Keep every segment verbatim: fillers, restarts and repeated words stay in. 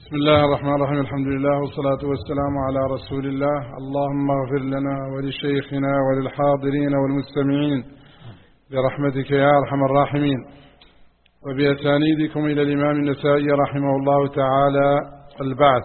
بسم الله الرحمن الرحيم. الحمد لله والصلاة والسلام على رسول الله. اللهم اغفر لنا ولشيخنا وللحاضرين والمستمعين برحمتك يا أرحم الراحمين. وبأسانيدكم إلى الإمام النسائي رحمه الله تعالى البعث.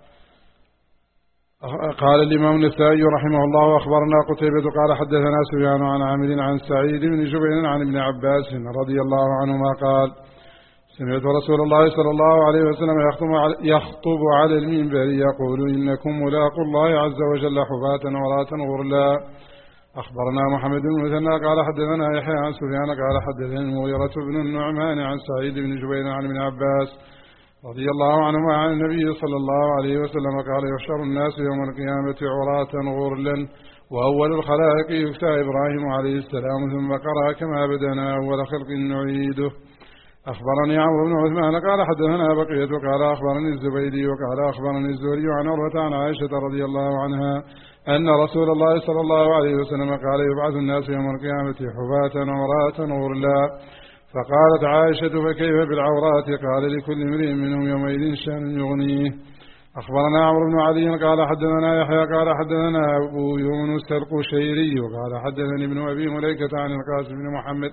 قال الإمام النسائي رحمه الله: أخبرنا قتيبة قال حدثنا سفيان عن عامر عن سعيد بن جبير عن ابن عباس رضي الله عنهما قال: سمعت رسول الله صلى الله عليه وسلم يخطب على المنبر يقول: إنكم ملاقوا الله عز وجل حفاة عراة غرلا. أخبرنا محمد بن المثنى قال حدثنا يحيى عن سفيان قال حدثني المغيرة بن النعمان عن سعيد بن جبير عن ابن عباس رضي الله عنهما عن النبي صلى الله عليه وسلم قال: يحشر الناس يوم القيامة عراة غرلا، وأول الخلائق يكسى إبراهيم عليه السلام، ثم قرأ: كما بدأنا أول خلق نعيده. أخبرني عمرو بن عثمان قال حدثنا بقية قال أخبرني الزبيدي وقال أخبرني الزهري عن عروة عن عائشة رضي الله عنها أن رسول الله صلى الله عليه وسلم قال: يبعث الناس يوم القيامة حفاة عراة غرلا. فقالت عائشة: فكيف بالعورات؟ قال: لكل امرئ منهم يومئذ شأن يغنيه. أخبرنا عمرو بن علي قال حدثنا يحيى قال حدثنا أبو يونس القشيري وقال حدثني ابن أبي مليكة عن القاسم بن محمد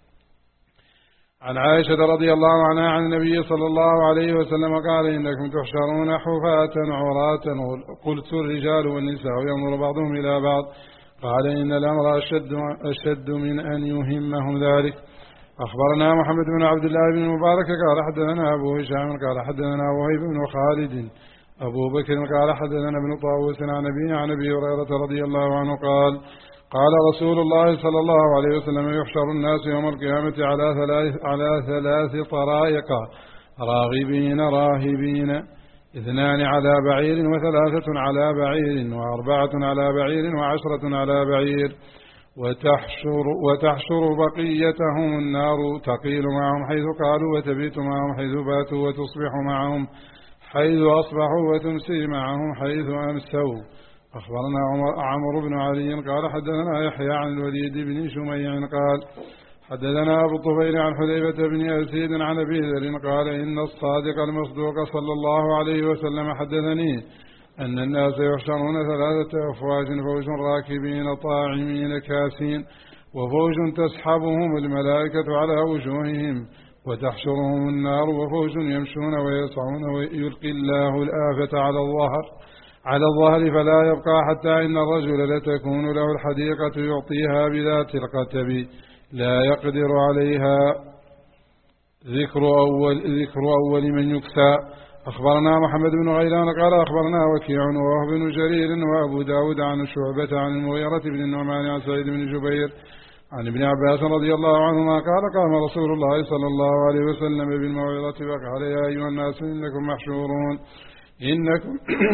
عن عائشة رضي الله عنها عن النبي صلى الله عليه وسلم قال: إنكم تحشرون حفاة عراة. قلت: الرجال والنساء ينظر بعضهم إلى بعض. قال: إن الأمر أشد, أشد من أن يهمهم ذلك. أخبرنا محمد بن عبد الله بن المبارك قال حدثنا أبو هشام قال حدثنا وهيب بن خالد أبو بكر قال حدثنا ابن طاووس عن أبي عن أبي هريرة رضي الله عنه قال: قال رسول الله صلى الله عليه وسلم: يحشر الناس يوم القيامة على ثلاث, على ثلاث طرائق: راغبين راهبين، اثنان على بعير، وثلاثة على بعير، وأربعة على بعير، وعشرة على بعير. وتحشر, وتحشر بقيتهم النار، تقيل معهم حيث قالوا، وتبيت معهم حيث باتوا، وتصبح معهم حيث أصبحوا، وتمسي معهم حيث أمسوا. أخبرنا عمرو بن علي قال حدثنا يحيى عن الوليد بن شميع قال حدثنا أبو الطفيل عن حذيفة بن أسيد عن أبي ذر قال: إن الصادق المصدوق صلى الله عليه وسلم حدثني أن الناس يحشرون ثلاثة أفواج: فوج راكبين طاعمين كاسين، وفوج تسحبهم الملائكة على وجوههم وتحشرهم النار، وفوج يمشون ويسعون ويلقي الله الآفة على الظهر على الظهر فلا يبقى، حتى إن الرجل لتكون له الحديقة يعطيها بذات القتب لا يقدر عليها. ذكر أول, ذكر أول من يكسى. أخبرنا محمد بن غيلان قال أخبرنا وكيع ووهب بن جرير وأبو داود عن شعبة عن المغيرة بن النعمان عن سعيد بن جبير عن ابن عباس رضي الله عنهما قال: قام رسول الله صلى الله عليه وسلم بالموعظة فقال: يا أيها الناس إنكم محشورون إنكم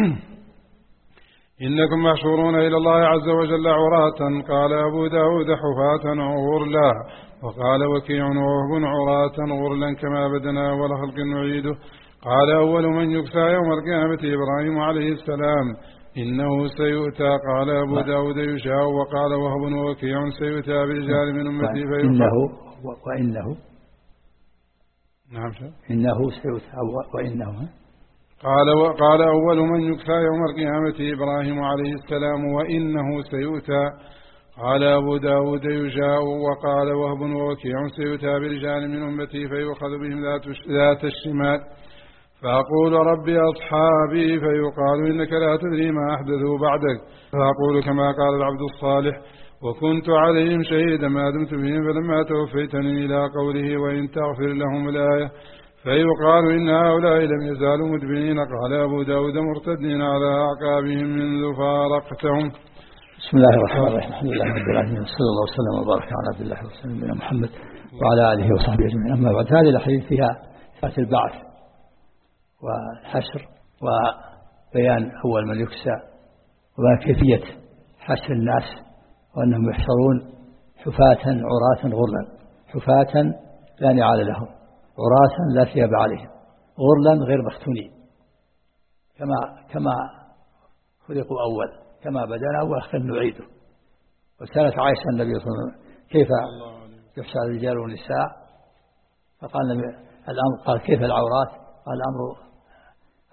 إنكم محشورون إلى الله عز وجل عراة. قال أبو داود: حفاة غرلا. وقال وكيع ووهب: عراة غرلا كما بدنا أول خلق نعيده. قال: أول من يكسى يوم القيامة إبراهيم عليه السلام، إنه سيؤتى. قال أبو داود: يشاء. وقال وهب وكيع: سيؤتى برجال من أمتي فيقال إنه وإنه نعم إنه سيؤتى وإنه قال وقال أول من يكسى يوم القيامة إبراهيم عليه السلام، وإنه سيؤتى. قال أبو داود: يشاء. وقال وهب ووكيع: سيؤتى برجال من أمتي فيؤخذ بهم ذات الشمال، فأقول: ربي أصحابي، فيقال: إنك لا تدري ما أحدثوا بعدك، فأقول كما قال العبد الصالح: وكنت عليهم شهيدا ما دمت بهم، فلما توفيتني، إلى قوله: وإن تغفر لهم الآية، فيقال: إن هؤلاء لم يزالوا مدبرين. قال أبو داود: مرتدين على أعقابهم منذ فارقتهم. بسم الله الرحمن الرحيم. الحمد لله رب العالمين، صلى الله وسلم وبارك على عبد الله ورسوله نبينا محمد وعلى آله وصحبه أجمعين. أما بعد، هذه الأحاديث فيها إثبات البعث والحشر وبيان أول من يكسى وبيان كيفية حشر الناس، وأنهم يحشرون حفاة عراة غرلا. حفاة لا نعال لهم، عراة لا ثياب عليهم، غرلا غير مختونين، كما كما خلقوا أول، كما بدأنا أول خلق نعيده. وسألت عائشة النبي صلى الله عليه وسلم: كيف يحشر الرجال والنساء؟ فقال الأمر، قال: كيف العورات؟ قال: الأمر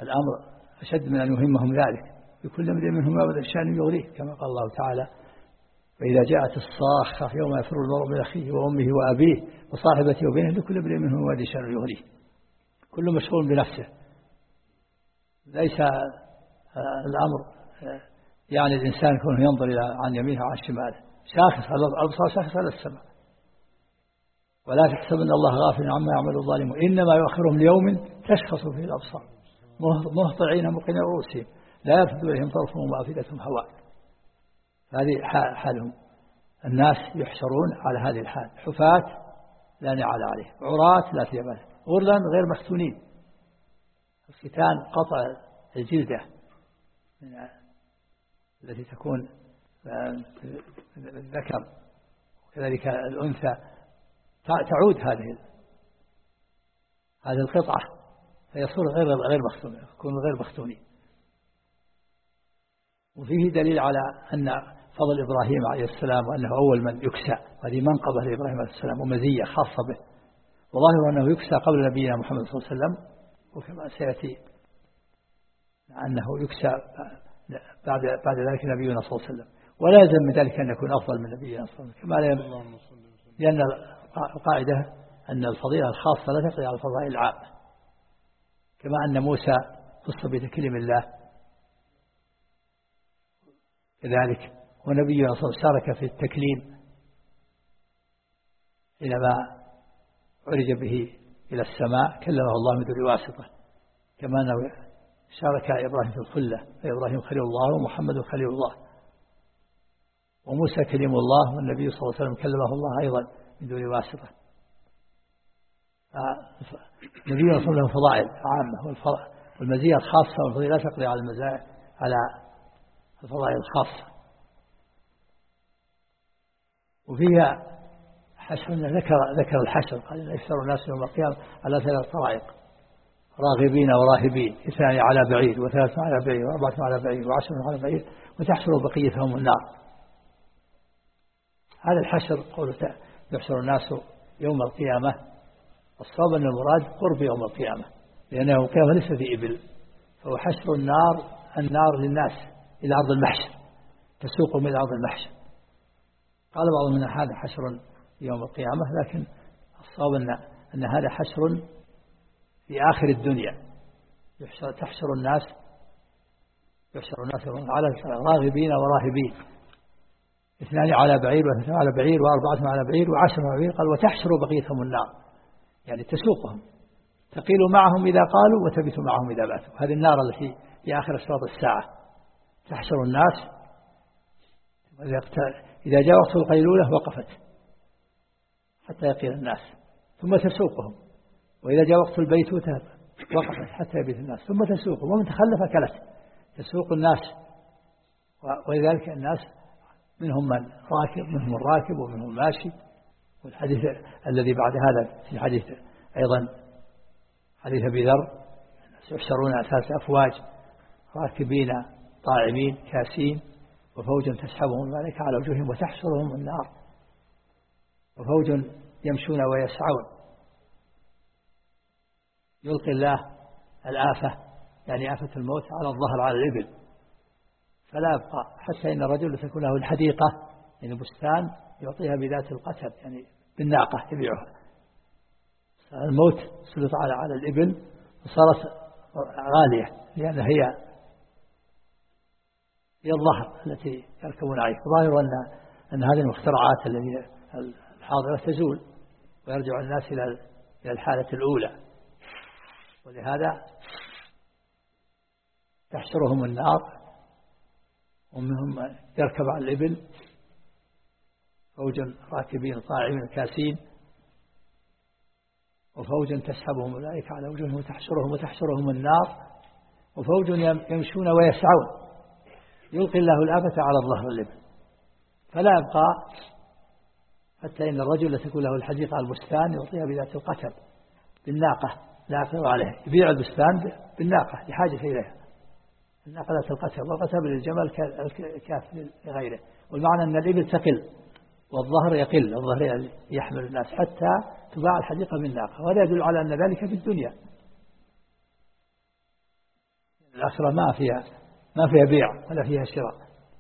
الأمر أشد من أن يهمهم ذلك، لكل امرئ منهم ما بدا شأن يغريه، كما قال الله تعالى: فإذا جاءت الصاخة يوم يفر المرء من أخيه وأمه وأبيه وصاحبته وبنيه لكل امرئ منهم ما بدا شأن يغريه. كل مشغول بنفسه، ليس الأمر يعني الإنسان يكون ينظر إلى عن يمينه وعن شماله، شاخص على الأبصار، شاخص على السماء. ولا تحسبن الله غافل عما يعمل الظالمون إنما يؤخرهم ليوم تشخص فيه الأبصار مهطعين مقنعي رؤوسهم لا يرتد إليهم طرفهم وأفئدتهم هواء. هذه حالهم. الناس يحشرون على هذه الحال، حفاة لا نعال عليه، عراة لا ثياب له، غرلا غير مختونين. الختان قطع الجلدة التي تكون الذكر، وكذلك الأنثى تعود هذه هذه القطعة فيصير غير غير مختون، يكون غير مختونين. وفيه دليل على أن فضل إبراهيم عليه السلام وأنه أول من يكسى، هذه منقبة لإبراهيم عليه السلام ومزية خاصة به، وظاهر أنه يكسى قبل نبينا محمد صلى الله عليه وسلم، وكما سيأتي أنه يكسى بعد بعد ذلك نبينا صلى الله عليه وسلم. ولا يلزم من ذلك أن يكون أفضل من نبينا صلى الله عليه وسلم، كما لا، لأن القاعدة أن الفضيلة الخاصة لا تقضي على الفضائل العامة، كما أن موسى خص بتكريم الله كذلك، ونبينا صلى الله عليه وسلم شارك في التكليم حينما عرج به إلى السماء كلمه الله من دون واسطة، كما أنه شارك إبراهيم في الخلة، فإبراهيم خليل الله ومحمد خليل الله، وموسى كليم الله، والنبي صلى الله عليه وسلم كلمه الله أيضا من دون واسطة. النبي صلى الله عليه وسلم فضائل عامة، والمزية الخاصة والفضيلة لا تقضي على المزايا على الفضائل الخاصة. وفيها حشر، ذكر ذكر الحشر، قال إن أكثر الناس يوم القيامة على ثلاث طرائق: راغبين وراهبين، اثنان على بعير، وثلاثة على بعير، وأربعة على بعير، وعشرة على بعير، وتحشر بقيتهم النار. هذا الحشر قوله يحشر الناس يوم القيامة، الصواب أن المراد قرب يوم القيامة، لأن يوم القيامة ليس في إبل، فهو حشر النار النار للناس إلى أرض المحشر، تسوقهم إلى أرض المحشر. قال بعضهم أن هذا حشر يوم القيامة، لكن الصواب أن أن هذا حشر في آخر الدنيا، يحشر تحشر الناس يحشر الناس على راغبين وراهبين، اثنان على بعير، وثلاثة على بعير، وأربعة على بعير، وعشرة على بعير. قال وتحشر بقيتهم النار، يعني تسوقهم، تقيل معهم إذا قالوا وتبت معهم إذا باتوا. هذه النار التي في آخر أشراط الساعة تحشر الناس، إذا جاء وقت القيلولة وقفت حتى يقيل الناس، ثم تسوقهم، وإذا جاء وقت البيتوتة وقفت حتى يبيت الناس، ثم تسوقهم، ومن تخلف أكلت. تسوق الناس، ولذلك الناس منهم من راكب، منهم الراكب، ومنهم الماشي. والحديث الذي بعد هذا في حديث أيضا حديث أبي ذر: يحشرون أساس أفواج، راكبين طاعمين كاسين، وفوج تسحبهم الملائكة على وجوههم وتحشرهم النار، وفوج يمشون ويسعون. يلقي الله الآفة، يعني آفة الموت، على الظهر على الإبل، فلا يبقى حتى إن الرجل تكون له الحديقة، يعني بستان يعطيها بذات القتب، يعني بالناقة يبيعها. الموت سلط على على الإبل وصارت غالية، لأن هي هي الظهر التي يركبون عليه. ظاهر أن أن هذه المخترعات التي الحاضرة تزول، ويرجع الناس إلى إلى الحالة الأولى، ولهذا تحشرهم النار، ومنهم يركب على الإبل فوج راكبين طاعمين كاسين، وفوج تسحبهم الملائكة على وجوههم وتحشرهم وتحشرهم النار، وفوج يمشون ويسعون. يلقي الله الآفة على الظهر الإبل، فلا يبقى حتى إن الرجل تكون له الحديقة على البستان يعطيها بذات القتب بالناقة، لا يقدر عليه، يبيع البستان بالناقة لحاجة إليها، الناقة ذات القتب، والقتب للجمل كاف لغيره. والمعنى أن الإبل تقل والظهر يقل، الظهر يحمل الناس حتى تباع الحديقة بالناقة، وهذا يدل على أن ذلك في الدنيا. الآخرة ما فيها ما فيها بيع ولا فيها شراء.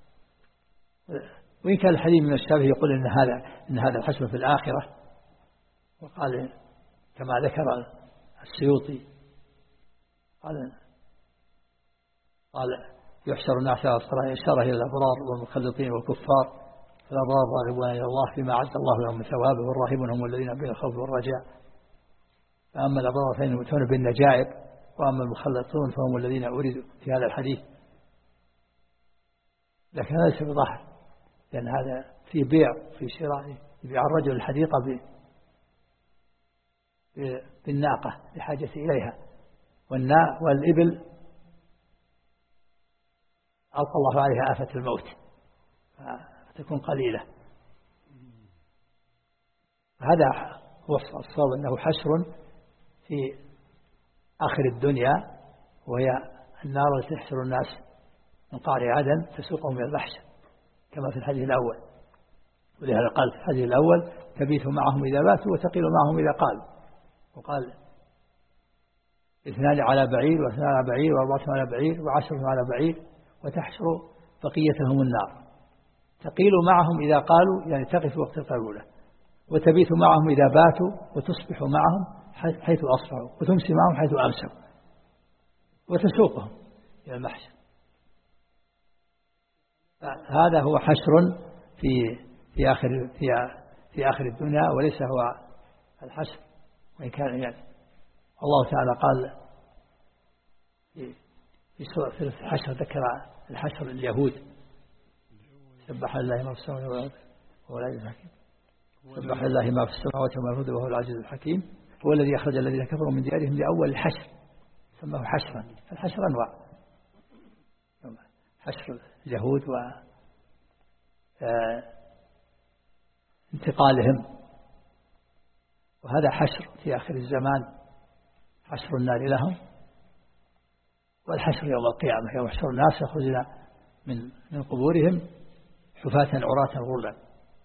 وإن كان الحديث من الشافعي يقول إن هذا إن هذا الحسب في الآخرة، وقال كما ذكر السيوطي قال قال يحشر الناس على الصراط إشارة إلى الأبرار والمخلطين والكفار، فالأبرار راغبون إلى الله فيما أعد الله لهم من ثوابه، والراهبون هم الذين بين الخوف والرجاء. فأما الأبرار فإنهم يؤتون بالنجائب، وأما المخلطون فهم الذين أوردوا في هذا الحديث. لكن هذا ليس بظاهر، لأن هذا في بيع في شراء، يبيع الرجل الحديقة بالناقة لحاجة إليها، والناء والإبل ألقى الله عليها آفة الموت فتكون قليلة. هذا هو الصواب، أنه حشر في آخر الدنيا، وهي النار التي تحشر الناس من قعر عدن تسوقهم إلى المحشر كما في الحديث الأول. ولهذا قال في الحديث الأول تبيت معهم إذا باتوا وتقيل معهم إذا قالوا، وقال اثنان على بعير واثنان على بعير وأربعة على بعير وعشرة على بعير وتحشر بقيتهم النار. تقيل معهم إذا قالوا يعني تقف وقت القيلولة، وتبيت معهم إذا باتوا، وتصبح معهم حيث أصبحوا، وتمسي معهم حيث أمسوا، وتسوقهم إلى المحشر. هذا هو حشر في في آخر في في آخر الدنيا، وليس هو الحشر. وإن كان يعني الله تعالى قال في في سورة الحشر ذكر الحشر اليهود، سبح لله ما في السماوات والأرض وهو العزيز الحكيم. سبح لله ما في السماوات وما في الأرض وهو العزيز الحكيم. هو الذي أخرج الذين كفروا من ديارهم لأول الحشر سماه حشرا. الحشر أنواع، حشر اليهود و انتقالهم، وهذا حشر في آخر الزمان، حشر النار لهم، والحشر يوم القيامة يوم يحشر الناس يخرجون من من قبورهم حفاة عراة غرلا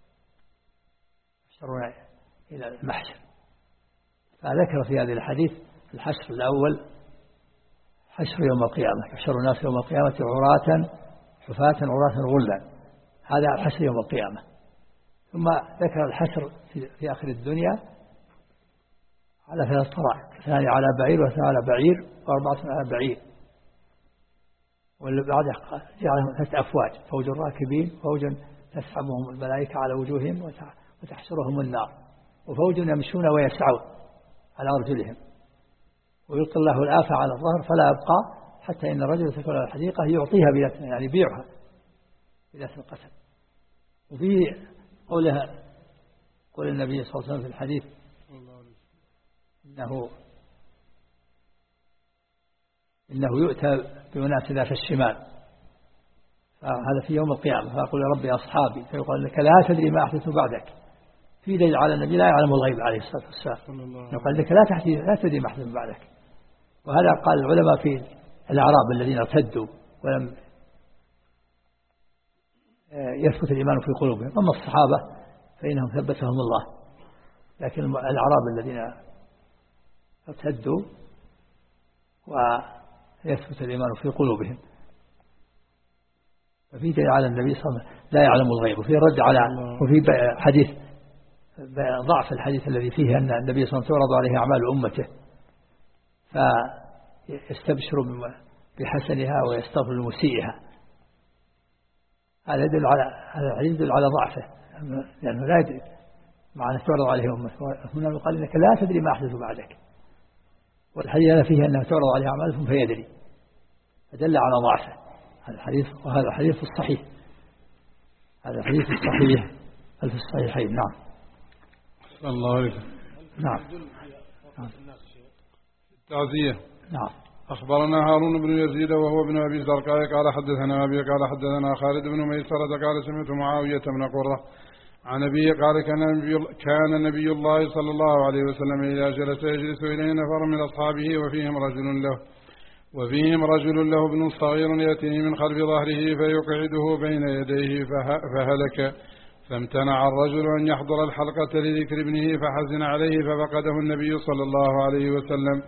يحشرون إلى المحشر. فذكر في هذه الحديث الحشر الأول حشر يوم القيامة، يحشر الناس يوم القيامة عراة حفاة عراة غرلا، هذا الحشر يوم القيامة. ثم ذكر الحشر في آخر الدنيا على ثلاث طرائق، اثنان على بعير واثنان على بعير وأربعة على بعير. واللي بعده جعلهم ثلاث أفواج، فوج الراكبين، فوج تسحبهم الملائكة على وجوههم وتحشرهم النار، وفوج يمشون ويسعون على أرجلهم، ويلقي الله الآفة على الظهر فلا يبقى حتى إن الرجل تكون على الحديقة يعطيها بذاتها، يعني يبيعها بذات القسم. وفي قولها قول النبي صلى الله عليه وسلم في الحديث إنه إنه يؤتى بأناس ذات الشمال، فهذا في يوم القيامة، فأقول يا ربي أصحابي، فيقول لك لا تدري ما أحدث بعدك. في دليل على النبي لا يعلم الغيب عليه الصلاة والسلام، يقول لك لا تحدث لا تدري ما أحدث بعدك. وهذا قال العلماء في الأعراب الذين ارتدوا ولم يثبت الإيمان في قلوبهم، أما الصحابة فإنهم ثبتهم الله، لكن الأعراب الذين ارتدوا ويثبت الإيمان في قلوبهم، ففي دليل على النبي صلى الله عليه وسلم لا يعلم الغيب. وفي رد على وفي حديث ضعف الحديث الذي فيه أن النبي صلى الله عليه وسلم تعرض عليه أعمال أمته فيستبشر بحسنها ويستغفر لمسيئها. هذا يدل على هذا الحديث يدل على ضعفه، لأنه لا يدري معنى تعرض عليه أمته. هنا يقال إنك لا تدري ما أحدث بعدك، والحديث هذا فيه أنه تعرض عليه أعمالهم فيدري، فدل على ضعفه هذا الحديث. وهذا الحديث الصحيح، هذا الحديث الصحيح في الصحيحين. نعم. الله عليك. نعم. التعزية. نعم. أخبرنا هارون بن يزيد وهو ابن أبي زرقاء قال حدثنا أبي قال حدثنا خالد بن ميسرة قال سمعت معاوية بن قرة عن أبي قال كان نبي, كان نبي الله صلى الله عليه وسلم إذا جلس يجلس إليه نفر من أصحابه وفيهم رجل له وفيهم رجل له ابن صغير يأتيه من خلف ظهره فيقعده بين يديه فهلك، فامتنع الرجل أن يحضر الحلقة لذكر ابنه فحزن عليه، ففقده النبي صلى الله عليه وسلم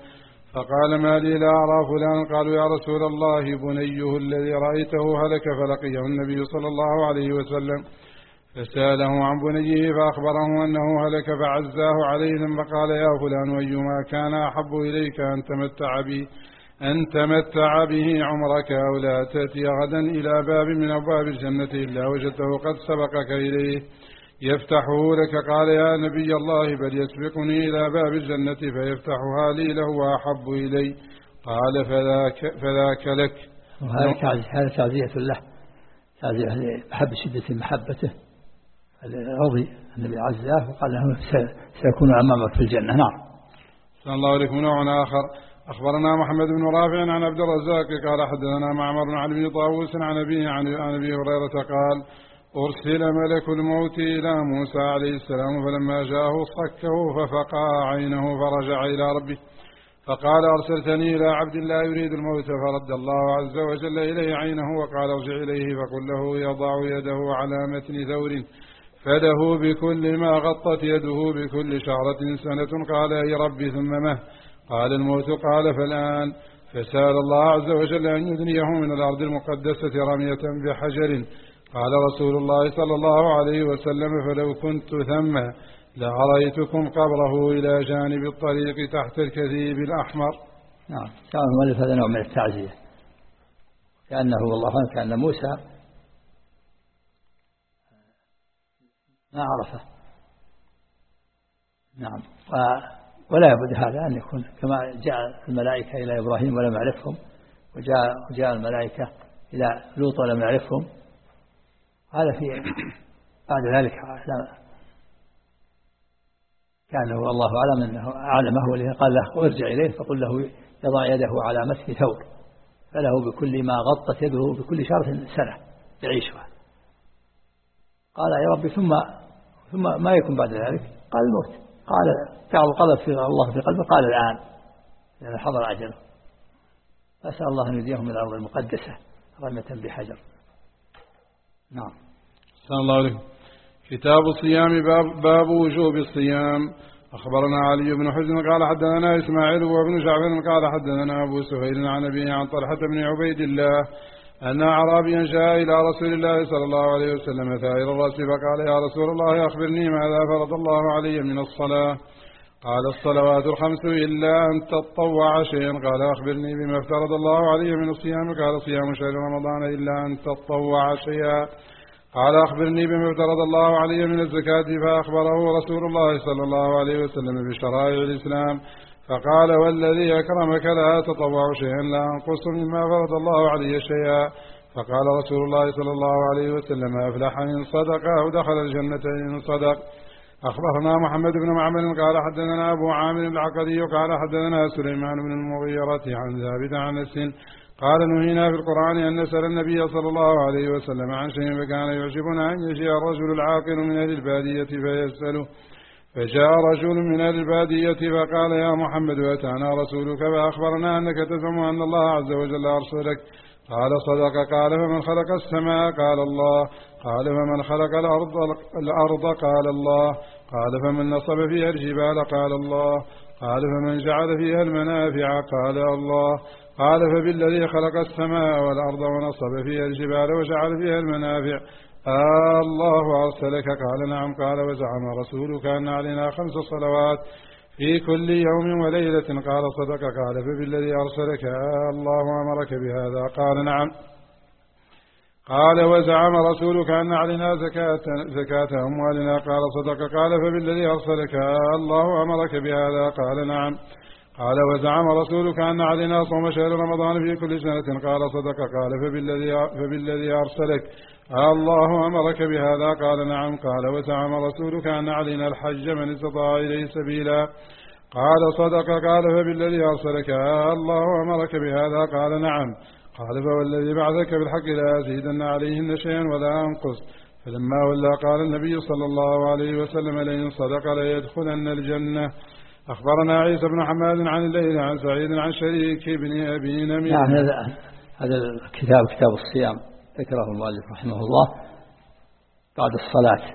فقال ما لي لا أرى فلان. قالوا يا رسول الله بنيه الذي رأيته هلك فلقيه النبي صلى الله عليه وسلم فسأله عن بنيه فأخبره أنه هلك فعزاه عليه ثم قال يا فلان أيما كان أحب إليك أن تمتع به أن تمتع به عمرك أو لا تأتي غدا إلى باب من أبواب الجنة إلا وجدته قد سبقك إليه يفتحه لك. قال يا نبي الله بل يسبقني إلى باب الجنة فيفتحها لي له أحب إلي. قال فذاك, فذاك لك. هذا تعزية له، تعزية لحب شدة محبته رضي النبي عزاه وقال له سيكون أمامك في الجنة. نعم. صلى الله عليكم. نوع آخر. أخبرنا محمد بن رافع عن عبد الرزاق قال حدثنا معمر عن ابن طاووس عن أبيه عن أبي هريرة قال أرسل ملك الموت إلى موسى عليه السلام فلما جاءه صكه ففقع عينه فرجع إلى ربه فقال أرسلتني إلى عبد لا يريد الموت فرد الله عز وجل إليه عينه وقال ارجع إليه فقل له يضع يده على متن ثور فله بكل ما غطت يده بكل شعرة سنة. قال أي ربي ثم مه؟ قال الموت. قال فالآن. فسأل الله عز وجل أن يدنيه من الأرض المقدسة رمية بحجر. قال رسول الله صلى الله عليه وسلم فلو كنت ثم لأريتكم قبره إلى جانب الطريق تحت الكثيب الأحمر. نعم. كان المؤلف هذا نوع من التعزية كأنه والله كأن موسى ما عرفه. نعم. ولا يبد هذا أن يكون كما جاء الملائكة إلى إبراهيم ولم يعرفهم وجاء, وجاء الملائكة إلى لوط ولم يعرفهم. هذا في بعد ذلك كان هو الله أعلم أنه أعلمه وليه قال له ارجع إليه فقل له يضع يده على متن ثور فله بكل ما غطت يده بكل شهر سنة يعيشها. قال يا ربي ثم ثم ما يكون بعد ذلك؟ قال الموت. قال تعالوا قذف في الله في قلبه قال الآن لأن حضر أجله. فأسأل الله أن يديهم من الأرض المقدسة رمية بحجر. نعم. صلى الله عليه. كتاب الصيام باب, باب وجوب الصيام. أخبرنا علي بن حزن قال حدثنا إسماعيل وابن جعفر قال حدثنا أبو سهيل عن أبيه عن طلحة بن عبيد الله أن أعرابيا جاء إلى رسول الله صلى الله عليه وسلم ثائر الرأس فقال يا رسول الله أخبرني ماذا فرض الله علي من الصلاة؟ قال الصلوات الخمس إلا أن تطوع شيئا. قال أخبرني بما افترض الله علي من الصيام؟ قال صيام شهر رمضان إلا أن تطوع شيئا. قال أخبرني بما افترض الله علي من الزكاة؟ فأخبره رسول الله صلى الله عليه وسلم بشرائع الإسلام فقال والذي أكرمك لا تطوع شيئا لا أنقص مما فرض الله علي شيئا. فقال رسول الله صلى الله عليه وسلم أفلح إن صدق أو دخل الجنة إن صدق. أخبرنا محمد بن معمر قال حدثنا أبو عامر العقدي قال حدثنا سليمان بن المغيرة عن ثابت عن أنس قال نهينا في القرآن أن نسأل النبي صلى الله عليه وسلم عن شيء فكان يعجبنا أن يجيء الرجل العاقل من أهل البادية فيسأله. فجاء رجل من أهل البادية فقال يا محمد أتانا رسولك فأخبرنا أنك تزعم أن الله عز وجل أرسلك. قال صدق. قال فمن خلق السماء؟ قال الله. قال فمن خلق الأرض, الأرض؟ قال الله. قال فمن نصب فيها الجبال؟ قال الله. قال فمن جعل فيها المنافع؟ قال الله. قال فبالذي خلق السماء والأرض ونصب فيها الجبال وجعل فيها المنافع آه الله أرسلك؟ قال نعم. قال وزعم رسولك أن علينا خمس صلوات في كل يوم وليلة؟ قال صدق. قال فبالذي أرسلك آه الله أمرك بهذا؟ قال نعم. قال وزعم رسولك أن علينا زكاة, زكاة أموالنا؟ قال صدق. قال فبالذي أرسلك آه الله أمرك بهذا؟ قال نعم. قال وزعم رسولك أن علينا صوم شهر رمضان في كل سنة؟ قال صدق. قال فبالذي, فبالذي أرسلك آه الله أمرك بهذا؟ قال نعم. قال وزعم رسولك أن علينا الحج من استطاع إليه سبيلا؟ قال صدق. قال فبالذي أرسلك آه الله أمرك بهذا؟ قال نعم. قال فوالذي بعثك بالحق لا أزيدن عليهن شيئا ولا أنقص. فلما ولى قال النبي صلى الله عليه وسلم لئن صدق ليدخلن الجنة. أخبرنا عيسى بن حماد عن الليل عن سعيد عن شريك بن أبي نمير. نعم. هذا الكتاب كتاب الصيام ذكره المؤلف رحمه الله بعد الصلاة.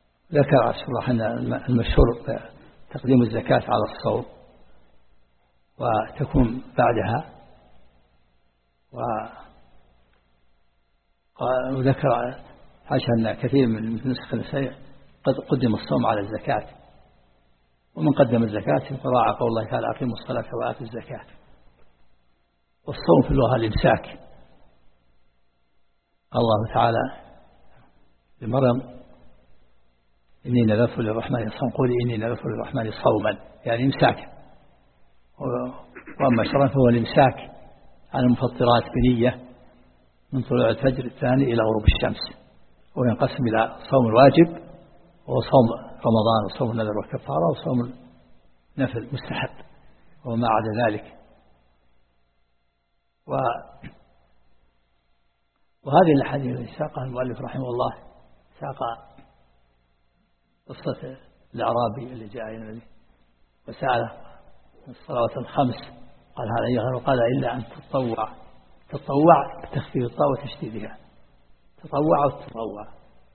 ذكر أن المشهور تقديم الزكاة على الصوم وتكون بعدها. وذكر حاشا أن كثير من نسخ النساء قد قدم الصوم على الزكاة، ومن قدم الزكاة فراعى قول الله تعالى أقيموا الصلاة وآتوا الزكاة. والصوم في اللغة الإمساك. الله تعالى لمريم إني نذرت للرحمن صوما، قولي إني نذرت للرحمن صوما، يعني إمساكا. وأما شرعا فهو الإمساك عن المفطرات بنية من طلوع الفجر الثاني إلى غروب الشمس، وينقسم إلى صوم الواجب وهو صوم رمضان وصوم النذر والكفارة، وصوم نفل مستحب وما عدا ذلك. و... وهذه الأحاديث التي ساقها المؤلف رحمه الله ساق قصة الأعرابي اللي جاء إلى النبي وسأله الصلوات الخمس، قال هذا يغير، قال إلا أن تتطوع. تتطوع بتخفيف الطاء وتشديدها، تطوع وتتطوع.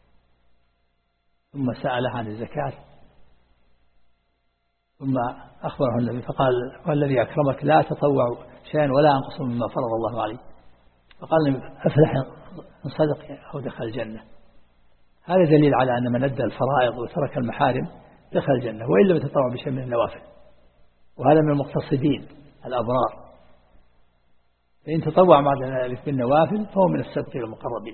ثم سأله عن الزكاة، ثم أخبره النبي فقال والذي أكرمك لا تطوع شيئا ولا أنقص مما فرض الله عليه. فقال النبي أفلح إن صدق أو دخل الجنة. هذا دليل على أن من أدى الفرائض وترك المحارم دخل الجنة، وإن لم يتطوع بشيء من النوافل، وهذا من المقتصدين الأبرار. فإن تطوع مع ذلك بالنوافل فهو من السابقين المقربين.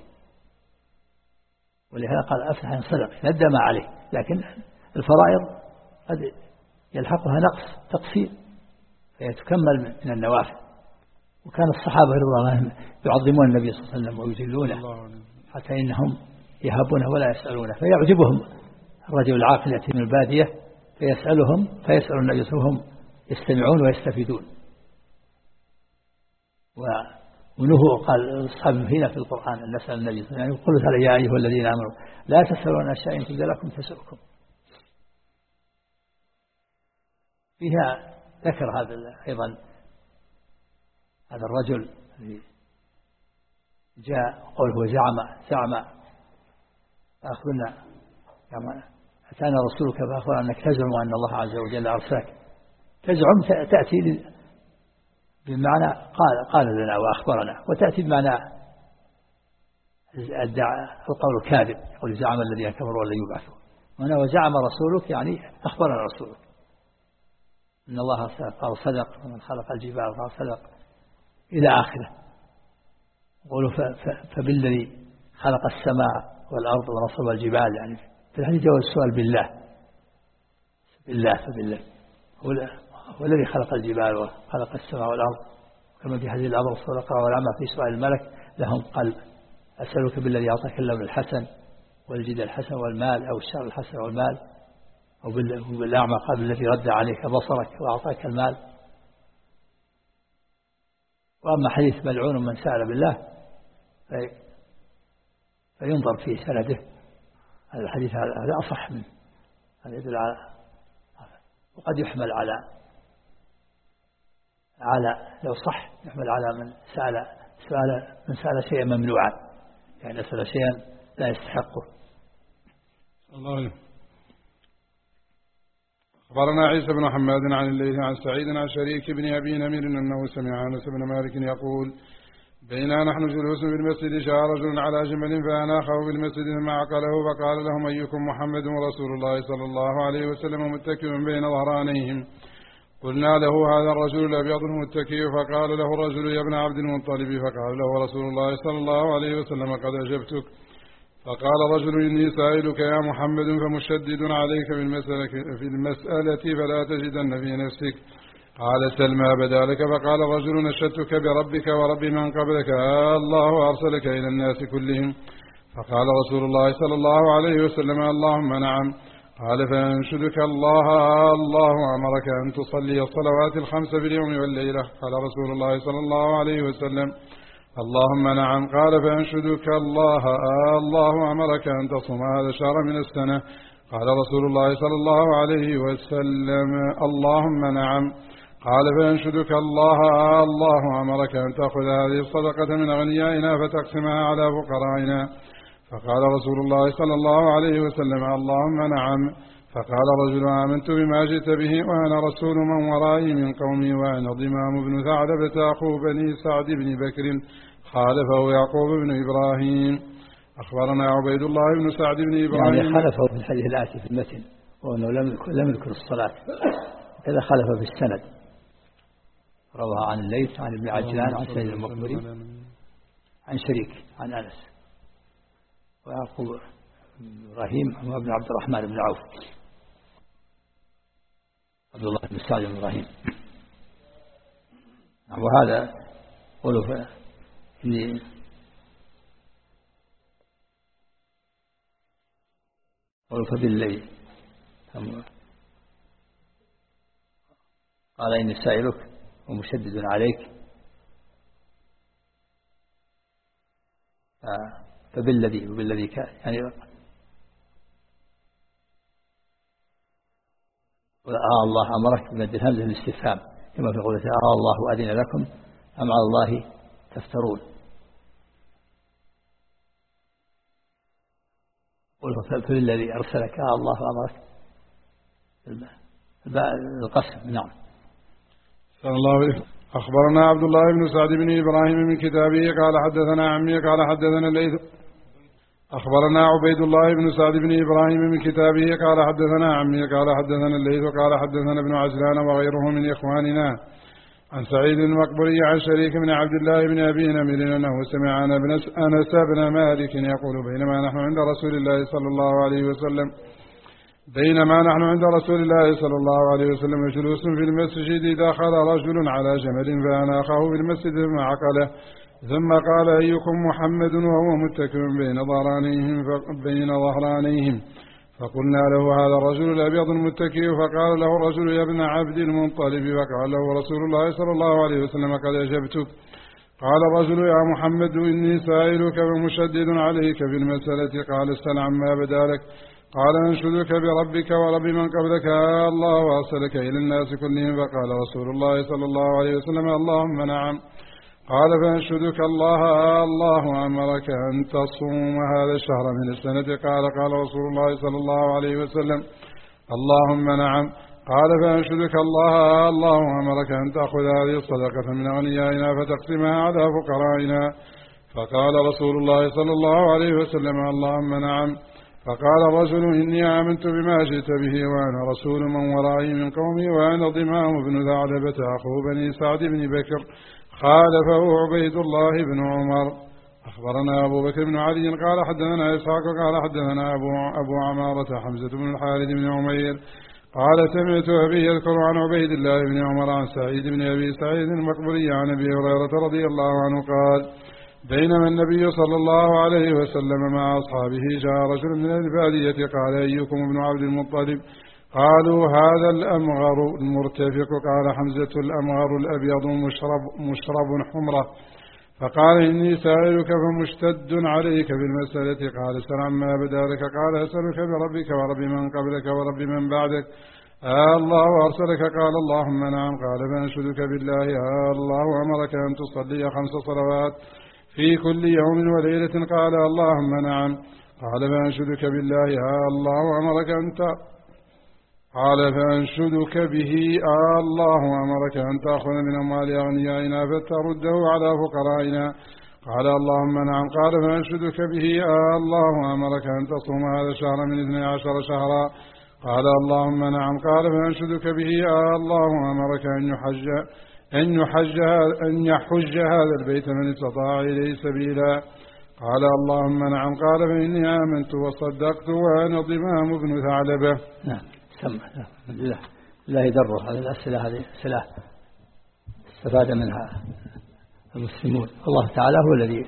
ولهذا قال أفلح إن صدق، ندى ما عليه. لكن الفرائض قد يلحقها نقص تقصير فهي تكمل من النوافل. وكان الصحابة رضي الله عنهم يعظمون النبي صلى الله عليه وسلم ويجلونه، حتى إنهم يهبونه ولا يسألونه. فيعجبهم الرجل العاقل يأتي من البادية فيسألهم فيسأل النبي صلى الله عليه وسلم يستمعون ويستفيدون. ونهوا قال أصحاب هنا في القرآن أن نسأل النبي صلى الله عليه وسلم، يعني قلوا تعالى يا أيها الذين آمنوا لا تسألون أشياء إن تبد لكم تسؤكم. فيها ذكر هذا أيضا هذا الرجل الذي جاء قوله زعم زعم فأخبرنا يعني أتانا رسولك فأخبر أنك تزعم أن الله عز وجل أرسلك. تزعم تأتي بمعنى قال قال لنا وأخبرنا، وتأتي بمعنى القول الكاذب، يقول زعم الذين كفروا لن يبعثوا. هنا وزعم رسولك يعني أخبرنا رسولك إن الله قال صدق ومن خلق الجبال قال صدق إلى آخره. يقولوا فبالذي خلق السماء والأرض ونصب الجبال، يعني في الحديث جاء السؤال بالله بالله فبالله هو الذي خلق الجبال وخلق السماء والأرض، كما في حديث الأبرص والأقرع والأعمى في سؤال الملك لهم قلب. أسألك بالذي أعطاك اللون الحسن والجد الحسن والمال، أو الشر الحسن والمال، أو بالأعمى قال الذي رد عليك بصرك وأعطاك المال. وأما حديث ملعون من سأل بالله فينظر في سنده. هذا الحديث هذا أصح منه، هذا يدل على، وقد يحمل على على لو صح يحمل على من سأل سأل من سأل شيئا ممنوعا، يعني سأل شيئا لا يستحقه. الله. أخبرنا عيسى بن محمد عن الليث عن سعيد عن شريك بن أبي نمير أنه سمع أنس بن مالك يقول بينا نحن جلوس في المسجد جاء رجل على جمل فأناخه بالمسجد ثم عقله فقال لهم أيكم محمد رسول الله صلى الله عليه وسلم متكئ بين ظهرانيهم. قلنا له هذا الرجل الأبيض المتكئ. فقال له الرجل يا ابن عبد المطلب. فقال له رسول الله صلى الله عليه وسلم قد أجبتك. فقال رجل إني سائلك يا محمد فمشدد عليك في المسألة فلا تجدن في نفسك. قال سلمى بدا لك. فقال الرجل نشدتك بربك ورب من قبلك الله أرسلك إلى الناس كلهم. فقال رسول الله صلى الله عليه وسلم اللهم نعم. قال فأنشدك الله الله أمرك أن تصلي الصلوات الخمس في اليوم والليلة. قال رسول الله صلى الله عليه وسلم اللهم نعم. قال فأنشدك الله الله أمرك أن تصوم هذا الشهر من السنة. قال رسول الله صلى الله عليه وسلم اللهم نعم. قال فأنشدك الله الله أمرك أن تأخذ هذه الصدقة من أغنيائنا فتقسمها على فقرائنا. فقال رسول الله صلى الله عليه وسلم اللهم نعم. فقال رجل آمنت بما جئت به وأنا رسول من ورائي من قومي وأنا ضمام بن ثعلبة أخو بني سعد بن بكر خالفه يعقوب بن إبراهيم. أخبرنا عبيد الله بن سعد بن إبراهيم يعني خلفه في الحديث الآتي في المتن وأنه لم يذكر الصلاة، كذا خلفه في السند، رواه عن الليث عن ابن عجلان عن سيد المقبري عن شريك عن أنس ويعقوب بن إبراهيم هو ابن عبد الرحمن بن عوف عبد الله بن سعد بن إبراهيم. وهذا قوله إني قوله فبالليل قال إني سائلك ومشدد عليك فبالذي وبالذي كان يعني آه الله أمرك بمد الهمزة للاستفهام كما في قوله آه الله أذن لكم أم على الله تفترون. قل فبالذي أرسلك آه الله أمرك القسم. نعم. الله عليه. أخبرنا عبد الله بن سعد بن إبراهيم من كتابه قال حدثنا عمي قال حدثنا الليث. أخبرنا عبيد الله بن سعد بن إبراهيم من كتابه قال حدثنا عمي قال حدثنا الليث قال حدثنا ابن عجلان وغيره من إخواننا عن سعيد المقبري عن شريك بن عبد الله بن أبي نمر أنه سمع أنس بن مالك يقول بينما نحن عند رسول الله صلى الله عليه وسلم بينما نحن عند رسول الله صلى الله عليه وسلم جلوس في المسجد دخل رجل على جمل فأناخه في المسجد ثم عقله ثم قال أيكم محمد وهو متكئ بين ظهرانيهم بين ظهرانيهم فقلنا له هذا الرجل الأبيض المتكئ فقال له الرجل يا ابن عبد المطلب فقال له رسول الله صلى الله عليه وسلم قد أجبتك. قال الرجل يا محمد إني سائلك ومشدد عليك في المسألة قال اسأل عما بدا لك. قال أنشدك بربك ورب من قبلك الله وأرسلك إلى الناس كلهم. فقال رسول الله صلى الله عليه وسلم اللهم نعم. قال فأنشدك الله الله أمرك أن تصوم هذا الشهر من السنة. قال قال رسول الله صلى الله عليه وسلم اللهم نعم. قال فأنشدك الله الله أمرك أن تأخذ هذه الصدقة من أغنيائنا فتقسمها على فقرائنا. فقال رسول الله صلى الله عليه وسلم اللهم نعم. فقال الرجل إني آمنت بما جئت به وأنا رسول من ورائي من قومي وأنا ضمام بن ثعلبة أخو بني سعد بن بكر خالفه عبيد الله بن عمر. أخبرنا أبو بكر بن علي قال حدثنا إسحاق قال حدثنا أبو, أبو عمارة حمزة بن الحارث بن عمير قال سمعت أبي يذكر عن عبيد الله بن عمر عن سعيد بن أبي سعيد المقبري عن أبي هريرة رضي الله عنه قال بينما النبي صلى الله عليه وسلم مع أصحابه جاء رجل من البادية قال أيكم ابن عبد المطلب؟ قالوا هذا الأمغر المرتفق. قال حمزة الأمغر الأبيض مشرب, مشرب حمرة. فقال إني سائلك فمشتد عليك بالمسألة. قال اسأل عما بدا لك. قال أسألك بربك ورب من قبلك ورب من بعدك آه الله أرسلك. قال اللهم نعم. قال فأنشدك بالله آه الله أمرك أن تصلي خمس صلوات في كل يوم وليلة. قال اللهم نعم. قال فأنشدك بالله آه الله أمرك أنت قال فأنشدك به آه الله أمرك أن تأخذ من أموال أغنيائنا فترده على فقرائنا. قال اللهم نعم. قال فأنشدك به آه الله أمرك أن تصوم هذا الشهر من اثني عشر شهرا. قال اللهم نعم. قال فأنشدك به آه الله أمرك أن يحج أن يحج أن يحج هذا البيت من استطاع إليه سبيلا. قال اللهم نعم. قال فإني آمنت وصدقت وأنا ضمام بن ثعلبة. نعم. سمع لا لا يدره هذه الأسئلة هذه أسئلة استفاد منها المسلمون. الله تعالى هو الذي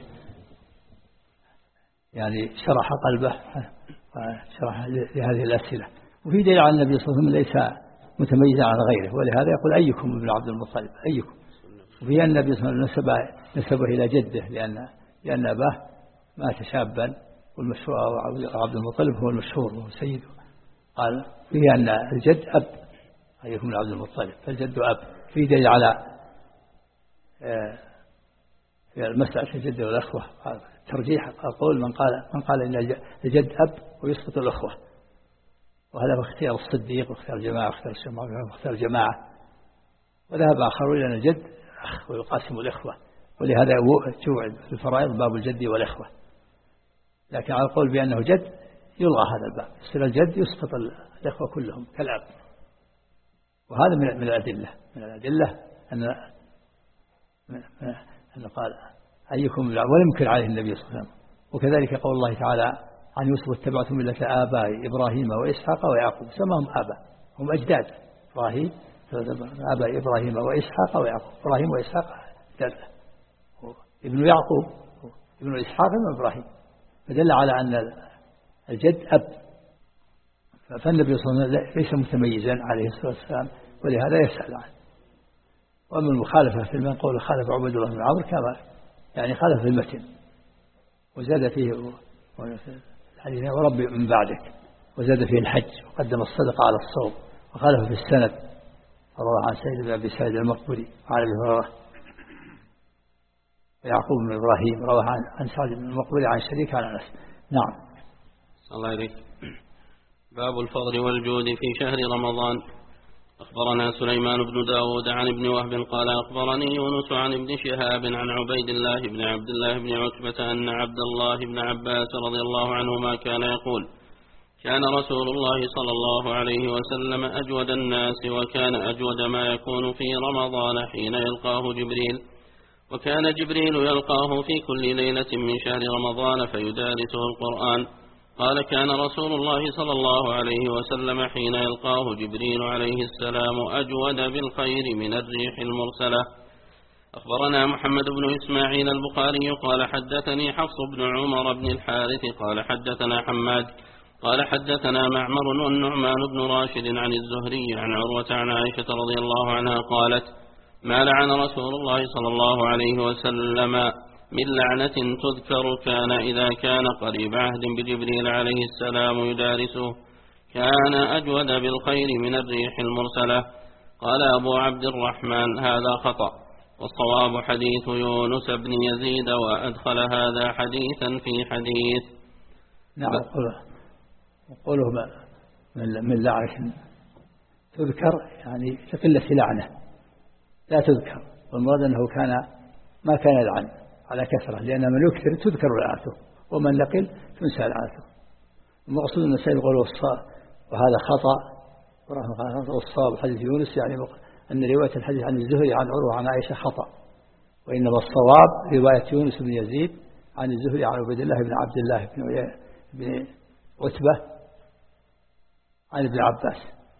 يعني شرح قلبه وشرح لهذه الأسئلة. وفي دليل على النبي صلى الله عليه وسلم ليس متميزا عن غيره ولهذا يقول أيكم ابن عبد المطلب أيكم. وفي النبي صلى الله عليه وسلم نسبه إلى جده لأن لأن أباه مات شابا والمشهور عبد المطلب هو المشهور وهو سيده. قال فيه أن الجد أب أيكم عبد المطلب فالجد أب. في دليل على في المسألة الجد والأخوة ترجيح القول من قال من قال إن الجد أب ويسقط الأخوة وهذا اختيار الصديق واختيار جماعة واختيار الشمال واختيار جماعة. وذهب آخرون إلى الجد أخ ويقاسم الإخوة، ولهذا توعد في الفرائض باب الجد والإخوة. لكن على القول بأنه جد يلغى هذا الباب، يصير الجد يسقط الإخوة كلهم كالأب. وهذا من الأدلة من الأدلة أن أن قال أيكم ولم عليه النبي صلى الله عليه وسلم. وكذلك قول الله تعالى عن يوسف واتبعتم ملة آباء إبراهيم وإسحاق ويعقوب، سماهم آباء هم أجداد إبراهيم، آباء إبراهيم وإسحاق ويعقوب، إبراهيم وإسحاق أجداد ابن يعقوب ابن إسحاق ابن إبراهيم، فدل على أن الجد أب. فالنبي صلى الله عليه وسلم ليس متميزا عليه الصلاة والسلام، ولهذا يسأل عنه. وأما المخالفة في المن قول خالف عبد الله بن عمرو كما يعني خالف في المتن، وزاد فيه الحديث ورب من بعدك، وزاد فيه الحج، وقدم الصدقة على الصوم، وخالف في السند رواه عن سيد بن أبي سعيد المقبري عن أبي هريرة. يعقوب بن إبراهيم رواه عن سعد بن المقبري عن شريك عن أنس. نعم. الله عليك. باب الفضل والجود في شهر رمضان. أخبرنا سليمان بن داود عن ابن وهب قال أخبرني يونس عن ابن شهاب عن عبيد الله بن عبد الله بن عتبة أن عبد الله بن عباس رضي الله عنهما كان يقول كان رسول الله صلى الله عليه وسلم أجود الناس، وكان أجود ما يكون في رمضان حين يلقاه جبريل، وكان جبريل يلقاه في كل ليلة من شهر رمضان فيدارسه القرآن. قال كان رسول الله صلى الله عليه وسلم حين يلقاه جبريل عليه السلام أجود بالخير من الريح المرسلة. أخبرنا محمد بن إسماعيل البخاري قال حدثني حفص بن عمر بن الحارث قال حدثنا حماد قال حدثنا معمر والنعمان بن راشد عن الزهري عن عروة عن عائشة رضي الله عنها قالت ما لعن رسول الله صلى الله عليه وسلم من لعنة تذكر كان إذا كان قريب عهد بجبريل عليه السلام يدارسه كان أجود بالخير من الريح المرسلة. قال أبو عبد الرحمن هذا خطأ، والصواب حديث يونس بن يزيد، وأدخل هذا حديثا في حديث. نعم. قوله من لعنة تذكر يعني لقلة لعنة لا تذكر، والمراد أنه كان ما كان يلعن على كثرة، لأن من يكثر تذكر لعنته، ومن لقل تنسى لعنته. المقصود أن السيد يقول وهذا خطأ، والصواب حديث يونس يعني أن رواية الحديث عن الزهري عن عروة عن عائشة خطأ، وإنما الصواب رواية يونس بن يزيد عن الزهري عن عبيد الله بن عبد الله بن عتبة عن ابن عباس.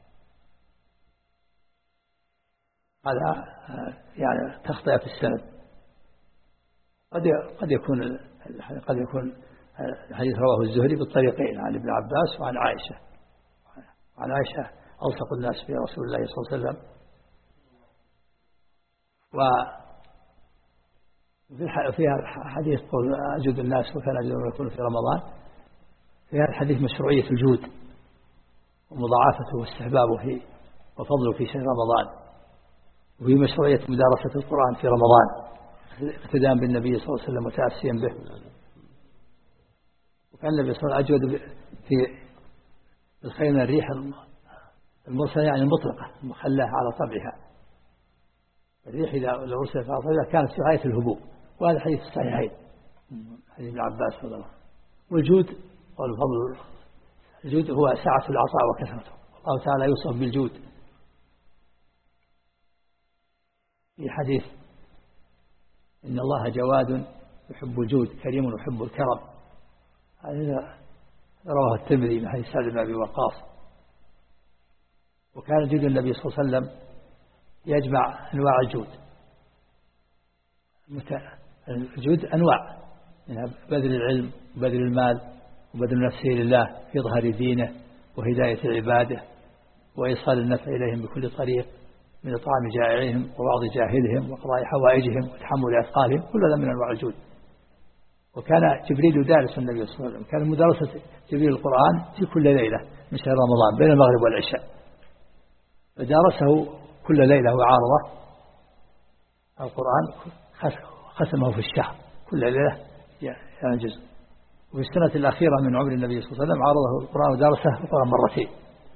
هذا يعني تخطئ في السند. قد قد يكون قد يكون الحديث رواه الزهري بالطريقين عن ابن عباس وعن عائشة. عن عائشة ألصق الناس برسول الله صلى الله عليه وسلم. وفيها حديث قول أجود الناس وكان أجود ما يكون في رمضان. في هذا الحديث مشروعية الجود ومضاعفته واستحبابه فيه وفضله في شهر رمضان، وفي مشروعية مدارسة القرآن في رمضان اقتداء بالنبي صلى الله عليه وسلم وتأسيا به. وكان النبي صلى الله عليه وسلم أجود في الخير من الريح المرسلة يعني المطلقة المخلاه على طبعها. الريح إذا أرسلت على طبعها كانت في غاية الهبوب، وهذا حديث الصحيحين حديث ابن عباس رضي الله عنه. والجود والفضل، الجود هو سعة العطاء وكثرته، الله تعالى يوصف بالجود في حديث إن الله جواد يحب الجود كريم يحب الكرم. هذا رواه الترمذي من حديث سعد بن أبي وقاص. وكان جود النبي صلى الله عليه وسلم يجمع أنواع الجود. الجود أنواع منها بذل العلم وبذل المال وبذل نفسه لله في إظهار دينه وهداية عباده وإيصال النفع إليهم بكل طريق من إطعام جائعهم ووعظ جاهلهم وقضاء حوائجهم وتحمل أثقالهم، كل هذا من أنواع الجود. وكان جبريل يدارس النبي صلى الله عليه وسلم، كان مدارسة جبريل القرآن في كل ليلة من شهر رمضان بين المغرب والعشاء، فدارسه كل ليلة وعارضه القرآن خسمه في الشهر كل ليلة يعني جزء. وفي السنة الأخيرة من عمر النبي صلى الله عليه وسلم عارضه القرآن ودارسه القرآن مرتين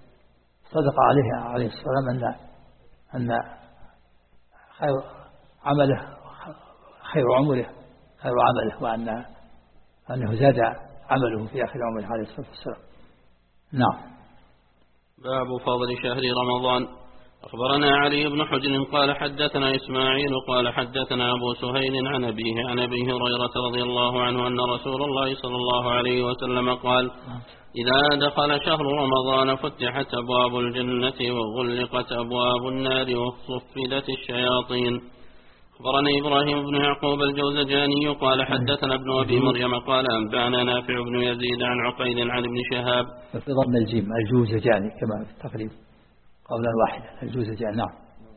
صدق عليه عليه الصلاة والسلام أن أن خير عمله خير عمره خير عمله، وأن أنه زاد عمله في آخر عمره عليه الصلاة والسلام. نعم. باب فضل شهر رمضان. أخبرنا علي بن حجر قال حدثنا إسماعيل قال حدثنا أبو سهيل عن أبيه عن أبي هريرة رضي الله عنه أن رسول الله صلى الله عليه وسلم قال: إذا دخل شهر رمضان فتحت أبواب الجنة وغلقت أبواب النار وصفدت الشياطين. أخبرني إبراهيم بن يعقوب الجوزجاني قال حدثنا ابن أبي مريم قال أنبأنا نافع بن يزيد عن عقيل عن ابن شهاب. في ضمن الجيم الجوزجاني كما في التقريب قولا واحدا الجوزجاني. نعم.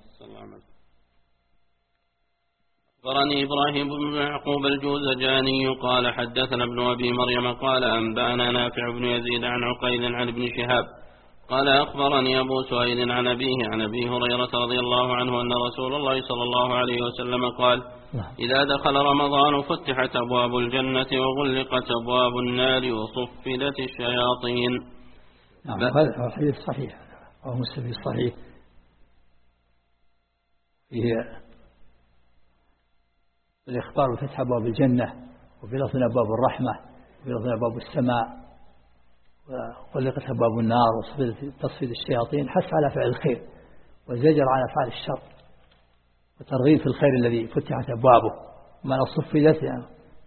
أخبرني إبراهيم بن يعقوب الجوزجاني قال حدثنا ابن أبي مريم قال أنبأنا نافع بن يزيد عن عقيل عن ابن شهاب قال أخبرني أبو سهيل عن أبيه عن أبي هريرة رضي الله عنه أن رسول الله صلى الله عليه وسلم قال: إذا دخل رمضان فتحت أبواب الجنة وغلقت أبواب النار وصفدت الشياطين. نعم. هذا الحديث صحيح وهو مسلم الصحيح فيه الإخبار بفتح أبواب الجنة، وفي لفظ أبواب الرحمة، وفي لفظ أبواب السماء، وغلقت أبواب النار وتصفيد الشياطين، حث على فعل الخير وزجر على فعل الشر وترغيب في الخير الذي فتحت أبوابه. ومعنى صفدت يعني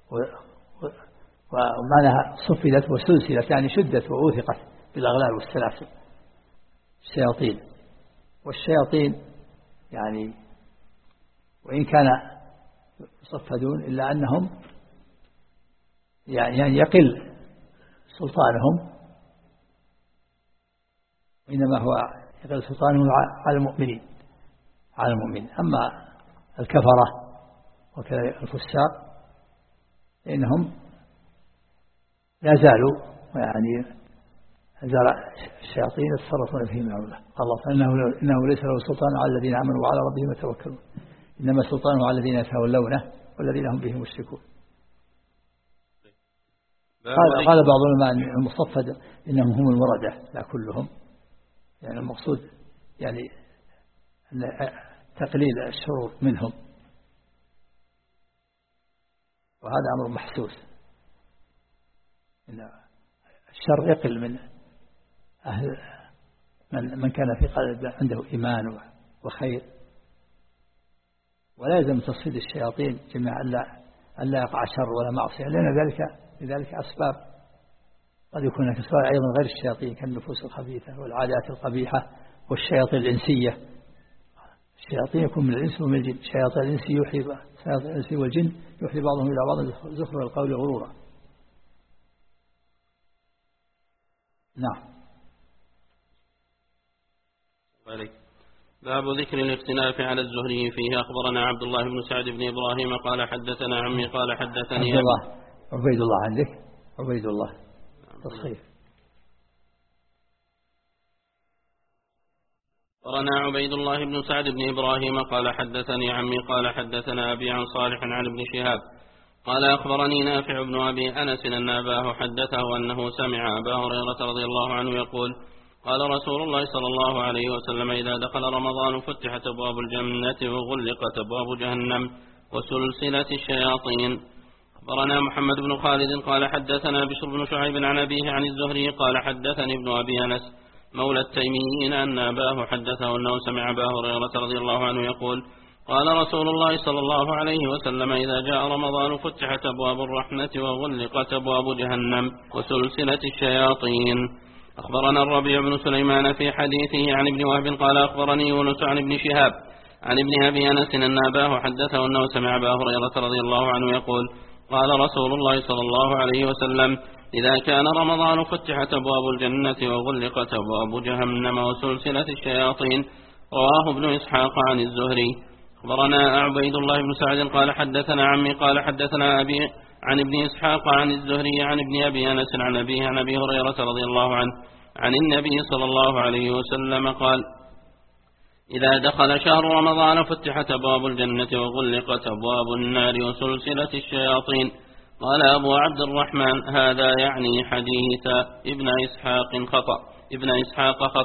ومعنى صفدت وسلسلت يعني شدت وأوثقت بالأغلال والسلاسل الشياطين. والشياطين يعني وإن كان يصفدون إلا أنهم يعني يقل سلطانهم، وإنما هو يقل سلطانهم على المؤمنين على المؤمنين. أما الكفرة وكذا الفساق إنهم لا زالوا يعني زال الشياطين يتصرفون فيهم مع الله. الله فإنه إنه ليس له سلطان على الذين آمنوا وعلى ربهم يتوكلون، إنما سلطانه على الذين يتولونه والذين هم بهم مشركون. قال قال بعض العلماء أن المصفد إنهم هم المردة لا كلهم، يعني المقصود يعني أن تقليل الشرور منهم، وهذا أمر محسوس إن الشر يقل من أهل من, من كان في قلب عنده إيمان وخير. ولا يلزم تصفيد الشياطين جميعا ألا يقع شر ولا معصية، لأن ذلك لذلك أسباب قد يكون هناك أسباب أيضا غير الشياطين كالنفوس الخبيثة والعادات القبيحة والشياطين الإنسية. الشياطين يكون من الإنس ومن الجن، شياطين الإنس يوحي شياطين الإنس والجن يوحي بعضهم إلى بعض زخرف القول غرورا. نعم. باب ذكر الاختلاف على الزهري فيه. أخبرنا عبد الله بن سعد بن إبراهيم قال حدثنا عمي قال حدثني عبد الله عبيد الله عندك عبيد الله تصحيح. أخبرنا عبيد الله بن سعد بن إبراهيم قال حدثني عمي قال حدثنا أبي عن صالح عن ابن شهاب قال أخبرني نافع بن أبي أنس أن أباه حدثه أنه سمع أبا هريرة رضي الله عنه يقول: قال رسول الله صلى الله عليه وسلم: إذا دخل رمضان فتحت أبواب الجنة وغلقت أبواب جهنم وسلسلة الشياطين. أخبرنا محمد بن خالد قال حدثنا بشر بن شعيب عن أبيه عن الزهري قال حدثني ابن أبي أنس مولى التيميين أن أباه حدثه أنه سمع أبا هريرة رضي الله عنه يقول: قال رسول الله صلى الله عليه وسلم: إذا جاء رمضان فتحت أبواب الرحمة وغلقت أبواب جهنم وسلسلة الشياطين. أخبرنا الربيع بن سليمان في حديثه عن ابن وهب قال أخبرني يونس عن ابن شهاب عن ابن أبي أنس أن أباه حدثه أنه سمع أبا هريرة رضي الله عنه يقول: قال رسول الله صلى الله عليه وسلم: إذا كان رمضان فتحت أبواب الجنة وغلقت أبواب جهنم وسلسلة الشياطين. رواه ابن إسحاق عن الزهري. أخبرنا عبيد الله بن سعد قال حدثنا عمي قال حدثنا أبي عن ابن إسحاق عن الزهري عن ابن أبي أنس عن أبيه عن أبي هريرة رضي الله عنه عن النبي صلى الله عليه وسلم قال: إذا دخل شهر رمضان فتحت أبواب الجنة وغلقت أبواب النار وسلسلة الشياطين. قال أبو عبد الرحمن: هذا يعني حديث ابن إسحاق خطأ ابن إسحاق خطأ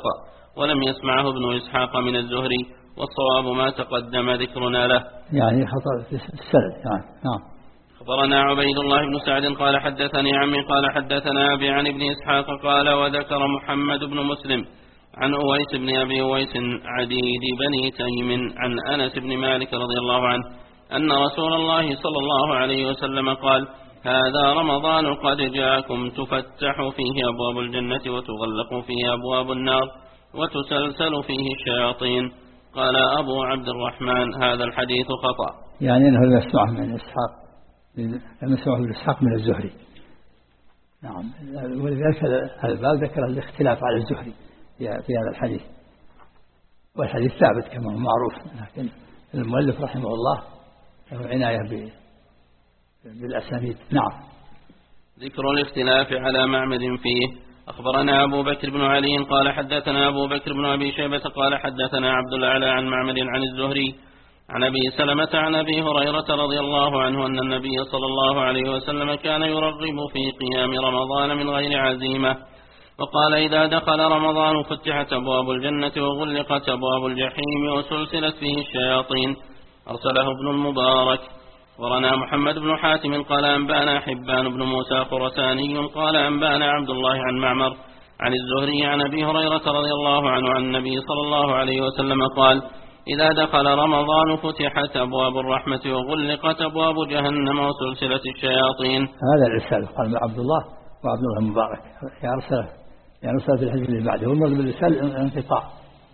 ولم يسمعه ابن إسحاق من الزهري، والصواب ما تقدم ذكرنا له. يعني خطأ في السند. يعني نعم. أخبرنا عبيد الله بن سعد قال حدثني عمي قال حدثنا أبي عن ابن إسحاق قال وذكر محمد بن مسلم عن أويس بن أبي أويس عديد بني تيم عن أنس بن مالك رضي الله عنه أن رسول الله صلى الله عليه وسلم قال هذا رمضان قد جاءكم تفتح فيه أبواب الجنة وتغلق فيه أبواب النار وتسلسل فيه الشياطين. قال أبو عبد الرحمن هذا الحديث خطأ. يعني أنه لم يسمعه من إسحاق لم يسمعه من إسحاق من الزهري. نعم. ولذلك هذا الباب ذكر الاختلاف على الزهري في هذا الحديث، والحديث ثابت كما هو معروف، لكن المؤلف رحمه الله له عناية بالأسانيد. نعم. ذكر الاختلاف على معمد فيه. أخبرنا أبو بكر بن علي قال حدثنا أبو بكر بن أبي شيبة قال حدثنا عبد الأعلى عن معمد عن الزهري عن أبي سلمة عن أبي هريرة رضي الله عنه أن النبي صلى الله عليه وسلم كان يرغب في قيام رمضان من غير عزيمة، وقال إذا دخل رمضان فتحت أبواب الجنة وغلقت أبواب الجحيم وسلسلت فيه الشياطين. أرسله ابن المبارك. ورنا محمد بن حاتم قال أنبأنا حبان بن موسى خرساني قال أنبأنا عبد الله عن معمر عن الزهري عن أبي هريرة رضي الله عنه عن النبي صلى الله عليه وسلم قال إذا دخل رمضان فتحت أبواب الرحمة وغلقت أبواب جهنم وسلسلة الشياطين. هذا الرسالة قال عبد الله وعبد الله المبارك يرسل يرسل في الحديث اللي بعده، والمرض بالرسالة انقطاع.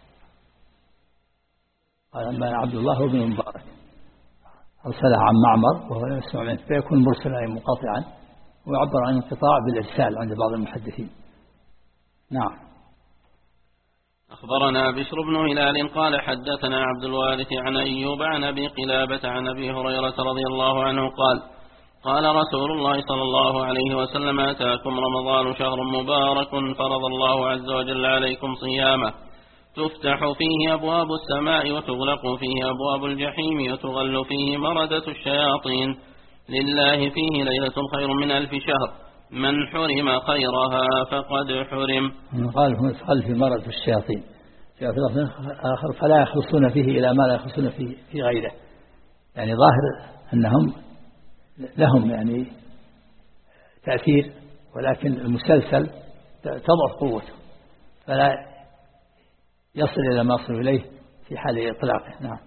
قال أنبأنا عبد الله وابن المبارك أرسلها عن معمر وهو لا يسمع منه فيكون مرسلا منقطعا، ويعبر عن انقطاع بالإرسال عند بعض المحدثين. نعم. أخبرنا بشر بن هلال قال حدثنا عبد الوارث عن أيوب عن أبي قلابة عن أبي هريرة رضي الله عنه قال قال رسول الله صلى الله عليه وسلم أتاكم رمضان شهر مبارك فرض الله عز وجل عليكم صيامه تفتح فيه أبواب السماء وتغلق فيه أبواب الجحيم وتغل فيه مردة الشياطين، لله فيه ليلة خير من ألف شهر، من حرم خيرها فقد حرم. قال قال في مردة الشياطين في لفظ آخر فلا يخلصون فيه إلى ما لا يخلصون فيه في غيره، يعني ظاهر أنهم لهم يعني تأثير، ولكن المسلسل تضعف قوته فلا يصل إلى ما يصل إليه في حال إطلاقه. نعم.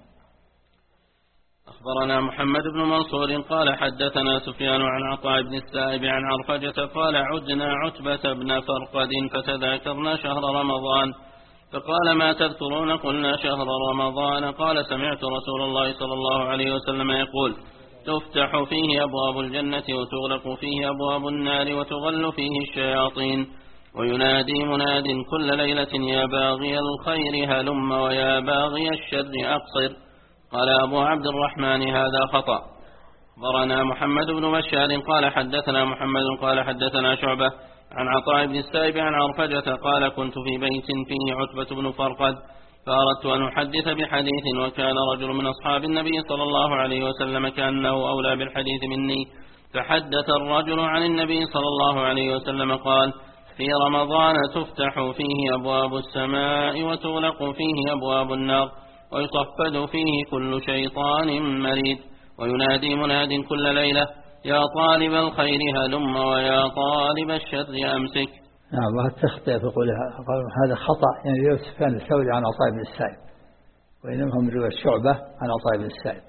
أخبرنا محمد بن منصور قال حدثنا سفيان عن عطاء بن السائب عن عرفجة قال عدنا عتبة بن فرقد فتذاكرنا شهر رمضان فقال ما تذكرون؟ قلنا شهر رمضان. قال سمعت رسول الله صلى الله عليه وسلم يقول تفتح فيه أبواب الجنة وتغلق فيه أبواب النار وتغل فيه الشياطين، وينادي مناد كل ليلة يا باغي الخير هلم ويا باغي الشر أقصر. قال أبو عبد الرحمن هذا خطأ. أخبرنا محمد بن بشار قال حدثنا محمد قال حدثنا شعبة عن عطاء بن السائب عن عرفجة قال كنت في بيت فيه عتبة بن فرقد فأردت أن أحدث بحديث، وكان رجل من أصحاب النبي صلى الله عليه وسلم كأنه أولى بالحديث مني، فحدث الرجل عن النبي صلى الله عليه وسلم قال في رمضان تفتح فيه أبواب السماء وتغلق فيه أبواب النار ويصفد فيه كل شيطان مريد، وينادي مناد كل ليلة يا طالب الخير هلم ويا طالب الشر أمسك. نعم. وهذا تخطئ في قولها هذا خطأ، يعني رواية سفيان الثوري عن عطاء بن السائب، وإنما هم رواية شعبة عن عطاء بن السائب،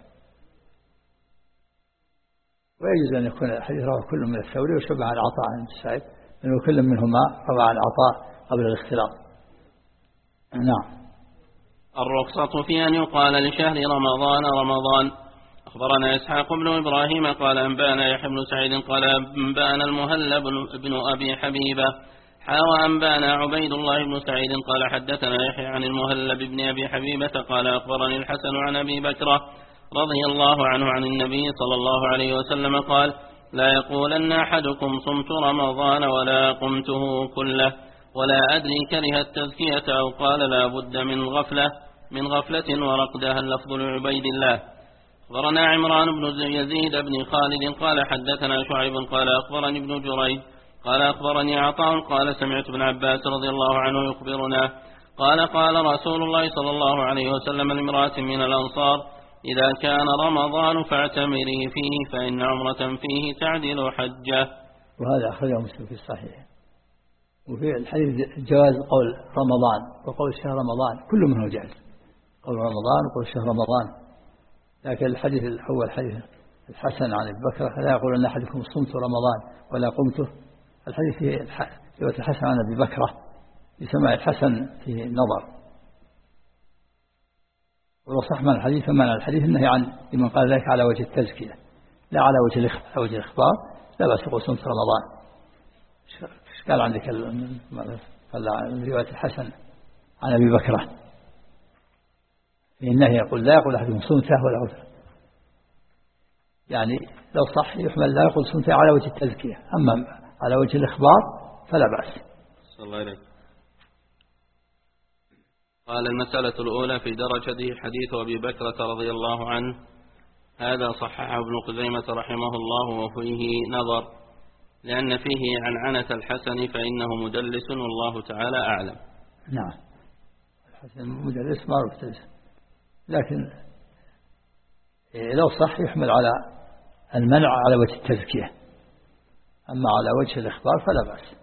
ويجوز أن يكون الحديث رواه كل من الثوري وشعبة عن عطاء بن السائب، لأنه كل منهما روى عن عطاء قبل الاختلاط. نعم. الرخصة في أن يقال لشهر رمضان رمضان. أخبرنا إسحاق بن إبراهيم قال أنبأنا يحيى بن سعيد قال أنبأنا المهلب بن أبي حبيبة حاوى أنبأنا عبيد الله بن سعيد قال حدثنا يحيى عن المهلب بن أبي حبيبة قال أخبرني الحسن عن أبي بكرة رضي الله عنه عن النبي صلى الله عليه وسلم قال لا يقولن أحدكم صمت رمضان ولا قمته كله ولا أدري كره التزكية أو قال لا بد من غفلة من غفلة ورقدها اللفظ لعبيد الله. أخبرنا عمران بن يزيد بن خالد قال حدثنا شعيب قال أخبرني ابن جريج قال أخبرني عطاء قال سمعت ابن عباس رضي الله عنه يخبرنا قال قال رسول الله صلى الله عليه وسلم لامرأة من الأنصار إذا كان رمضان فاعتمري فيه فإن عمرة فيه تعدل حجة. وهذا أخرجه مسلم في الصحيح. وفي الحديث جواز قول رمضان وقول شهر رمضان كل منه جائز، قول رمضان وقول شهر رمضان. لكن الحديث الأول حديث الحسن عن أبي بكر لا يقول أن أحدكم صمت رمضان ولا قمته. الحديث فيه رواية الحسن عن أبي بكر بسماع الحسن فيه نظر. ولو صح من الحديث فمعنى الحديث النهي عن لمن قال ذلك على وجه التزكية لا على وجه وجه الإخبار. لا بأس يقول صمت رمضان. ايش قال عندك رواية الحسن عن أبي بكر النهي يقول لا يقول أحدهم صمته ولا عذر، يعني لو صح يحمل لا يقول صمته على وجه التزكية، أما على وجه الإخبار فلا بأس. صلى الله عليه. قال المسألة الأولى في درجته حديث أبي بكرة رضي الله عنه، هذا صححه ابن خزيمة رحمه الله وفيه نظر لأن فيه عنعنة الحسن فإنه مدلس والله تعالى أعلم. نعم الحسن مدلس معروف تدلس، لكن لو صح يحمل على المنع على وجه التزكية، أما على وجه الإخبار فلا بأس.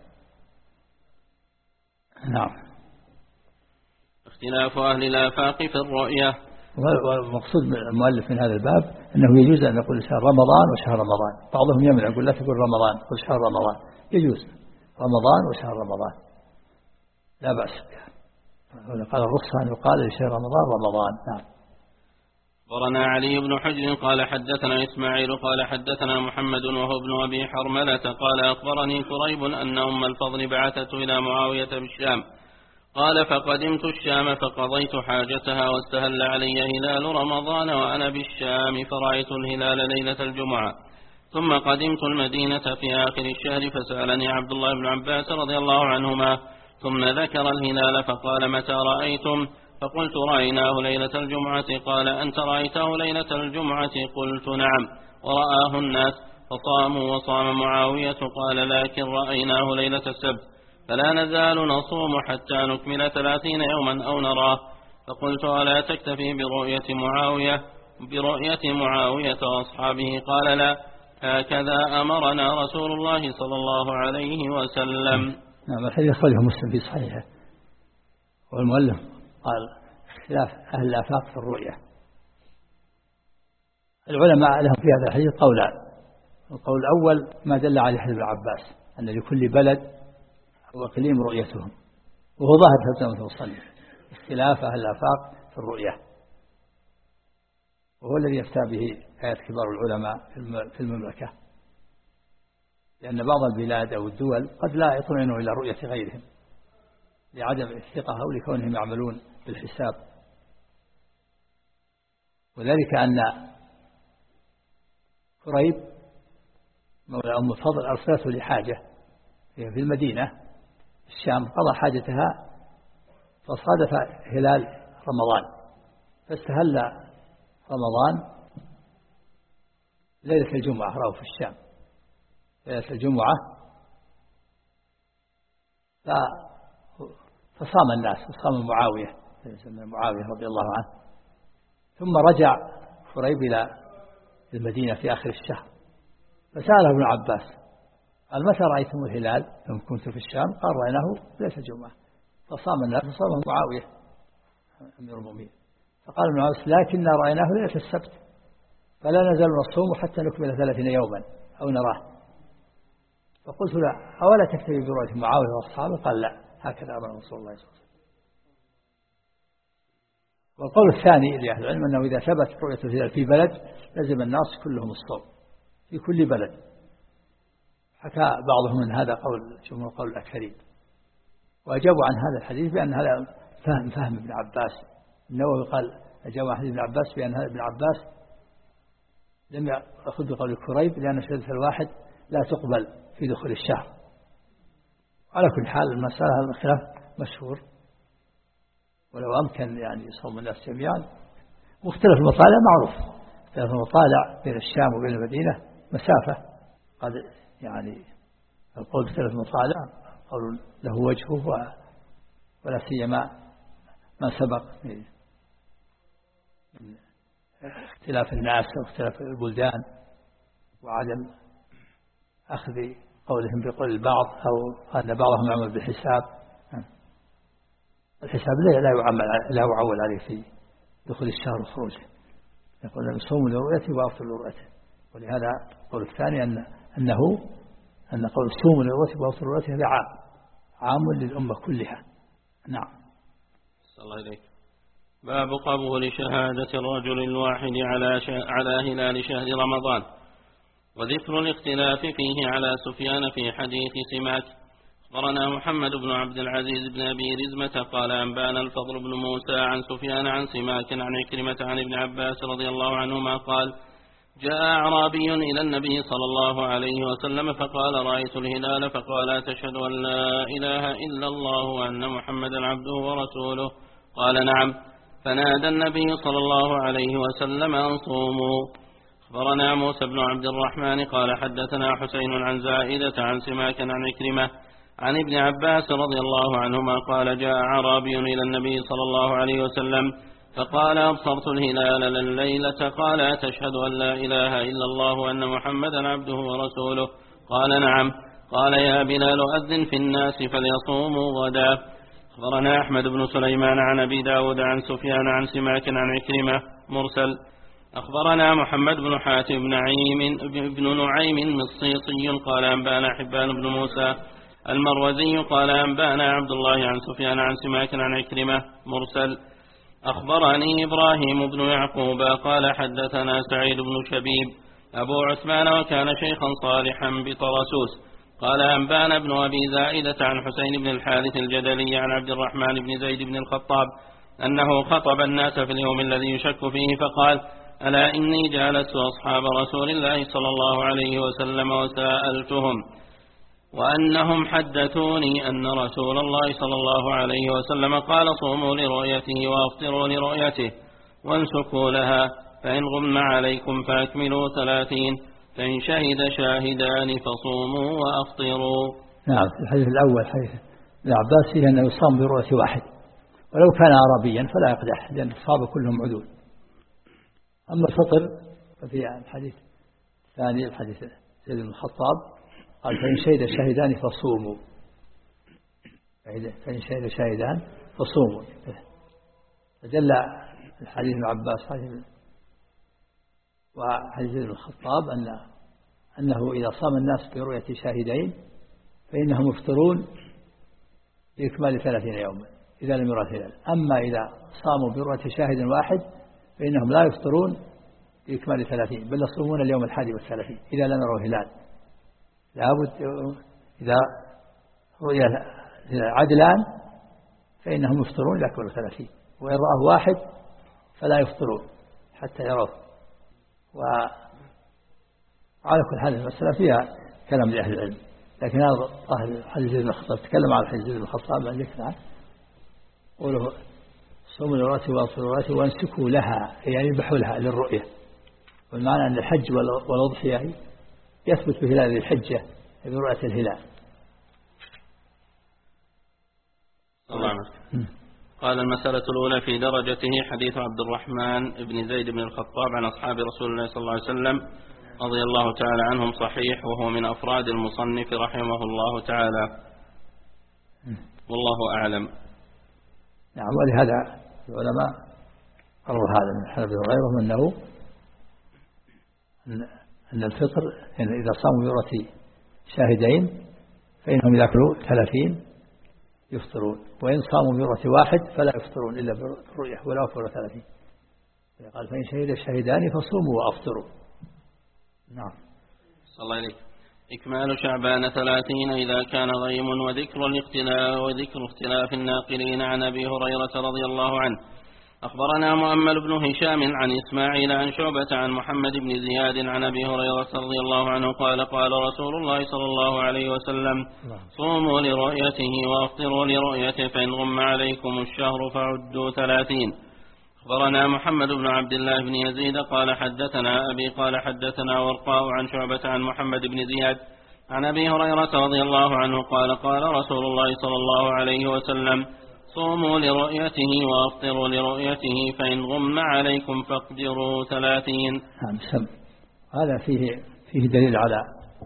نعم. اختلاف أهل الآفاق في الرؤية. والمقصود من المؤلف من هذا الباب أنه يجوز أن نقول شهر رمضان وشهر رمضان. بعضهم يمنع يقول لا تقول رمضان قل شهر رمضان. يجوز رمضان وشهر رمضان لا بأس بها. قال الرخصة أن يقال لشهر رمضان رمضان. نعم. أخبرنا علي بن حجر قال حدثنا إسماعيل قال حدثنا محمد وهو ابن أبي حرملة قال أخبرني كريب أن أم الفضل بعثته إلى معاوية بالشام قال فقدمت الشام فقضيت حاجتها واستهل علي هلال رمضان وأنا بالشام فرأيت الهلال ليلة الجمعة ثم قدمت المدينة في آخر الشهر فسألني عبد الله بن عباس رضي الله عنهما ثم ذكر الهلال فقال متى رأيتم؟ فقلت رأيناه ليلة الجمعة. قال أنت رأيته ليلة الجمعة؟ قلت نعم ورآه الناس فصاموا وصام معاوية. قال لكن رأيناه ليلة السبت فلا نزال نصوم حتى نكمل ثلاثين يوما أو نراه. فقلت ألا تكتفي برؤية معاوية برؤية معاوية وأصحابه؟ قال لا هكذا أمرنا رسول الله صلى الله عليه وسلم. نعم الحديث أخرجه مسلم في صحيحه. والمؤلف قال اختلاف أهل الآفاق في الرؤية. العلماء لهم في هذا الحديث قولان. القول الأول ما دل عليه حديث ابن عباس أن لكل بلد وإقليم رؤيتهم، وهو ظاهر ترجمة المصنف اختلاف أهل الآفاق في الرؤية، وهو الذي يفتى به آية كبار العلماء في المملكة، لأن بعض البلاد أو الدول قد لا يطمئنوا إلى رؤية غيرهم لعدم الثقة أو لكونهم يعملون بالحساب. وذلك أن كريب مولى أم الفضل أرسلته لحاجة في المدينة الشام قضى حاجتها فصادف هلال رمضان فاستهل رمضان ليلة الجمعة رأوا في الشام ليلة الجمعة فصام الناس وصام معاوية معاوية رضي الله عنه. ثم رجع كريب إلى المدينة في آخر الشهر فسأله ابن عباس قال متى رأيتم الهلال؟ يوم كنت في الشام. قال رأيناه ليلة الجمعة. فصام الناس وصامه معاوية أمير المؤمنين. فقال ابن عباس لكننا رأيناه ليلة السبت فلا نزال نصوم حتى نكمل ثلاثين يوما أو نراه. فقلت لا أولا تكتفي برؤية معاوية وأصحابه؟ قال لا هكذا أمر رسول الله صلى الله عليه وسلم. والقول الثاني لأهل العلم أنه إذا ثبت رؤية الهلال في بلد لزم الناس كلهم الصوم في كل بلد. حكى بعضهم من هذا قول جمهور قول الأكثرين، وأجابوا عن هذا الحديث بأن هذا فهم فهم ابن عباس. النووي قال أجابوا عن حديث ابن عباس بأن هذا ابن عباس لم يأخذ بقول كريب لأن شهادة الواحد لا تقبل في دخول الشهر. على كل حال المسألة هذا الخلاف مشهور، ولو أمكن يعني يصوم الناس جميعا. مختلف المطالع معروف، اختلاف المطالع بين الشام وبين المدينة مسافة قد يعني القول بثلاث مطالع قول له وجهه، ولا سيما ما سبق من اختلاف الناس واختلاف البلدان وعدم أخذ قولهم بقول البعض أو أن بعضهم يعمل بالحساب. الحساب لا يعمل لا يعول عليه في دخول الشهر وخروجه، يقول نصوم لرؤيته وأفطر لرؤيته. ولهذا قول الثاني أن أنه أن قول صوم لرؤيته وأفطر لرؤيته هذا عام عام للأمة كلها. نعم. صلى الله عليك. باب قبول شهادة الرجل الواحد على على هلال شهر رمضان، وذكر الاختلاف فيه على سفيان في حديث سماك. أخبرنا محمد بن عبد العزيز بن أبي رزمة قال أنبانا الفضل بن موسى عن سفيان عن سماك عن عكرمة عن ابن عباس رضي الله عنهما قال جاء أعرابي إلى النبي صلى الله عليه وسلم فقال رأيت الهلال، فقال تشهد أن لا إله إلا الله وأن محمدا عبده ورسوله؟ قال نعم. فنادى النبي صلى الله عليه وسلم أن صوموا. أخبرنا موسى بن عبد الرحمن قال حدثنا حسين عن زائدة عن سماك عن عكرمة عن ابن عباس رضي الله عنهما قال جاء أعرابي إلى النبي صلى الله عليه وسلم فقال أبصرت الهلال الليلة، قال تشهد أن لا إله إلا الله وأن محمدا عبده ورسوله؟ قال نعم. قال يا بلال أذن في الناس فليصوموا غدا. أخبرنا أحمد بن سليمان عن أبي داود عن سفيان عن سماك عن عكرمة مرسل. أخبرنا محمد بن حاتم بن نعيم بن نعيم مصيصي قال أنبانا حبان بن موسى المروزي قال أنبانا عبد الله عن سفيان عن سماك عن عكرمة مرسل. أخبرني إبراهيم بن يعقوب قال حدثنا سعيد بن شبيب أبو عثمان وكان شيخا صالحا بطرسوس قال أنبانا ابن أبي زائدة عن حسين بن الحارث الجدلي عن عبد الرحمن بن زيد بن الخطاب أنه خطب الناس في اليوم الذي يشك فيه فقال ألا إني جالست أصحاب رسول الله صلى الله عليه وسلم وسألتهم وأنهم حدثوني أن رسول الله صلى الله عليه وسلم قال صوموا لرؤيته وأفطروا لرؤيته وانسكوا لها، فإن غم عليكم فأكملوا ثلاثين، فإن شهد شاهدان فصوموا وأفطروا. نعم. في الحديث الأول حديث ابن عباس فيه أنه يصام برؤية واحد ولو كان عربيا فلا يقدح لأن الصحابة كلهم عدول. أما الفطر ففي الحديث الثاني الحديث سيد بن الخطاب قال فإن شهد شاهدان فصوموا، فإن شهد شاهدان فصوموا. فدل الحديث ابن عباس وحديث ابن الخطاب أن أنه إذا صام الناس برؤية شاهدين فإنهم يفطرون بإكمال ثلاثين يوما إذا لم يرى الهلال. أما إذا صاموا برؤية شاهد واحد فإنهم لا يفطرون بإكمال ثلاثين بل يصومون اليوم الحادي والثلاثين إذا لم يروا الهلال. لابد إذا رؤيا عدلان فإنهم يفطرون إلى كل ثلاثين، وإن رأى واحد فلا يفطرون حتى يروه. وعلى كل حال المسألة فيها كلام لأهل العلم، لكن هذا حديث ابن الخطاب تكلم عن حديث ابن الخطاب عن ذكرها قوله صوموا لرؤيته وأفطروا لرؤيته وانسكوا لها، يعني يذبحوا لها للرؤية. والمعنى أن الحج والأضحية يثبت بهلال الحجة برؤية الهلال. الله. قال المسألة الأولى في درجته حديث عبد الرحمن بن زيد بن الخطاب عن أصحاب رسول الله صلى الله عليه وسلم رضي الله تعالى عنهم صحيح، وهو من أفراد المصنف رحمه الله تعالى، والله أعلم. نعم. ولهذا العلماء قرروا هذا من حديث غيرهم أنه أن الفطر يعني إذا صاموا برؤية شاهدين فإنهم يأكلوا ثلاثين يفطرون، وإن صاموا برؤية واحد فلا يفطرون إلا برؤية ولا يفطروا ثلاثين. قال فإن شهد الشاهدان فصوموا وأفطروا. نعم. صلى الله عليه. إكمال شعبان ثلاثين إذا كان غيم، وذكر الاختلاف وذكر اختلاف الناقلين عن أبي هريرة رضي الله عنه. أخبرنا مؤمل بن هشام عن إسماعيل عن شعبة عن محمد بن زياد عن أبي هريرة رضي الله عنه قال قال رسول الله صلى الله عليه وسلم صوموا لرؤيته وأفطروا لرؤيته، فإن غم عليكم الشهر فعدوا ثلاثين. أخبرنا محمد بن عبد الله بن يزيد قال حدثنا أبي قال حدثنا ورقاء عن شعبة عن محمد بن زياد عن أبي هريرة رضي الله عنه قال قال رسول الله صلى الله عليه وسلم صوموا لرؤيته وأفطروا لرؤيته فإن غم عليكم فاقدروا ثلاثين. نعم سم. هذا فيه فيه دليل على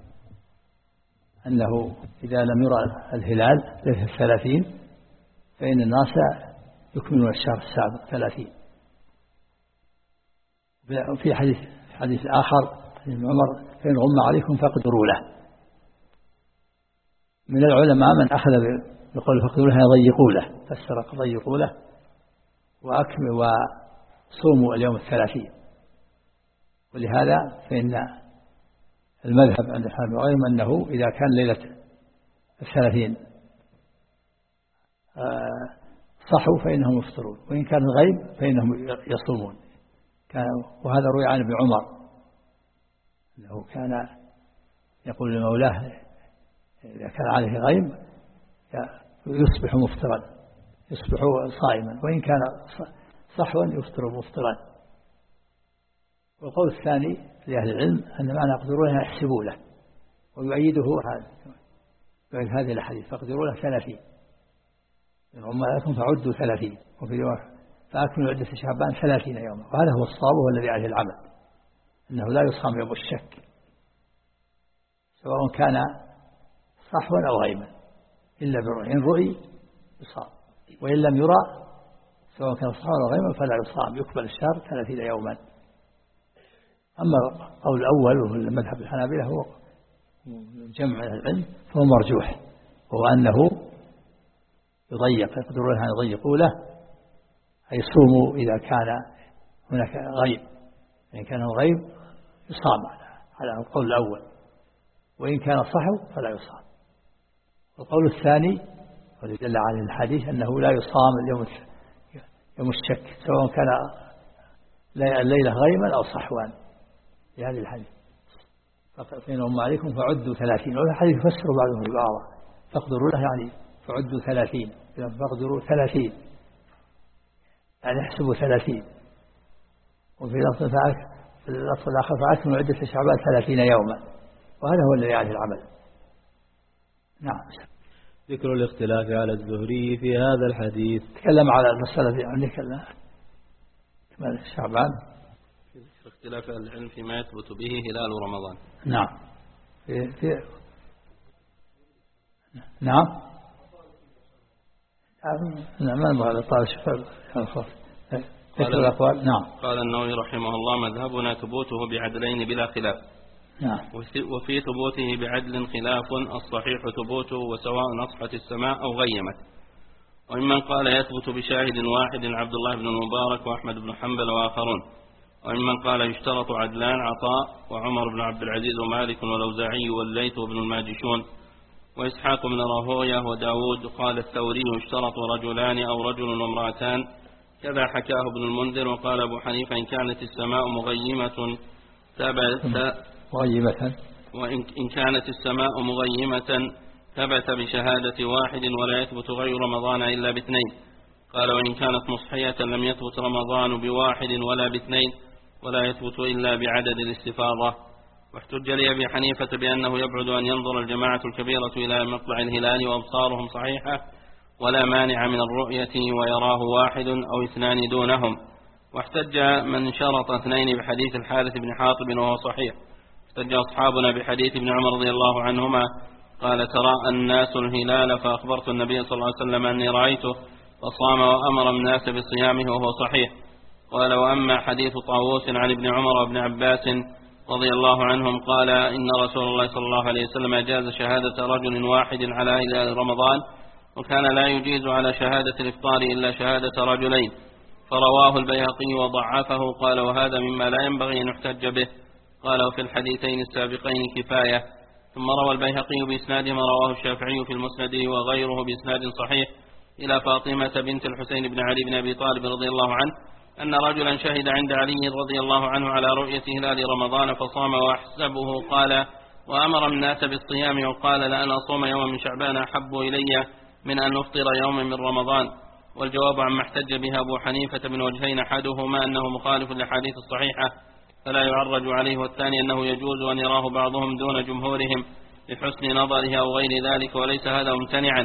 أنه إذا لم يرى الهلال ليلة الثلاثين فإن الناس يكملون الشهر السابق ثلاثين. وفي حديث حديث آخر حديث عمر فإن غم عليكم فاقدروا له. من العلماء من أخذ بقول فاقدروا له يضيقوا له، فسر ضيقوا له وأكمل وصوموا اليوم الثلاثين. ولهذا فإن المذهب عند الحنابلة وغيرهم أنه إذا كان ليلة الثلاثين صحوا فإنهم يفطرون، وإن كان الغيب فإنهم يصومون. وهذا روي عن ابن عمر أنه كان يقول لمولاه إذا كان عليه غيب يصبح مفطرا، يصبح صائما، وإن كان صحوا يفطر مفطرا. والقول الثاني لأهل العلم أن معنى يقدرون يحسبوا له، ويؤيده هذا هذه الحديث فاقدروا له ثلاثين، إن غم عليكم فعدوا ثلاثين، وفي رواية فأكملوا عدة شعبان ثلاثين يوما. وهذا هو الصواب والذي عليه العمل، أنه لا يصام يوم الشك سواء كان صحوا أو غيما إلا بالرؤية. إن رؤي يصام، وإن لم يرى سواء كان صحوا أو غيما فلا يصام، يقبل الشهر ثلاثين يوما. أما قول الأول وهو المذهب الحنابلة هو جمع العلم فهو مرجوح، وهو أنه يضيق، يقدرون أن يضيقوا له أي يصوموا إذا كان هناك غيب، إن كان غيب يصام على القول الأول، وإن كان صحوا فلا يصام. القول الثاني والذي دل على الحديث أنه لا يصام اليوم يوم الشك سواء كان الليلة غيما أو صحوا في هذه الحديث. فإن غم عليكم فعدوا ثلاثين. وهذا الحديث يفسر بعضهم ببعض، فاقدروا له يعني فعدوا ثلاثين، فاقدروا ثلاثين يعني احسبوا ثلاثين. وفي لفظ الآخر فأكملوا عدة شعبان ثلاثين يوما، وهذا هو الذي عليه العمل. نعم. ذكر الاختلاف على الزهري في هذا الحديث. تكلم على المسألة عندك كمال شعبان، اختلاف العلم فيما يثبت به هلال رمضان. نعم. في في نعم. نعم ما نبغى لطالب شفاء الخوف. ذكر الأقوال. نعم. قال النووي رحمه الله مذهبنا ثبوته بعدلين بلا خلاف. نعم. وفي ثبوته بعدل خلاف، الصحيح ثبوته وسواء أصحت السماء أو غيمت. وممن قال يثبت بشاهد واحد عبد الله بن المبارك وأحمد بن حنبل وآخرون. وممن قال يشترط عدلان عطاء وعمر بن عبد العزيز ومالك والأوزاعي والليث وابن الماجشون وإسحاق بن راهويه وداود. قال الثوري يشترط رجلان أو رجل وامرأتان، كذا حكاه ابن المنذر. وقال أبو حنيفة إن كانت السماء مغيمة ثبت مغيمة وإن كانت السماء مغيمة ثبت بشهادة واحد ولا يثبت غير رمضان إلا باثنين. قال وإن كانت مصحية لم يثبت رمضان بواحد ولا باثنين ولا يثبت إلا بعدد الاستفاضة. واحتج لأبي حنيفة بأنه يبعد أن ينظر الجماعة الكبيرة إلى مطلع الهلال وأبصارهم صحيحة ولا مانع من الرؤية ويراه واحد أو اثنان دونهم. واحتج من شرط اثنين بحديث الحارث بن حاطب وهو صحيح. احتج أصحابنا بحديث ابن عمر رضي الله عنهما قال تراءى الناس الهلال فأخبرت النبي صلى الله عليه وسلم أني رأيته فصام وأمر الناس بصيامه وهو صحيح. قال وأما حديث طاووس عن ابن عمر وابن عباس رضي الله عنهم قال إن رسول الله صلى الله عليه وسلم أجاز شهادة رجل واحد على هلال رمضان، وكان لا يجيز على شهادة الإفطار إلا شهادة رجلين، فرواه البيهقي وضعفه. قال وهذا مما لا ينبغي أن يحتج به. قال وفي الحديثين السابقين كفاية. ثم روى البيهقي بإسناد ما رواه الشافعي في المسند وغيره بإسناد صحيح إلى فاطمة بنت الحسين بن علي بن أبي طالب رضي الله عنه أن رجلا شهد عند علي رضي الله عنه على رؤية هلال رمضان فصام وأحسبه. قال وأمر الناس بالصيام وقال لأن أصوم يوما من شعبان أحب إلي من أن أفطر يوما من رمضان. والجواب عما احتج بها أبو حنيفة من وجهين، أحدهما أنه مخالف للحديث الصحيحة فلا يعرج عليه، والثاني أنه يجوز أن يراه بعضهم دون جمهورهم لحسن نظره أو غير ذلك، وليس هذا ممتنعا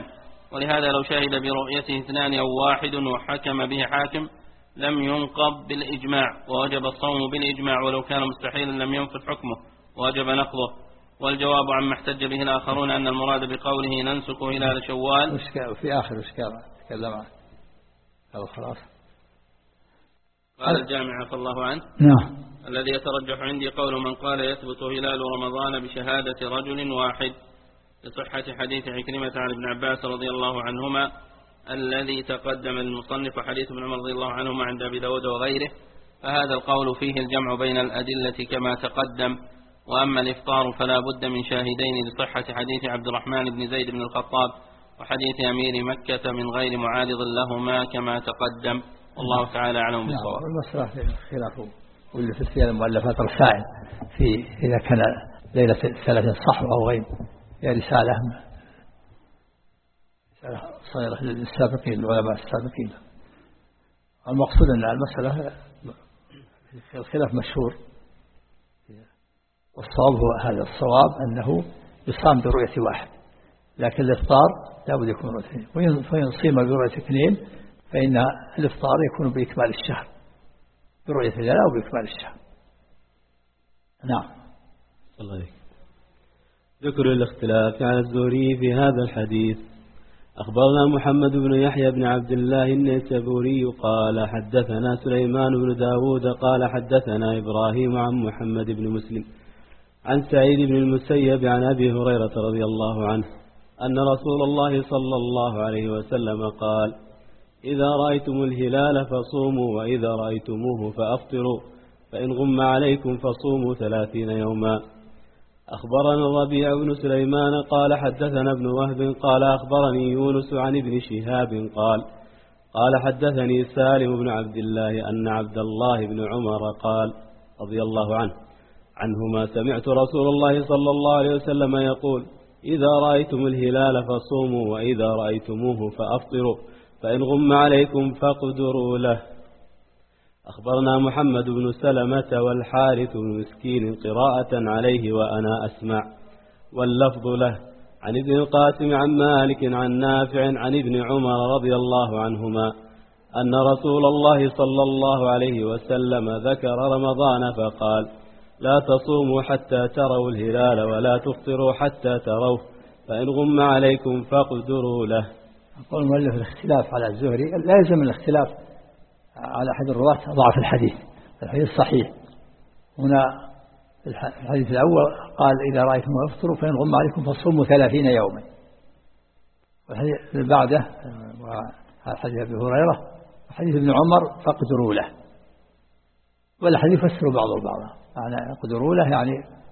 ولهذا لو شهد برؤيته اثنان أو واحد وحكم به حاكم لم ينقض بالإجماع ووجب الصوم بالإجماع، ولو كان مستحيلا لم ينفذ حكمه ووجب نقضه. والجواب عما احتج به الآخرون أن المراد بقوله ننسك هلال شوال في آخر إشكال تكلم عنه هذا خلاص. قال الجامع عفى الله عنه نعم. الذي يترجح عندي قول من قال يثبت هلال رمضان بشهادة رجل واحد لصحة حديث عكرمة عن ابن عباس رضي الله عنهما الذي تقدم المصنف حديث ابن عمر رضي الله عنهما عند أبي داود وغيره، فهذا القول فيه الجمع بين الأدلة كما تقدم. وأما الإفطار فلا بد من شاهدين لصحة حديث عبد الرحمن بن زيد بن الخطاب وحديث أمير مكة من غير معارض لهما كما تقدم، والله تعالى أعلم بالصواب. المسألة خلافه واللي في السير المؤلفات رسائل في إذا كان ليلة ثلاثة صح أو غيب، يا رسالة صغيرة للسابقين العلماء السابقين. المقصود أن المسألة الخلاف مشهور، والصواب هو هذا الصواب أنه يصام برؤية واحد، لكن الإفطار لا بد يكون رؤيتين، فإن صيم برؤية اثنين فإن الإفطار يكون بإكمال الشهر، برؤية الهلال أو بإكمال الشهر. نعم. الله عليك. ذكر الاختلاف على الزهري في هذا الحديث. أخبرنا محمد بن يحيى بن عبد الله النيسابوري قال حدثنا سليمان بن داود قال حدثنا إبراهيم عن محمد بن مسلم عن سعيد بن المسيب عن أبي هريرة رضي الله عنه أن رسول الله صلى الله عليه وسلم قال إذا رأيتم الهلال فصوموا وإذا رأيتموه فأفطروا فإن غم عليكم فصوموا ثلاثين يوما. أخبرنا الربيع بن سليمان قال حدثنا ابن وهب قال أخبرني يونس عن ابن شهاب قال قال حدثني سالم بن عبد الله أن عبد الله بن عمر قال رضي الله عنه عنهما سمعت رسول الله صلى الله عليه وسلم يقول إذا رأيتم الهلال فصوموا وإذا رأيتموه فأفطروا فإن غم عليكم فاقدروا له. أخبرنا محمد بن سلمة والحارث بن مسكين قراءة عليه وأنا أسمع، واللفظ له عن ابن القاسم عن مالك عن نافع عن ابن عمر رضي الله عنهما أن رسول الله صلى الله عليه وسلم ذكر رمضان فقال لا تصوموا حتى تروا الهلال ولا تفطروا حتى تروه فإن غم عليكم فاقدروا له. يقول المؤلف الاختلاف على الزهري لا يلزم الاختلاف على أحد الرواة ضعف الحديث، الحديث صحيح. هنا الحديث الأول قال إذا رأيتم افطروا فإن غم عليكم فصوموا ثلاثين يوما، والحديث اللي بعده وحديث أبي هريرة وحديث ابن عمر فاقدروا له، والحديث يفسر بعض البعض، يعني اقدروا له يعني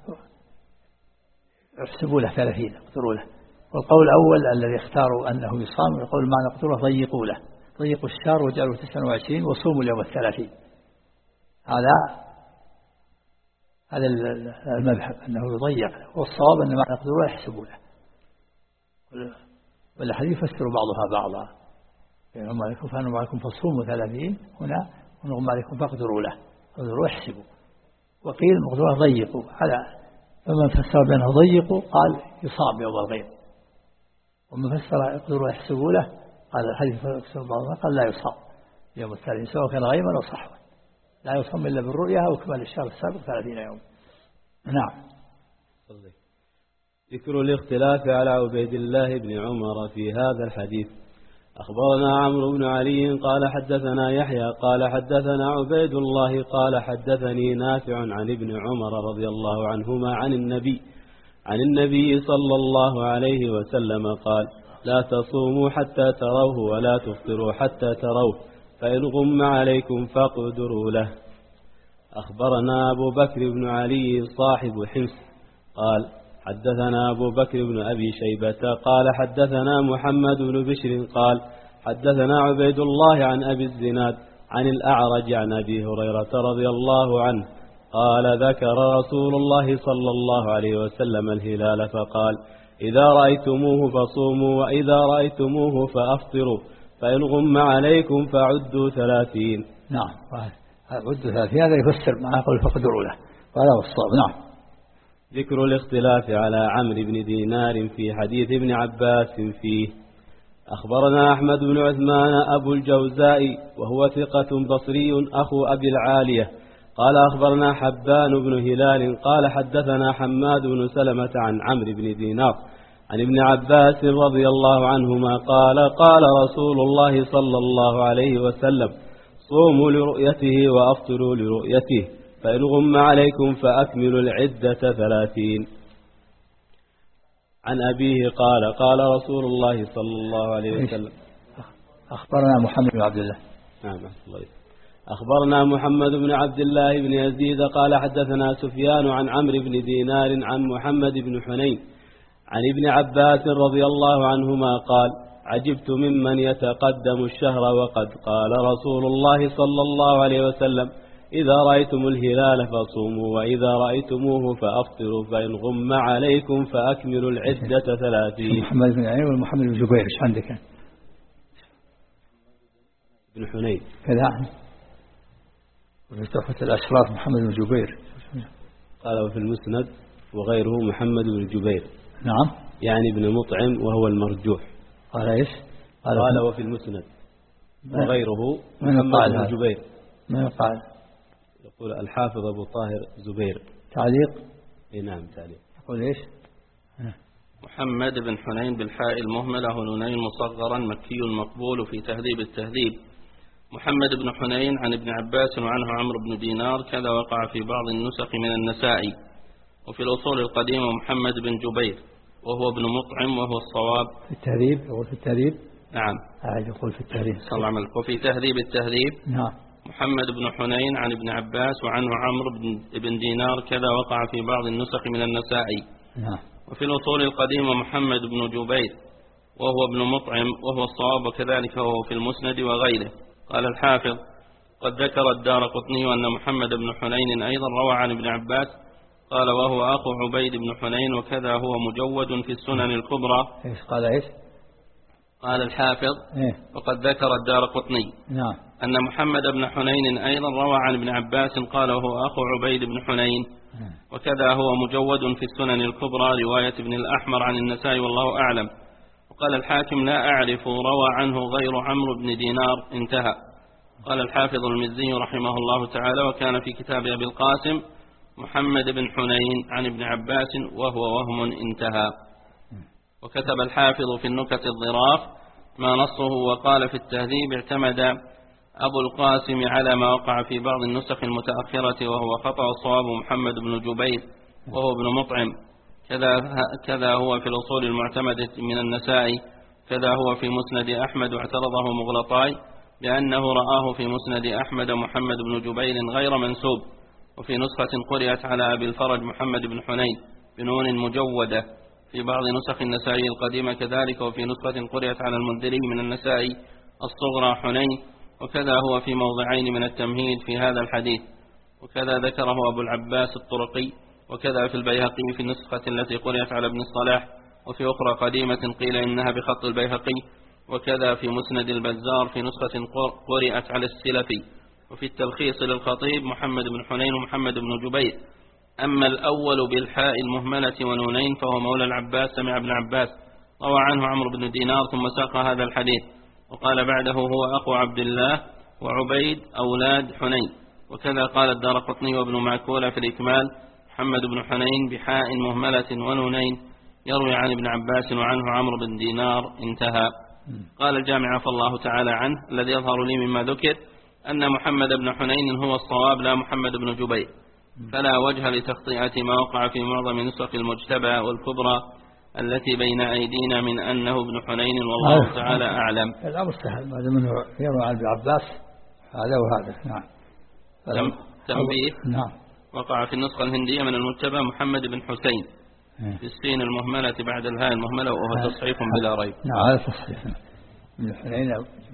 احسبوا له ثلاثين اقدروا له. والقول الأول الذي اختاروا أنه يصام يقول معنى اقدروا له ضيقوا له، ضيقوا الشهر وجعلوا تسعة وعشرين وصوموا اليوم الثلاثين. هذا هذا المذهب أنه يضيق، والصواب أن معنى اقدروا له يحسبوا له، والحديث يفسر بعضها بعضا. يعني هم عليكم فأنهم عليكم فصوموا ثلاثين، هنا ونغم عليكم فاقدروا له اقدروا يحسبوا. وقيل مقدروا ضيقوا، على فمن فسر بأنه ضيقوا قال يصاب يوم الغيب، ومن فسر اقدروا يحسبوا له قال الحديث فسر بعضها قال لا يصاب يوم الثلاثين سواء كان غيبا أو صحوا، لا يصام إلا بالرؤيا وكمال الشهر السابق ثلاثين يوم. نعم. ذكر الاختلاف على عبيد الله بن عمر في هذا الحديث. أخبرنا عمرو بن علي قال حدثنا يحيى قال حدثنا عبيد الله قال حدثني نافع عن ابن عمر رضي الله عنهما عن النبي عن النبي صلى الله عليه وسلم قال لا تصوموا حتى تروه ولا تفطروا حتى تروه فإن غم عليكم فاقدروا له. أخبرنا أبو بكر بن علي صاحب حمص قال حدثنا أبو بكر بن أبي شيبة قال حدثنا محمد بن بشر قال حدثنا عبيد الله عن أبي الزناد عن الأعرج عن أبي هريرة رضي الله عنه قال ذكر رسول الله صلى الله عليه وسلم الهلال فقال إذا رأيتموه فصوموا وإذا رأيتموه فأفطروا فإن غم عليكم فعدوا ثلاثين. نعم، عدوا ثلاثين هذا يفسر ما يقول فاقدروا له، وهذا هو الصواب. نعم. ذكر الاختلاف على عمرو بن دينار في حديث ابن عباس فيه. أخبرنا أحمد بن عثمان أبو الجوزاء وهو ثقة بصري أخو أبي العالية قال أخبرنا حبان بن هلال قال حدثنا حماد بن سلمة عن عمرو بن دينار عن ابن عباس رضي الله عنهما قال قال رسول الله صلى الله عليه وسلم صوموا لرؤيته وأفطروا لرؤيته فإن غم عليكم فأكملوا العدة ثلاثين. عن أبيه قال قال رسول الله صلى الله عليه وسلم أخبرنا محمد بن عبد الله نعم الله أخبرنا محمد بن عبد الله بن يزيد قال حدثنا سفيان عن عمرو بن دينار عن محمد بن حنين عن ابن عباس رضي الله عنهما قال عجبت ممن يتقدم الشهر وقد قال رسول الله صلى الله عليه وسلم إذا رأيتم الهلال فصوموا وإذا رأيتموه فأفطروا فإن غم عليكم فأكملوا العدة ثلاثين. محمد بن عين ومحمد بن جبير إيش عندك؟ بن حنين كذا وفي تحفة الأشراف محمد بن جبير قال وفي المسند وغيره محمد بن جبير نعم يعني ابن مطعم وهو المرجوح. قال إيش؟ قال, قال وفي المسند وغيره محمد بن جبير. من قال؟ يقول الحافظ أبو طاهر زبير. تعليق؟ إيه نعم تعليق. يقول إيش؟ محمد بن حنين بالحاء المهملة ونونين مصغرا مكي مقبول في تهذيب التهذيب. محمد بن حنين عن ابن عباس وعنه عمرو بن دينار كذا وقع في بعض النسخ من النسائي. وفي الأصول القديمة محمد بن جبير وهو ابن مطعم وهو الصواب. في التهذيب يقول في التهذيب نعم هذا يقول في التهذيب صلى الله عليه وسلم. وفي تهذيب التهذيب نعم محمد بن حنين عن ابن عباس وعنه عمرو بن دينار كذا وقع في بعض النسخ من النسائي. نعم. وفي الأصول القديمة محمد بن جبير وهو ابن مطعم وهو الصواب وكذلك هو في المسند وغيره. قال الحافظ قد ذكر الدارقطني أن محمد بن حنين أيضا روى عن ابن عباس قال وهو أخو عبيد بن حنين وكذا هو مجود في السنن الكبرى. إيش قال إيش؟ قال الحافظ إيه؟ وقد ذكر الدارقطني نعم أن محمد بن حنين أيضا روى عن ابن عباس قال وهو أخو عبيد بن حنين وكذا هو مجود في السنن الكبرى رواية ابن الأحمر عن النسائي والله أعلم. وقال الحاكم لا أعرف روى عنه غير عمرو بن دينار انتهى. قال الحافظ المزي رحمه الله تعالى وكان في كتاب أبي القاسم محمد بن حنين عن ابن عباس وهو وهم انتهى. وكتب الحافظ في النكت الظراف ما نصه وقال في التهذيب اعتمد أبو القاسم على ما وقع في بعض النسخ المتأخرة وهو خطأ الصواب محمد بن جبير وهو ابن مطعم كذا, كذا هو في الأصول المعتمدة من النسائي كذا هو في مسند أحمد واعترضه مغلطاي لأنه رآه في مسند أحمد محمد بن جبير غير منسوب. وفي نسخة قرأت على أبي الفرج محمد بن حنين بنون مجودة في بعض نسخ النسائي القديمة كذلك. وفي نسخة قرأت على المنذري من النسائي الصغرى حنين وكذا هو في موضعين من التمهيد في هذا الحديث. وكذا ذكره أبو العباس الطرقي وكذا في البيهقي في النسخة التي قرأت على ابن الصلاح وفي أخرى قديمة قيل إنها بخط البيهقي. وكذا في مسند البزار في نسخة قرأت على السلفي. وفي التلخيص للخطيب محمد بن حنين ومحمد بن جبير. أما الأول بالحاء المهملة ونونين فهو مولى العباس سمع ابن عباس روى عنه عمرو بن دينار ثم ساق هذا الحديث. وقال بعده هو أخو عبد الله وعبيد أولاد حنين. وكذا قال الدارقطني وابن معكولة في الإكمال محمد بن حنين بحاء مهملة ونونين يروي عن ابن عباس وعنه عمرو بن دينار انتهى. قال الجامع فالله تعالى عنه الذي يظهر لي مما ذكر أن محمد بن حنين هو الصواب لا محمد بن جبير فلا وجه لتخطئة ما وقع في معظم نسخ المجتبى والكبرى التي بين أيدينا من أنه ابن حنين والله تعالى أعلم. الأمر سهل ما دام يروى عن ابن عباس هذا وهذا. نعم. تنبيه نعم. وقع في النسخة الهندية من المجتبى محمد بن حسين في السين المهملة بعد الهاء المهملة وهو تصحيح بلا ريب. نعم هذا تصحيح من حنين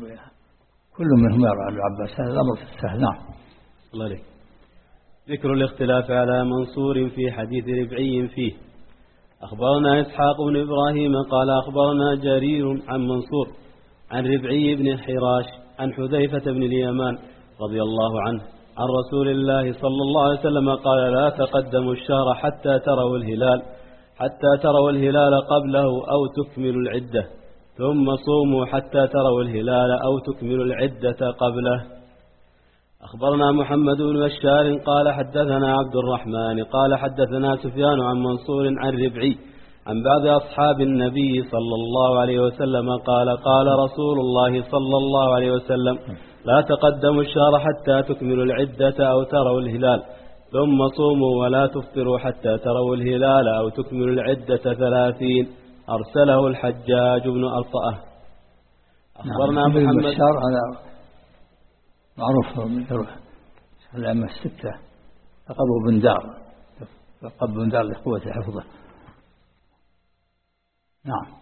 كل منهم يروى عن ابن عباس هذا الأمر سهل. نعم. الله عليك. ذكر الاختلاف على منصور في حديث ربعي فيه. أخبرنا إسحاق بن إبراهيم قال أخبرنا جرير عن منصور عن ربعي بن حراش عن حذيفة بن اليمان رضي الله عنه عن رسول الله صلى الله عليه وسلم قال لا تقدموا الشهر حتى تروا الهلال حتى تروا الهلال قبله أو تكملوا العدة ثم صوموا حتى تروا الهلال أو تكملوا العدة قبله. أخبرنا محمد بن بشار قال حدثنا عبد الرحمن قال حدثنا سفيان عن منصور عن ربعي عن بعض أصحاب النبي صلى الله عليه وسلم قال قال رسول الله صلى الله عليه وسلم لا تقدموا الشهر حتى تكملوا العدة أو تروا الهلال ثم صوموا ولا تفطروا حتى تروا الهلال أو تكملوا العدة ثلاثين. أرسله الحجاج بن أرطأة. أخبرنا نعم. محمد بشار هذا معروف من الأئمة الستة، لقبه بندار، لقب بندار لقوة حفظه. نعم.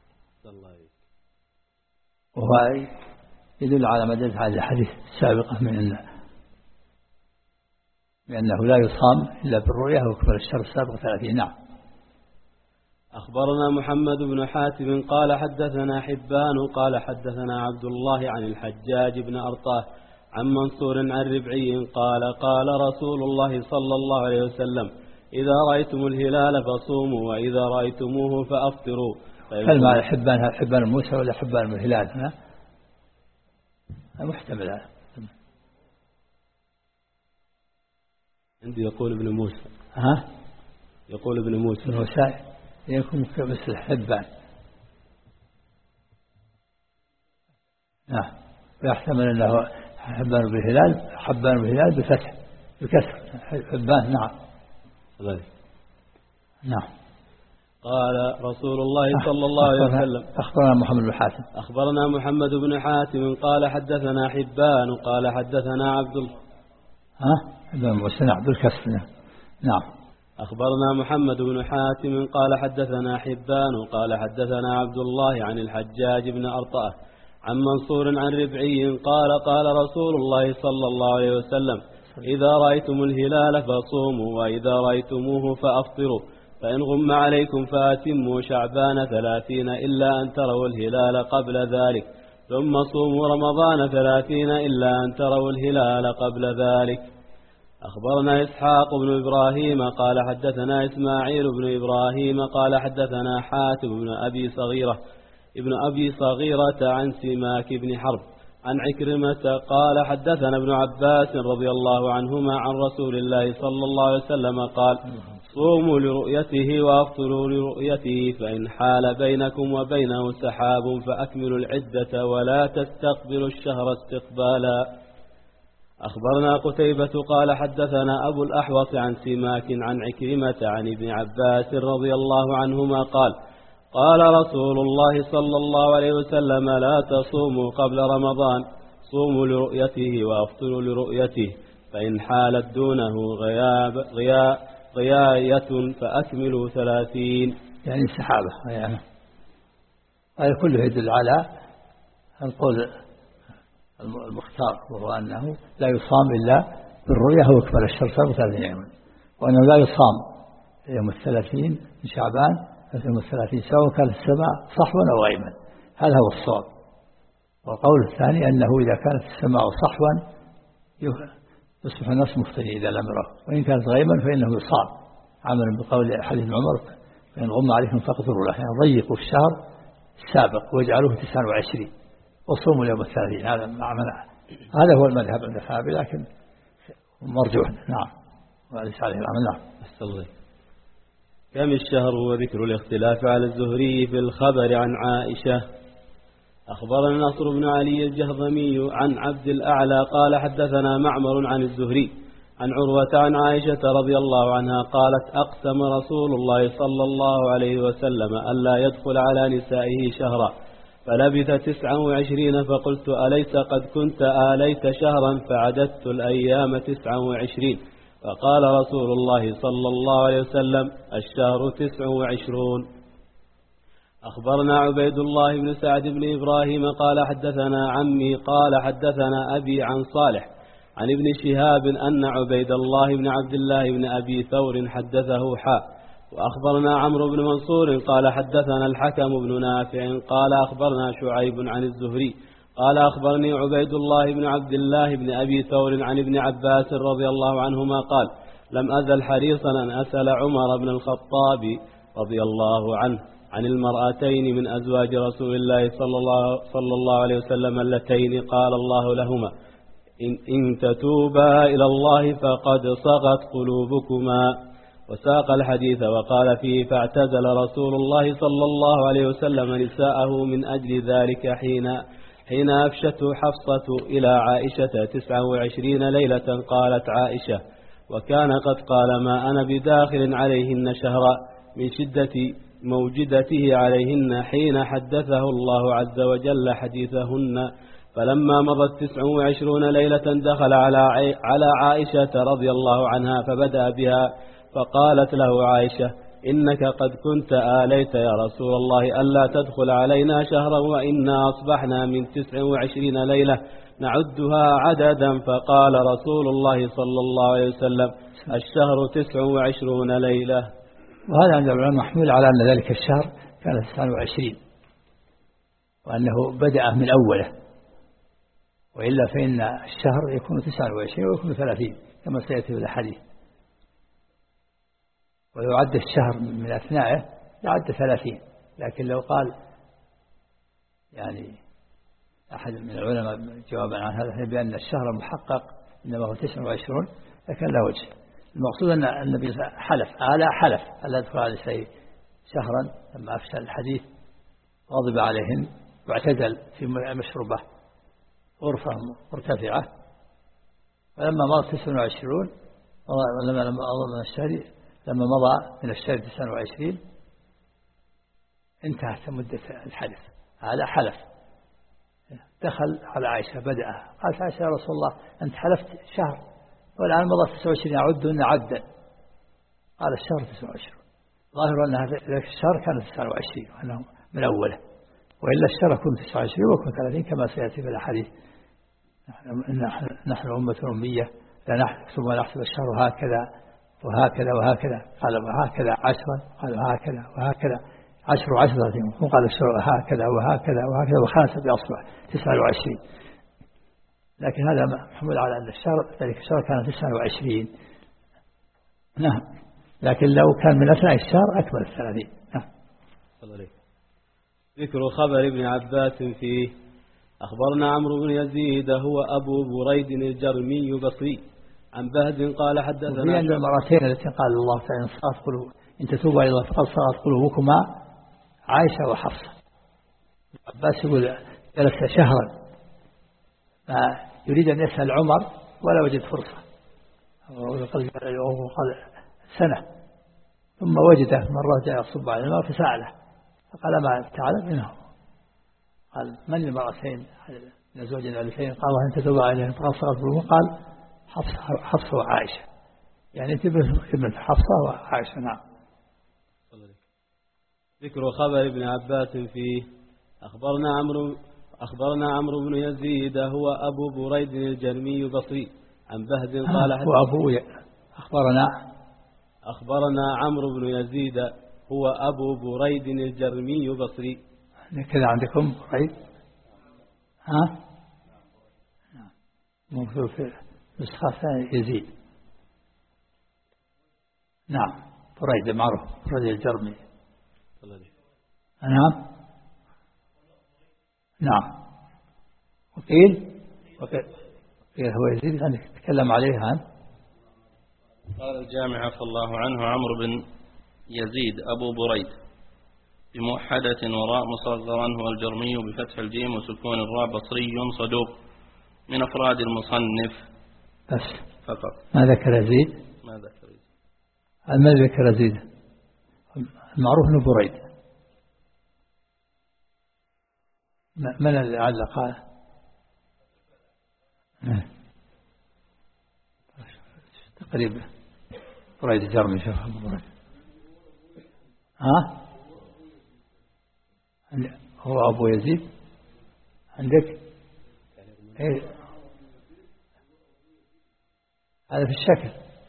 وهو يدل على ما دلت على الحديث السابقة من أن بأنه لا يصام إلا بالرؤية وكفر الشهر السابق ثلاثين. نعم. أخبرنا محمد بن حاتم قال حدثنا حبان قال حدثنا عبد الله عن الحجاج بن أرطاه عن منصور عن ربعي قال قال رسول الله صلى الله عليه وسلم إذا رأيتم الهلال فصوموا وإذا رأيتموه فأفطروا. كلمة على حبان، حبان موسى ولا حبان من الهلال؟ هنا محتمل هذا. عندي يقول ابن موسى. ها؟ يقول ابن موسى. ابن موسى يكون مثل حبان. نعم. ويحتمل أنه حبان بالهلال، حبان بالهلال بفتح بكسر حبان. نعم. غير. نعم. قال رسول الله صلى الله عليه وسلم. أخبرنا محمد بن حاتم. أخبرنا محمد بن حاتم قال حدثنا حبان قال حدثنا عبد الله. ها؟ ابن موسى. نعم بالكسر. نعم. أخبرنا محمد بن حاتم قال حدثنا حبان قال حدثنا عبد الله عن الحجاج بن أرطأة عن منصور عن ربعي قال قال رسول الله صلى الله عليه وسلم إذا رأيتم الهلال فصوموا وإذا رأيتموه فأفطروا فإن غم عليكم فأتموا شعبان ثلاثين إلا أن تروا الهلال قبل ذلك ثم صوموا رمضان ثلاثين إلا أن تروا الهلال قبل ذلك. أخبرنا إسحاق بن إبراهيم قال حدثنا إسماعيل بن إبراهيم قال حدثنا حاتم بن أبي صغيرة ابن أبي صغيرة عن سماك بن حرب عن عكرمة قال حدثنا ابن عباس رضي الله عنهما عن رسول الله صلى الله عليه وسلم قال صوموا لرؤيته وأفطروا لرؤيته فإن حال بينكم وبينه سحاب فأكملوا العدة ولا تستقبلوا الشهر استقبالا. أخبرنا قتيبة قال حدثنا أبو الأحوص عن سماك عن عكرمة عن ابن عباس رضي الله عنهما قال قال رسول الله صلى الله عليه وسلم لا تصوموا قبل رمضان صوموا لرؤيته وأفطروا لرؤيته فإن حالت دونه غياب غيا غياية فأكملوا ثلاثين. يعني سحابة. يعني هذا كله يدل على القول المختار وهو أنه لا يصام إلا بالرؤية وكفر الشهر ثلاثين يوما، وأنه لا يصام يوم الثلاثين من شعبان يوم الثلاثين سواء كان السماء صحوا أو غيما. هذا هو الصواب. والقول الثاني أنه إذا كانت السماء صحوا يصبح الناس مفطرين إذا لم يروا، وإن كانت غيما فإنه يصام عملا بقول حديث عمر فإن غم عليكم فاقدروا له، يعني ضيقوا الشهر السابق واجعلوه تسعة وعشرين وصوموا اليوم الثلاثين. هذا معنى هذا هو المذهب عند الحنابلة لكن مرجوح. نعم. وليس عليه العمل. نعم. أستغفر. كم الشهر وذكر الاختلاف على الزهري في الخبر عن عائشة. أخبرنا نصر بن علي الجهضمي عن عبد الأعلى قال حدثنا معمر عن الزهري عن عروة عن عائشة رضي الله عنها قالت أقسم رسول الله صلى الله عليه وسلم ألا يدخل على نسائه شهرا فلبث تسعا وعشرين فقلت أليس قد كنت آليت شهرا فعددت الأيام تسعا وعشرين فقال رسول الله صلى الله عليه وسلم الشهر تسع وعشرون. أخبرنا عبيد الله بن سعد بن إبراهيم قال حدثنا عمي قال حدثنا أبي عن صالح عن ابن شهاب أن عبيد الله بن عبد الله بن أبي ثور حدثه حاء. وأخبرنا عمرو بن منصور قال حدثنا الحكم بن نافع قال أخبرنا شعيب عن الزهري قال أخبرني عبيد الله بن عبد الله بن أبي ثور عن ابن عباس رضي الله عنهما قال لم أزل حريصا أن أسأل عمر بن الخطاب رضي الله عنه عن المرأتين من أزواج رسول الله صلى الله, صلى الله عليه وسلم اللتين قال الله لهما إن, إن تتوبا إلى الله فقد صغت قلوبكما، وساق الحديث وقال فيه فاعتزل رسول الله صلى الله عليه وسلم نساءه من أجل ذلك حين حين أفشته حفصة إلى عائشة تسعة وعشرين ليلة. قالت عائشة وكان قد قال ما أنا بداخل عليهن شهرا من شدة موجدته عليهن حين حدثه الله عز وجل حديثهن. فلما مضت تسع وعشرون ليلة دخل على على عائشة رضي الله عنها فبدأ بها، فقالت له عائشة إنك قد كنت آليت يا رسول الله ألا تدخل علينا شهرا وإنا أصبحنا من تسع وعشرين ليلة نعدها عددا. فقال رسول الله صلى الله عليه وسلم الشهر تسع وعشرون ليلة. وهذا عند العلماء محمول على أن ذلك الشهر كان تسعة وعشرين وأنه بدأ من أوله، وإلا فإن الشهر يكون تسعة وعشرين ويكون ثلاثين كما سيأتي في الحديث، ولو عد الشهر من أثنائه لعد ثلاثين. لكن لو قال يعني أحد من العلماء جوابا عن هذا بأن الشهر المحقق إنما هو تسعة وعشرون لكن لا وجه. المقصود أن النبي حلف آلا حلف ألا يدخل على شيء شهرا لما أفشل الحديث غضب عليهن واعتزل في مشربة غرفة مرتفعة. فلما مضى تسعة وعشرون لما لما مضى من الشهر لما مضى من الشهر تسعة وعشرين انتهت مدة الحدث. هذا حلف. دخل على عائشة بدأ قالت عائشة يا رسول الله أنت حلفت شهر والآن مضى تسعة وعشرين يعدهن عدا. قال الشهر تسعة وعشرين. ظاهر أن هذا الشهر كان تسعة وعشرين وأنه من أوله، وإلا الشهر يكون تسعة وعشرين ويكون ثلاثين كما سيأتي في الحديث. نحن, نحن أمة أمية لا نحسب ما نحسب الشهر هكذا وهكذا وهكذا. قال وهكذا عشرا قال وهكذا وهكذا عشر وعشرة وقال الشهر هكذا وهكذا وهكذا وخمسة بأصبع تسعة وعشرين. لكن هذا محمول على أن الشهر ذلك الشهر كان تسعة وعشرين. نعم. لكن لو كان من أثناء الشهر أكمل الثلاثين. نعم. ذكر خبر ابن عباس فيه أخبرنا عمرو بن يزيد هو أبو بريد الجرمي بصري عن بهز قال حدثنا في عند المرتين التي قال الله تعالى صارت قلوب إن تتوبا إلى الله فقد صارت قلوبكما عائشة وحفصة. عباس يقول جلس شهرا يريد أن يسأل عمر ولا وجد فرصة، وقال سنة ثم وجده مرة جاء يصب على الماء فسأله فقال ما تعلم منه. قال من المرأتين من زوجنا الاثنين؟ قال وإن تتوبا إليه فقد صارت قلوبكما. قال حفصة وعائشة، يعني ابن حفصة وعائشة. نعم. ذكر خبر ابن عباس فيه أخبرنا عمرو أخبرنا عمرو بن يزيد هو أبو بريد الجرمي بصري عن بهز قال وأبو أخبرنا أخبرنا عمرو بن يزيد هو أبو بريد الجرمي بصري. كذا عندكم بريد؟ ها؟ موجود في نسخة ثانية يزيد. نعم بريد معروف بريد الجرمي. نعم نعم. وقيل وقيل هو يزيد أن يتكلم عليه عن قال الجامع عفى الله عنه عمرو بن يزيد أبو بريد بموحدة وراء مصغرا هو الجرمي بفتح الجيم وسكون الراء بصري صدوق من أفراد المصنف بس فقط. ما ذكر يزيد ما ذكر يزيد ما ذكر يزيد المعروف بن بريد. من الذي علق؟ تقريبا بريد الجرمي شوف بريد. ها هو أبو يزيد عندك؟ إيه هذا في الشكل.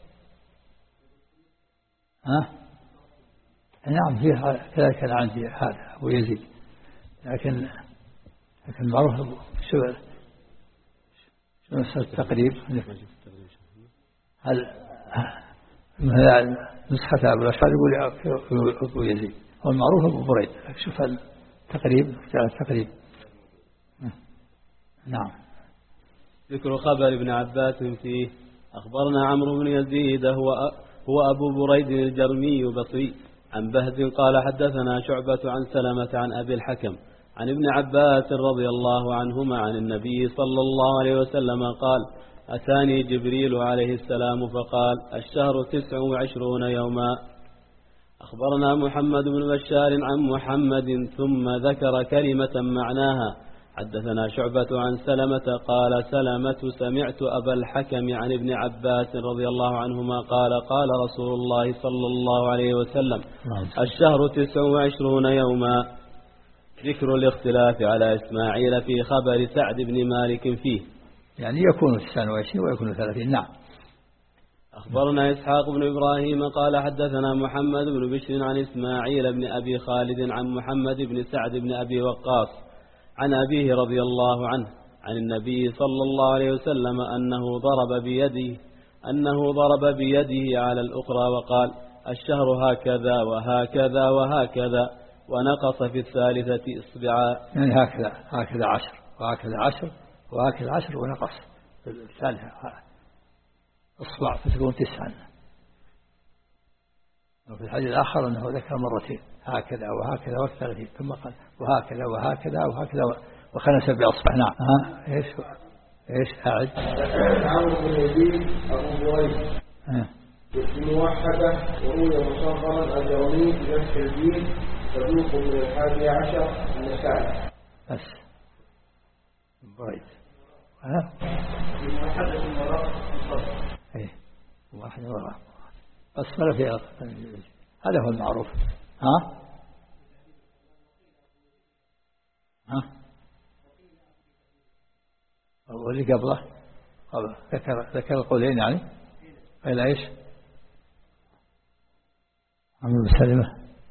ها نعم فيه كذلك أنا عندي هذا أبو يزيد، لكن لكن معروف شو شو التقريب. هل نسخة أبو الأشعث يقول أبو يزيد، هو المعروف أبو بريد. شوف التقريب التقريب. نعم. ذكر خبر ابن عباس فيه. أخبرنا عمرو بن يزيد هو هو أبو بريد الجرمي بصري عن بهز قال حدثنا شعبة عن سلمة عن أبي الحكم عن ابن عباس رضي الله عنهما عن النبي صلى الله عليه وسلم قال أتاني جبريل عليه السلام فقال الشهر تسع وعشرون يوما. أخبرنا محمد بن بشار عن محمد ثم ذكر كلمة معناها. حدثنا شعبة عن سلمة قال سلمة سمعت أبا الحكم عن ابن عباس رضي الله عنهما قال قال رسول الله صلى الله عليه وسلم الشهر تسع وعشرون يوما. ذكر الاختلاف على إسماعيل في خبر سعد بن مالك فيه، يعني يكون تسع وعشرين ويكون ثلاثين. نعم. أخبرنا إسحاق بن إبراهيم قال حدثنا محمد بن بشر عن إسماعيل بن أبي خالد عن محمد بن سعد بن أبي وقاص عن أبيه رضي الله عنه عن النبي صلى الله عليه وسلم أنه ضرب بيده أنه ضرب بيده على الأخرى وقال الشهر هكذا وهكذا وهكذا ونقص في الثالثة إصبعا. يعني هكذا هكذا عشر وهكذا عشر وهكذا عشر ونقص في الثالثة إصبع فتكون تسعا. وفي الحديث الآخر أنه ذكر مرتين هكذا وهكذا والثلاثين ثم قال وهكذا وهكذا وهكذا وخنس بأصبع. نعم. ها إيش إيش أعد. عمرو بن يزيد أبو بريد موحدة وروي مصغرا الجرمي بنفس الدين صدوق من الحادي عشر النسائي. بس بريد. ها. موحدة من وراء الصدر. إيه واحد وراء. بس ما في هذا هو المعروف. ها ها واللي قبله قبل ذكر ذكر القولين يعني قال ايش عمرو بن سلمة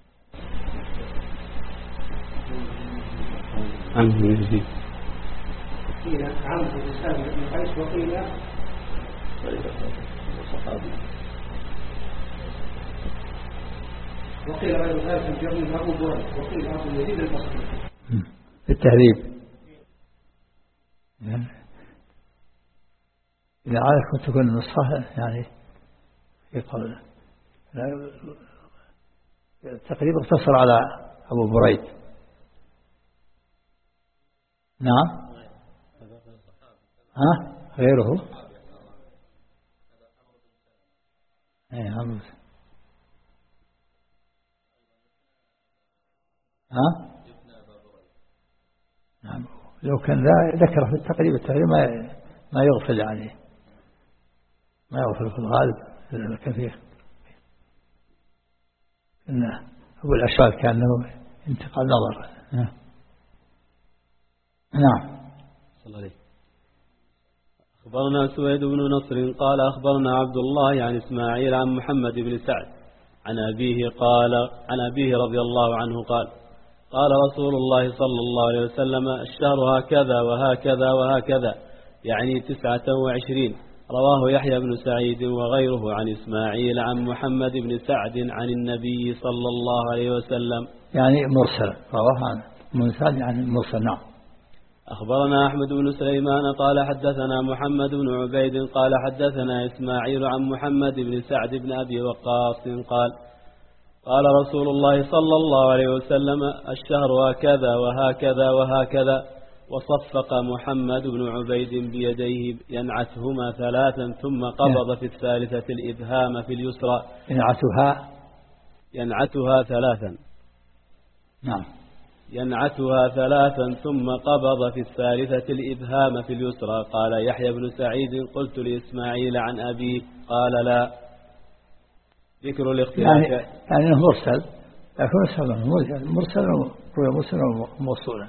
عمرو بن يزيد قيل عمرو بن سلمة بن قيس وقيل صحابي وقيل غير ذلك الجرمي أبو بريد وقيل أبو يزيد البصري. التهذيب يعني إذا عادت تكون النسخة يعني في قوله تقريبا اقتصر على أبو بريد. نعم. ها غيره اي عمرو. ها نعم. لو كان ذكره في التقريب التقريب ما ما يغفل يعني ما يغفل في الغالب الكثير. إن أبو الأشعث كان له انتقال نظر. نعم. صلى الله. أخبرنا سويد بن نصر قال أخبرنا عبد الله عن إسماعيل عن محمد بن سعد عن أبيه قال عن أبيه رضي الله عنه قال قال رسول الله صلى الله عليه وسلم الشهر هكذا وهكذا وهكذا يعني تسعة وعشرين. رواه يحيى بن سعيد وغيره عن إسماعيل عن محمد بن سعد عن النبي صلى الله عليه وسلم يعني مرسل. رواه عن مرسل يعني مرسل. نعم. أخبرنا أحمد بن سليمان قال حدثنا محمد بن عبيد قال حدثنا إسماعيل عن محمد بن سعد بن أبي وقاص قال قال رسول الله صلى الله عليه وسلم الشهر هكذا وهكذا وهكذا. وصفق محمد بن عبيد بيديه ينعتهما ثلاثا ثم قبض في الثالثة الإبهام في اليسرى. ينعتها ينعتها ثلاثا. نعم. ينعتها ثلاثا ثم قبض في الثالثة الإبهام في اليسرى. قال يحيى بن سعيد قلت لإسماعيل عن أبي قال لا. ذكر الاختلاف يعني يعني مرسل لكن مرسل مرسل مرسل موصولا.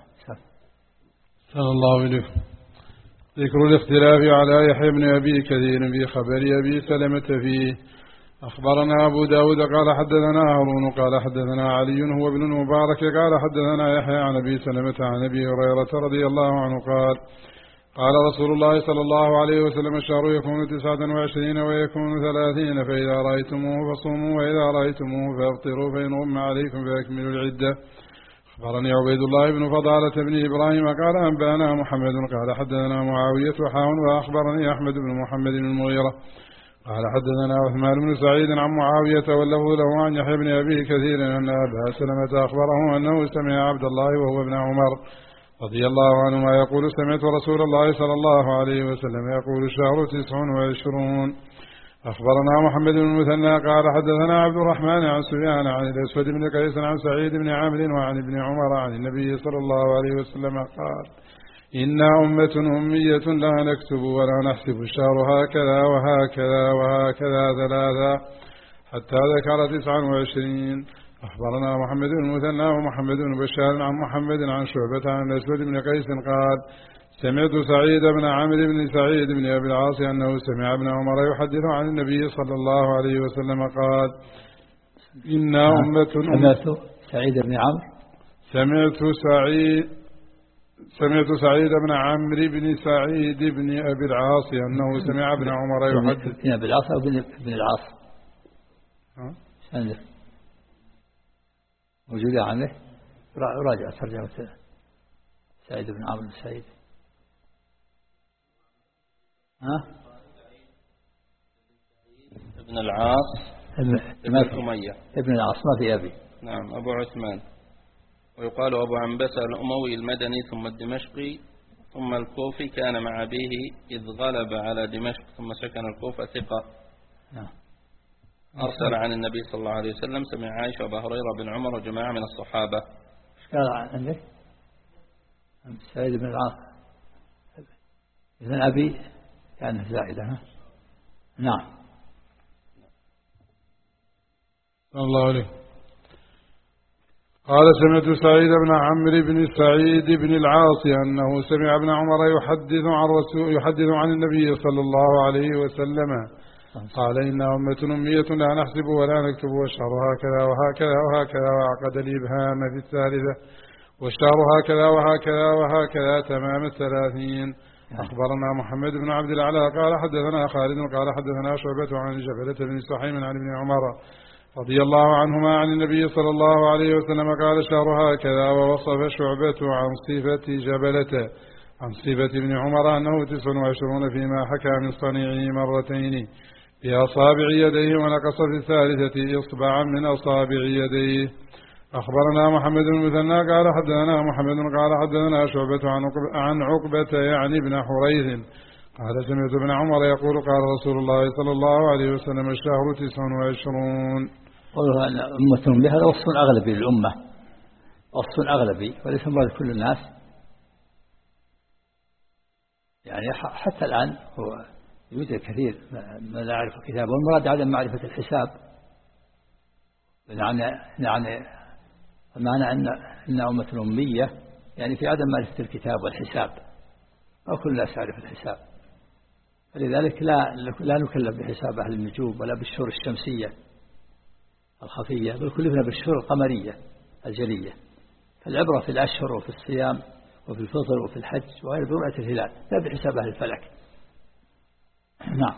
صلى الله عليه. ذكر الاختلاف على يحيى بن أبي كثير في خبر أبي سلمة فيه. أخبرنا أبو داود قال حدثنا هارون قال حدثنا علي هو ابن المبارك قال حدثنا يحيى عن أبي سلمة عن أبي هريرة رضي الله عنه قال قال رسول الله صلى الله عليه وسلم الشهر يكون تسعة وعشرين ويكون ثلاثين فإذا رأيتموه فصوموا وإذا رأيتموه فافطروا فإن غم عليكم فأكملوا العدة. أخبرني عبيد الله بن فضالة بن إبراهيم قال أنبانا محمد قال حدثنا معاوية وحاون وأخبرني أحمد بن محمد بن المغيرة قال حدثنا عثمان بن سعيد عن معاوية وله له عن يحيى بن أبي كثير أن أبا سلمة أخبره أنه سمع عبد الله وهو ابن عمر رضي الله عنهما يقول سمعت رسول الله صلى الله عليه وسلم يقول الشهر تسع وعشرون. أخبرنا محمد بن المثنى قال حدثنا عبد الرحمن عن سفيان عن الأسود بن قيس عن سعيد بن عامر وعن ابن عمر عن النبي صلى الله عليه وسلم قال إنا أمة أمية لا نكتب ولا نحسب الشهر هكذا وهكذا وهكذا ثلاثا حتى ذكر تسعا وعشرين. أخبرنا محمد بن المثنى ومحمد بن بشار عن محمد عن شعبة عن الأسود بن قيس قال سمعت سعيد بن عامر بن سعيد بن أبي العاص أنه سمع ابن عمر يحدث عن النبي صلى الله عليه وسلم قال إنا أمة سمعت سعيد بن عمرو سمعت سعيد سمعت سعيد بن عمرو بن سعيد بن أبي العاص أنه سمع ابن عمر يحدث بن أبي العاص أو بن العاص ها؟ موجودة عنه راجع ترجمة سعيد بن عمرو بن سعيد ها ابن العاص ابن سمية ابن العاص ما في أبي. نعم أبو عثمان ويقال أبو عنبسة الأموي المدني ثم الدمشقي ثم الكوفي كان مع أبيه إذ غلب على دمشق ثم سكن الكوفة ثقة. نعم. أرسل عن النبي صلى الله عليه وسلم سمع عائشة وأبا هريرة بن عمر وجماعة من الصحابة. ايش قال عندك؟ سعيد بن العاص ابن أبي يعني زائدة. ها نعم. الله عليه. قال سمعت سعيد بن عمرو بن سعيد بن العاص أنه سمع ابن عمر يحدث عن رسول يحدث عن النبي صلى الله عليه وسلم قال إنا أمة أمية لا نحسب ولا نكتب والشهر هكذا وهكذا وهكذا وعقد الإبهام في الثالثة والشهر هكذا وهكذا وهكذا تمام الثلاثين. أخبرنا محمد بن عبد الأعلى قال حدثنا خالد قال حدثنا شعبة عن جبلة بن سحيم عن ابن عمر رضي الله عنهما عن النبي صلى الله عليه وسلم قال الشهر هكذا ووصف شعبة عن صفة جبلة عن صفة ابن عمر أنه تسع وعشرون فيما حكى من صنيعه مرتين بأصابع يديه ونقص في الثالثة إصبعا من أصابع يديه. أخبرنا محمد بن المثنى قال حدثنا محمد قال حدثنا شعبة عن عقبة يعني ابن حريث قال سمعت ابن عمر يقول قال رسول الله صلى الله عليه وسلم الشهر تسع وعشرون. قوله أن أمة بها وصف أغلبي للأمة وصف أغلبي وليس مراد كل الناس يعني حتى الآن هو يوجد كثير ما لا يعرف الكتاب والمراد عدم معرفة الحساب يعني يعني معنى أن إن أمة أمية يعني في عدم معرفة الكتاب والحساب وكل الناس يعرف الحساب فلذلك لا لا نكلف بحساب أهل النجوم ولا بالشهور الشمسية الخفية بل كلفنا بالشهور القمرية الجلية. فالعبرة في الأشهر وفي الصيام وفي الفطر وفي الحج وغير برؤية الهلال لا بحساب أهل الفلك. نعم.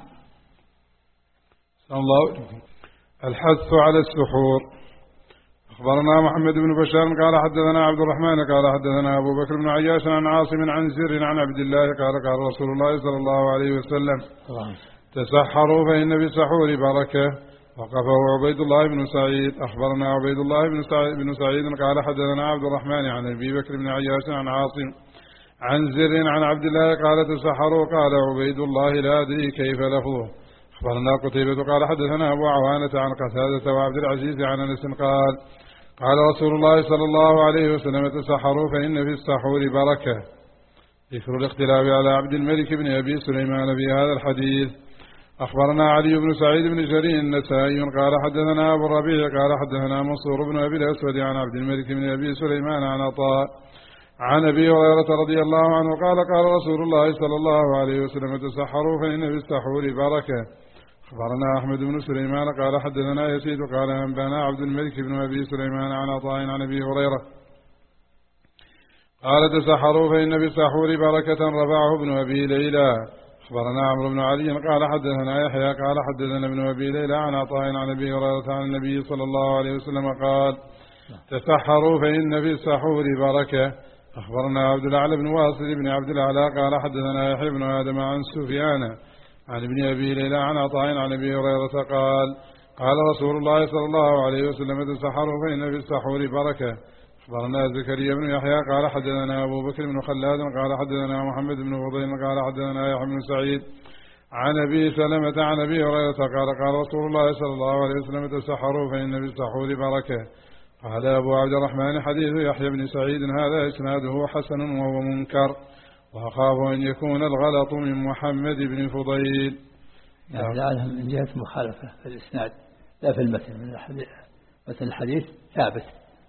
الله الحث على السحور. أخبرنا محمد بن بشار قال حدثنا عبد الرحمن قال حدثنا أبو بكر بن عياش عن عاصم عن زر عن عبد الله قال قال رسول الله صلى الله عليه وسلم تسحروا فإن بالسحور بركة. وقفه عبيد الله بن سعيد. أخبرنا عبيد الله بن سعيد, بن سعيد قال حدثنا عبد الرحمن عن أبي بكر بن عياش عن عاصم عن زر عن عبد الله قال تسحروا قال عبيد الله لا أدري كيف لفظه. أخبرنا قتيبة قال حدثنا أبو عوانة عن قتادة وعبد العزيز عن أنس قال قال رسول الله صلى الله عليه وسلم تسحروا فإن في السحور بركة. ذكر الاختلاف على عبد الملك بن أبي سليمان في هذا الحديث. أخبرنا علي بن سعيد بن جرير النسائي قال حدثنا أبو الربيع قال حدثنا منصور بن أبي الأسود عن عبد الملك بن أبي سليمان عن عطاء عن أبي هريرة رضي الله عنه قال قال رسول الله صلى الله عليه وسلم تسحروا فإن في السحور بركة. أخبرنا أحمد بن سليمان قال حدثنا يزيد قال أنبانا عبد الملك بن أبي سليمان عن عطاء عن أبي هريرة قال تسحروا فإن بالسحور بركة. رفعه ابن أبي ليلى. أخبرنا عمرو بن علي قال حدثنا يحيى قال حدثنا ابن أبي ليلى عن عطاء عن أبي هريرة عن النبي صلى الله عليه وسلم قال تسحروا فإن في السحور بركة. أخبرنا عبد الأعلى بن واصل بن عبد الأعلى قال حدثنا يحيى بن آدم عن سفيان عن ابن أبي ليلى عن عطاء عن أبي هريرة قال قال رسول الله صلى الله عليه وسلم تسحروا فإن في السحور بركة. أخبرنا زكريا بن يحيى قال حدثنا أبو بكر بن خلاد قال حدثنا محمد بن فضيل قال حدثنا يحيى بن سعيد عن أبي سلمة عن أبي هريرة قال قال رسول الله صلى الله عليه وسلم تسحروا فإن في السحور بركة. قال أبو عبد الرحمن حديث يحيى بن سعيد هذا إسناده حسن وهو منكر وأخاف أن يكون الغلط من محمد بن فضيل. يعني لعلها من جهة مخالفة في الإسناد لا في المتن. من الحديث مثل الحديث ثابت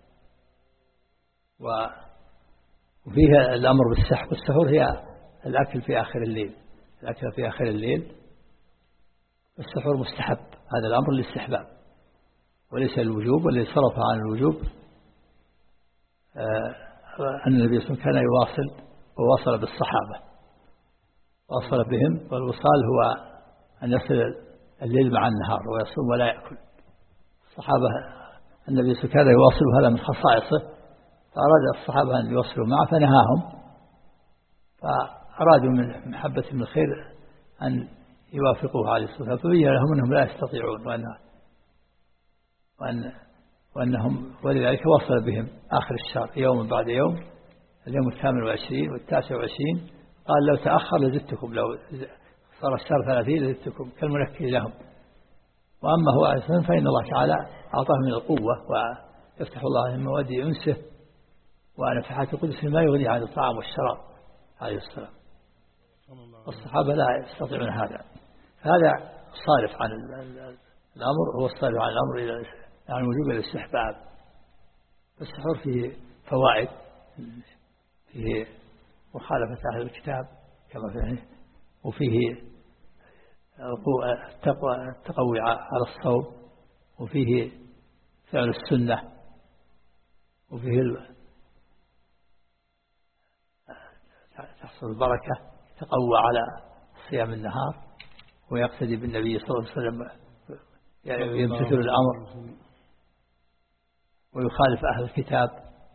وفيها الأمر بالسحر. والسحور هي الأكل في آخر الليل. الأكل في آخر الليل السحور مستحب. هذا الأمر للاستحباب وليس الوجوب. والذي صرف عن الوجوب أن النبي صلى الله عليه وسلم كان يواصل وواصل بالصحابة واصل بهم. والوصال هو أن يصل الليل مع النهار ويصوم ولا يأكل. الصحابة النبي صلى الله عليه وسلم كان يواصل هذا من خصائصه فأراد الصحابة أن يوصلوا معه فنهاهم. فأرادوا من محبة من الخير أن يوافقوه عليه الصلاة والسلام فبين لهم أنهم لا يستطيعون وأن وأن وأنهم ولذلك وصل بهم آخر الشهر يوم بعد يوم. اليوم الثامن والعشرين والتاسع والعشرين قال لو تأخر لزدتكم لو صار الشهر ثلاثين لزدتكم كالمنكر لهم. وأما هو عليه الصلاة فإن الله تعالى أعطاه من القوة ويفتح الله من موادي أنسه ونفحات القدس ما يغني عن الطعام والشراب عليه السلام. الصحابة لا يستطيعون هذا. فهذا صارف عن الأمر هو الصارف عن الأمر إلى عن الوجوب إلى الاستحباب. السحور فيه فوائد فيه مخالفة أهل الكتاب كما فيه وفيه التقوي على الصوم وفيه فعل السنة وفيه تحصل البركة تقوى على صيام النهار ويقتدي بالنبي صلى الله عليه وسلم يمتثل الأمر ويخالف أهل الكتاب.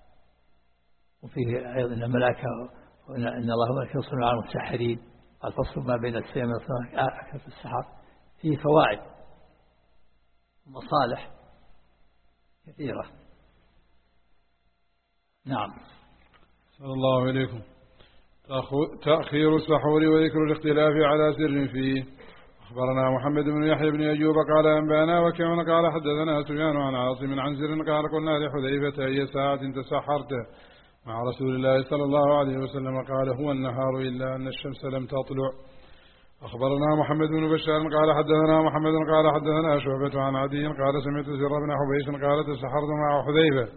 وفيه أيضا أن الملائكة وإن الله وملائكته يصلون على المتسحرين. الفصل ما بين الصيام والصلاة أكثر في السحر فيه فوائد ومصالح كثيرة. نعم. صلى الله عليكم. تأخير السحور وذكر الاختلاف على سر فيه. أخبرنا محمد بن يحيى بن أيوب قال أنبانا وكيع قال حدثنا سفيان عن عاصم عن زر قال قلنا لحذيفة أي ساعة تسحرت مع رسول الله صلى الله عليه وسلم قال هو النهار إلا أن الشمس لم تطلع. أخبرنا محمد بن بشار قال حدثنا محمد قال حدثنا شعبة عن عدي قال سمعت زر بن حبيش قال تسحرت مع حذيفة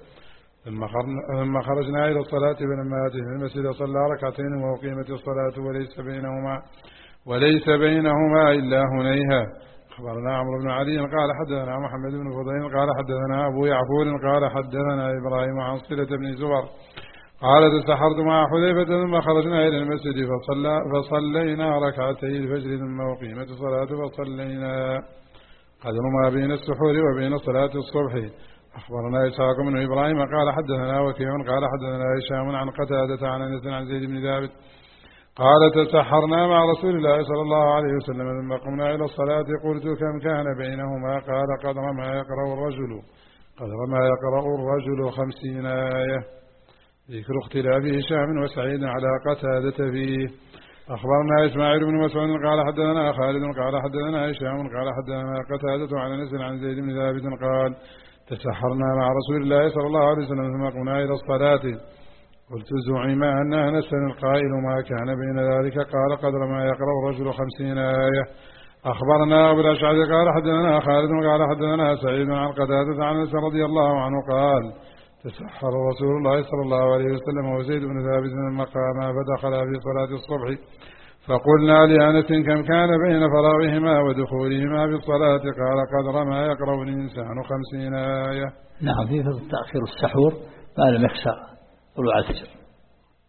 ثم خرجنا إلى الصلاة فلما أتينا المسجد صلى ركعتين وأقيمت الصلاة وليس بينهما وليس بينهما إلا هنيها. أخبرنا عمرو بن علي قال حدثنا محمد بن فضيل قال حدثنا أبو يعفور قال حدثنا إبراهيم عن صلة بن زبر قال تسحرت مع حذيفة ثم خرجنا إلى المسجد فصلى فصلينا ركعتي الفجر ثم أقيمت الصلاة فصلينا قدر ما بين السحور وبين صلاة الصبح. أخبرنا إسحاق بن إبراهيم قال حدثنا وكيع قال حدثنا هشام عن قتادة عن أنس عن زيد بن ثابت قال تسحرنا مع رسول الله صلى الله عليه وسلم ثم قمنا إلى الصلاة قلت كم كان بينهما قال قدر ما يقرأ الرجل قدر ما يقرأ الرجل خمسين آية. ذكر اختلاف هشام وسعيد على قتادة فيه. أخبرنا إسماعيل بن مسعود قال حدثنا خالد قال حدثنا هشام قال حدثنا قتادة عن أنس عن زيد بن ثابت قال تسحرنا مع رسول الله صلى الله عليه وسلم ثم قمنا إلى الصلاة قلت زعم أن أنسا القائل ما كان بين ذلك قال قدر ما يقرأ الرجل خمسين آية. أخبرنا أبو الأشعث قال حدثنا خالد قال حدثنا سعيد عن قتادة عن أنس رضي الله عنه قال تسحر رسول الله صلى الله عليه وسلم وزيد بن ثابت ثم قام فدخل في صلاة الصبح فقلنا لأنس كم كان بين فراغهما ودخولهما في الصلاة قال قدر ما يقرأ الإنسان خمسين آية. نعم في تأخير السحور ما لم يخشى طلوع الفجر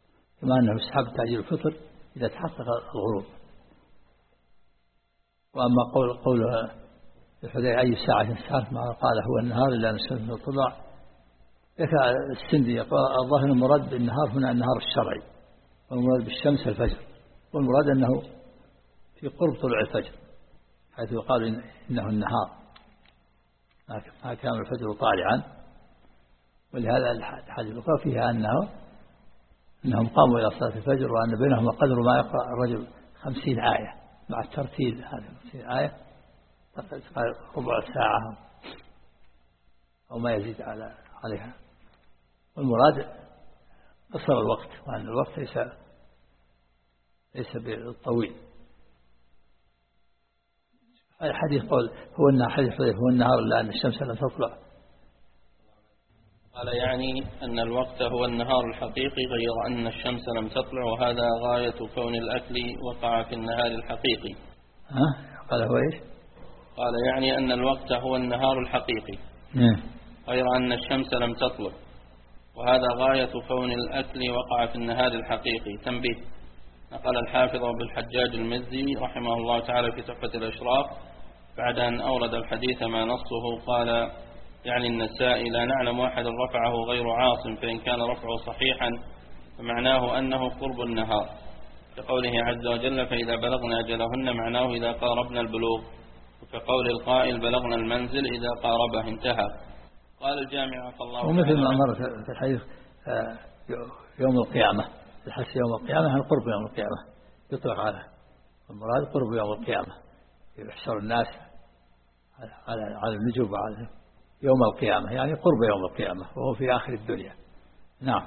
كما أنه يستحب تعجيل الفطر إذا تحقق الغروب. وأما قول قوله الحديث أي ساعة ساعة ما قال هو النهار إلا أن الشمس تطلع، ذكر السندي الظاهر المراد بالنهار هنا النهار الشرعي، والمراد بالشمس الفجر، والمراد أنه في قرب طلوع الفجر حيث يقال إنه النهار ما كان الفجر طالعا. ولهذا الحديث الأخرى فيها أنه أنهم قاموا إلى صلاة الفجر وأن بينهم قدر ما يقرأ الرجل خمسين آية مع الترتيل، هذه خمسين آية ربع ساعة أو ما يزيد على عليها. والمراد قصر الوقت، وأن الوقت ليس ليس بالطويل. الحديث قول هو النهار، حديث هو النهار لأن الشمس لم تطلع. قال يعني أن الوقت هو النهار الحقيقي غير أن الشمس لم تطلع، وهذا غاية كون الأكل وقع في النهار الحقيقي. ها قال هو إيش؟ قال يعني أن الوقت هو النهار الحقيقي غير أن الشمس لم تطلع، وهذا غاية كون الأكل وقع في النهار الحقيقي. تنبيه: نقل الحافظ بالحجاج المزي رحمه الله تعالى في تحفة الأشراف بعد أن أورد الحديث ما نصه قال يعني النسائي لا نعلم أحد رفعه غير عاصم، فإن كان رفعه صحيحا فمعناه أنه قرب النهار، كقوله عز وجل فإذا بلغنا أجلهن معناه إذا قاربنا البلوغ، وكقول القائل بلغنا المنزل إذا قاربه انتهى. قال الجامع عفى الله ومثل ما أمر في الحديث يوم القيامة، الحس يوم القيامة عن قرب يوم القيامة يطلق على المراد قرب يوم القيامة، يحشر الناس على على النجوم على يوم القيامة، يعني قرب يوم القيامة وهو في آخر الدنيا. نعم.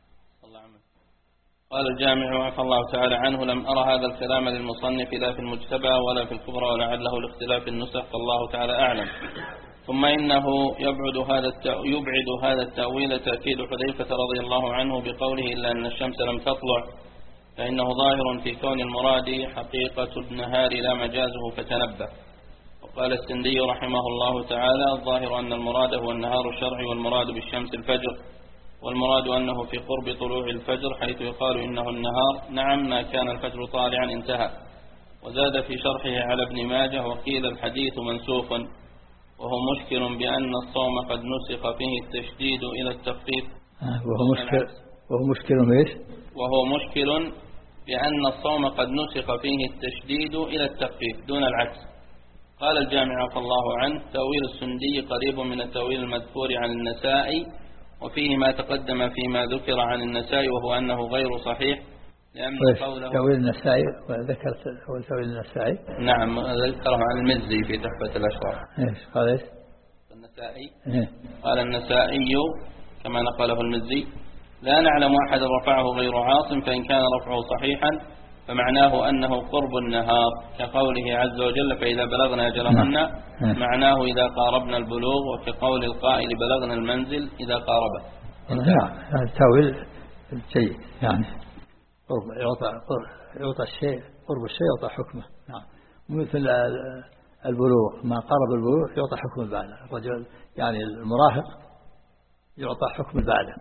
قال الجامع عفى الله تعالى عنه لم أرى هذا الكلام للمصنف لا في المجتبى ولا في الكبرى، ولعله لاختلاف النسخ فالله تعالى أعلم. ثم إنه يبعد هذا يبعد هذا التأويل تأكيد حذيفة رضي الله عنه بقوله إلا أن الشمس لم تطلع، فإنه ظاهر في كون المراد حقيقة النهار لا مجازه فتنبه. وقال السندي رحمه الله تعالى الظاهر أن المراد هو النهار الشرعي، والمراد بالشمس الفجر، والمراد أنه في قرب طلوع الفجر حيث يقال إنه النهار. نعم ما كان الفجر طالعا انتهى. وزاد في شرحه على ابن ماجه وقيل الحديث منسوخ، وهو مشكل بأن الصوم قد نسخ فيه التشديد إلى التخفيف. وهو مشكل وهو مشكل ايش؟ وهو مشكل بأن الصوم قد نسخ فيه التشديد إلى التخفيف دون العكس. قال الجامع عفى الله عنه تأويل السندي قريب من التأويل المذكور عن النسائي، وفيه ما تقدم فيما ذكر عن النسائي وهو أنه غير صحيح، لأن قوله تأويل النسائي وذكرت هو تأويل النسائي. نعم ذكره عن المزي في تحفة الأشراف. إيش قال إيش؟ النسائي إيه؟ قال النسائي كما نقله المزي لا نعلم أحد رفعه غير عاصم، فإن كان رفعه صحيحا فمعناه أنه قرب النهار، كقوله عز وجل فإذا بلغنا أجلهن معناه إذا قاربنا البلوغ، وكقول القائل بلغنا المنزل إذا قاربه. نعم التأويل جيد، يعني قرب يعطى يعطى الشيء قرب الشيء يعطى حكمه. نعم مثل البلوغ ما قرب البلوغ يعطى حكم البالغ، الرجل يعني المراهق يعطى حكم البالغ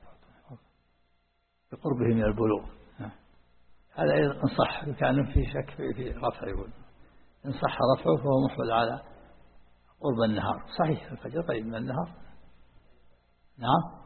بقربه من البلوغ. هذا أيضا إن صح، كان في شك في رفع، يقول إن صح رفعه فهو محمل على قرب النهار. صحيح الفجر قريب من النهار. نعم.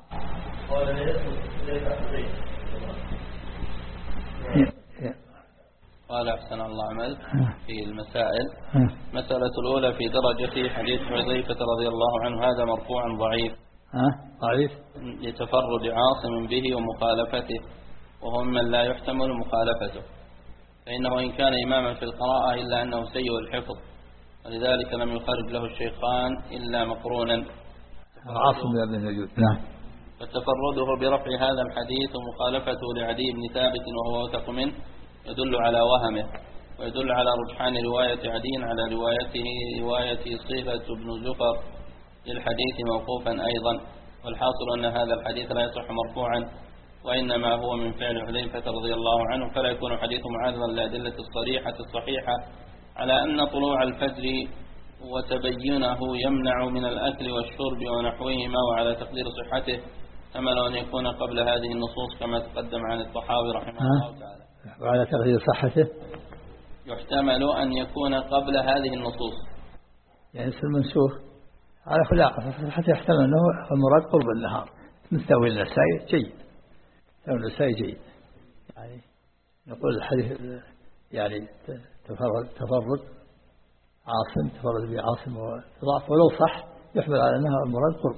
قال أحسن الله عمل في المسائل. مسألة الأولى في درجة حديث حذيفة رضي الله عنه هذا مرفوعا ضعيف ضعيف لتفرد عاصم به ومخالفته، وهو من لا يحتمل مخالفته، فإنه إن كان إماما في القراءة إلا أنه سيء الحفظ، ولذلك لم يخرج له الشيخان إلا مقرونا عاصم بن النجود. نعم. فتفرده برفع هذا الحديث ومخالفته لعدي بن ثابت وهو أوثق منه يدل على وهمه، ويدل على رجحان رواية عدي على روايته رواية صيغة بن زفر للحديث موقوفا أيضا. والحاصل أن هذا الحديث لا يصح مرفوعا، وإنما هو من فعل حذيفة رضي الله عنه، فلا يكون حديث معارضا للأدلة الصريحة الصحيحة على أن طلوع الفجر وتبينه يمنع من الأكل والشرب ونحوهما، وعلى تقدير صحته يحتمل أن يكون قبل هذه النصوص كما تقدم عن الطحاوي رحمه الله تعالى. وعلى تقدير صحته يحتمل أن يكون قبل هذه النصوص يعني اسم المنسوخ على خلاف حتى يحتمل أنه المراد قرب النهار مثل تأويل النسائي جيد. تأويل النسائي جيد يعني نقول الحديث يعني تفرد تفرد عاصم تفرد به عاصم وضعف ولو صح يحمل على أنها المراد قرب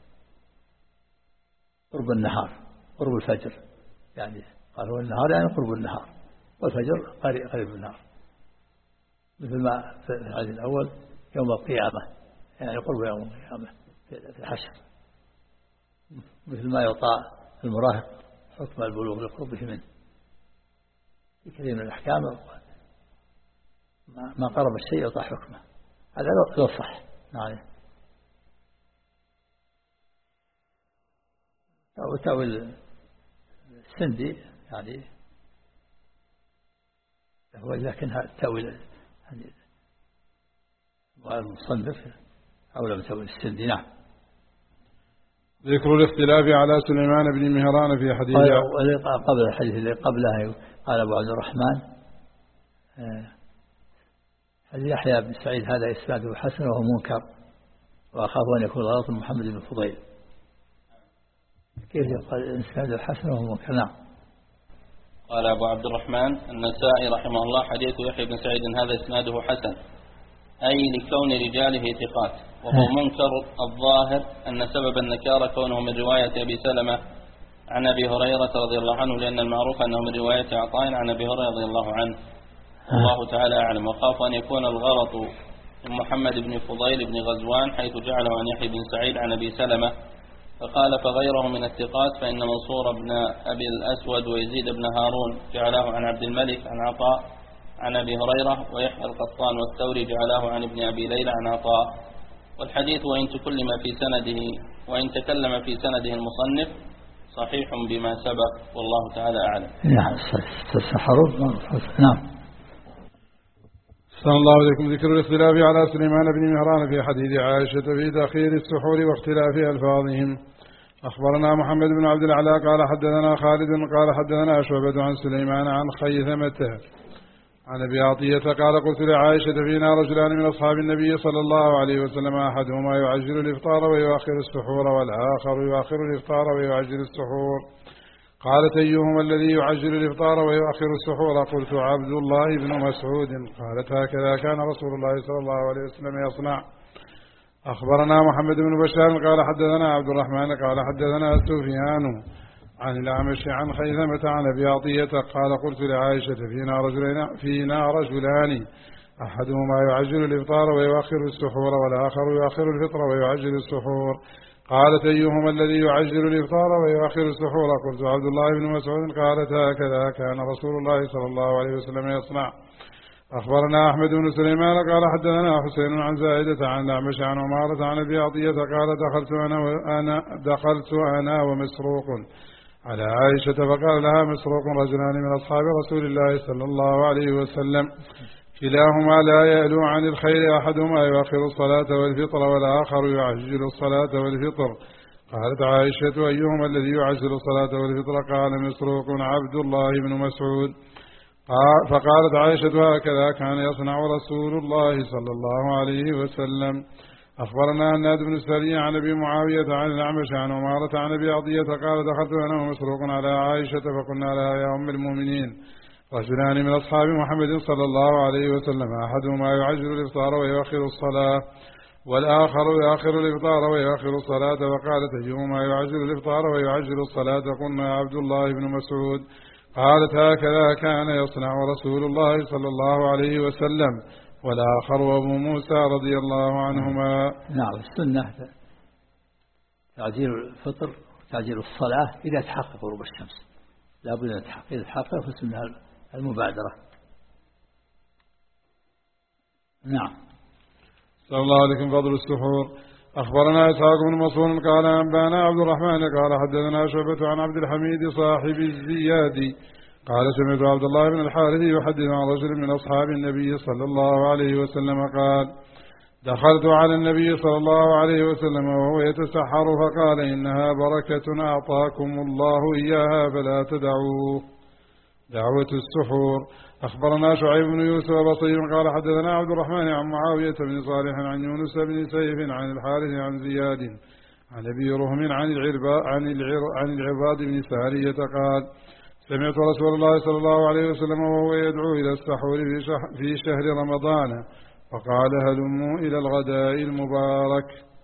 قرب النهار قرب الفجر يعني قال هو النهار يعني قرب النهار والفجر قريب قريب النهار مثل ما في الحديث الأول يوم القيامة يعني قرب يوم القيامة في الحشر مثل ما يعطى المراهق حكم البلوغ لقربه منه في كثير من الأحكام ما قرب الشيء يعطى حكمه هذا لو صح يعني وتأويل السندي يعني هو لكنها التأويل يعني المصنف أولى من تأويل السندي. نعم. ذكر الاختلاف على سليمان بن مهران في حديث قبل الحديث اللي قبلها قال أبو عبد الرحمن حديث يحيى بن سعيد هذا إسناده حسن وهو منكر وأخاف أن يكون غلط محمد بن فضيل. كيف يقال إسناده حسن وهو منكر؟ نعم. قال أبو عبد الرحمن النسائي رحمه الله حديث يحيى بن سعيد هذا إسناده حسن أي لكون رجاله ثقات وهو منكر الظاهر أن سبب النكارة كونه من رواية أبي سلمة عن أبي هريرة رضي الله عنه لأن المعروف أنه من رواية عطاء عن أبي هريرة رضي الله عنه الله تعالى أعلم. وخاف أن يكون الغلط من محمد بن فضيل بن غزوان حيث جعله عن يحيى بن سعيد عن أبي سلمة فقال فغيره من الثقات فإن منصور بن أبي الأسود ويزيد بن هارون جعله عن عبد الملك عن عطاء عن أبي هريرة ويحيى القطان والثوري جعله عن ابن أبي ليلى عن عطاء. والحديث وإن تكلم في سنده وإن تكلم في سنده المصنف صحيح بما سبق والله تعالى أعلم. نعم تسحروا. نعم. صلى الله عليكم. ذكر الاختلاف على سليمان بن مهران في حديث عائشة في تأخير السحور واختلاف ألفاظهم. أخبرنا محمد بن عبد الأعلى قال حدثنا خالد قال حدثنا شعبة عن سليمان عن خيثمة عن أبي عطية قال قلت لعائشة فينا رجلان من أصحاب النبي صلى الله عليه وسلم أحدهما يعجل الإفطار ويؤخر السحور والآخر يؤخر الإفطار ويعجل السحور قالت أيهما الذي يعجل الإفطار ويؤخر السحور قلت عبد الله بن مسعود قالت هكذا كان رسول الله صلى الله عليه وسلم يصنع. أخبرنا محمد بن بشار قال حدثنا عبد الرحمن قال حدثنا سفيان عن الأعمش عن خيثمة عن أبي عطية قال قلت لعائشة فينا رجلان, فينا رجلان أحدهما يعجل الإفطار ويؤخر السحور والآخر يؤخر الفطر ويعجل السحور قالت أيهما الذي يعجل الإفطار ويؤخر السحور قلت عبد الله بن مسعود قالت هكذا كان رسول الله صلى الله عليه وسلم يصنع. أخبرنا أحمد بن سليمان قال حدثنا حسين عن زائدة عن الأعمش عن عمارة عن أبي عطية قال دخلت أنا, وأنا دخلت أنا ومسروق على عائشة فقال لها مسروق رجلان من أصحاب رسول الله صلى الله عليه وسلم كلاهما لا يألو عن الخير أحدهما يؤخر الصلاة والفطر والآخر يعجل الصلاة والفطر قالت عائشة أيهما الذي يعجل الصلاة والفطر قال مسروق عبد الله بن مسعود فقالت عائشة هكذا كان يصنع رسول الله صلى الله عليه وسلم. أخبرنا الناد بن السري عن أبي معاوية عن الأعمش عن عمارة عن أبي عطية قال دخلت أنا ومسروق على عائشة فقلنا لها يا أم المؤمنين رجلان من أصحاب محمد صلى الله عليه وسلم أحدهما يعجل الإفطار ويؤخر الصلاة والآخر يؤخر الإفطار ويؤخر الصلاة وقالت أيهما يعجل الإفطار ويعجل الصلاة قلنا عبد الله بن مسعود قالت هكذا كان يصنع رسول الله صلى الله عليه وسلم والآخر وأبو موسى رضي الله عنهما. نعم السنة تعجيل الفطر وتعجيل الصلاة إذا تحقق غروب الشمس لا بد أن تحقق إذا تحقق فالسنة المبادرة. نعم. صلى الله عليكم. فضل السحور. أخبرنا إسحاق بن منصور قال أنبانا عبد الرحمن قال حدثنا شعبة عن عبد الحميد صاحب الزيادي قال سمعت عبد الله بن الحارث يحدث عن رجل من أصحاب النبي صلى الله عليه وسلم قال دخلت على النبي صلى الله عليه وسلم وهو يتسحر فقال إنها بركة أعطاكم الله إياها فلا تدعوه. دعوة السحور. أخبرنا شعيب بن يوسف بصير قال حدثنا عبد الرحمن عن معاوية بن صالح عن يونس بن سيف عن الحارث عن زياد عن أبي رهم عن العرباض عن عن العباد بن سارية قال سمعت رسول الله صلى الله عليه وسلم وهو يدعو إلى السحور في شهر رمضان فقال هلموا إلى الغداء المبارك.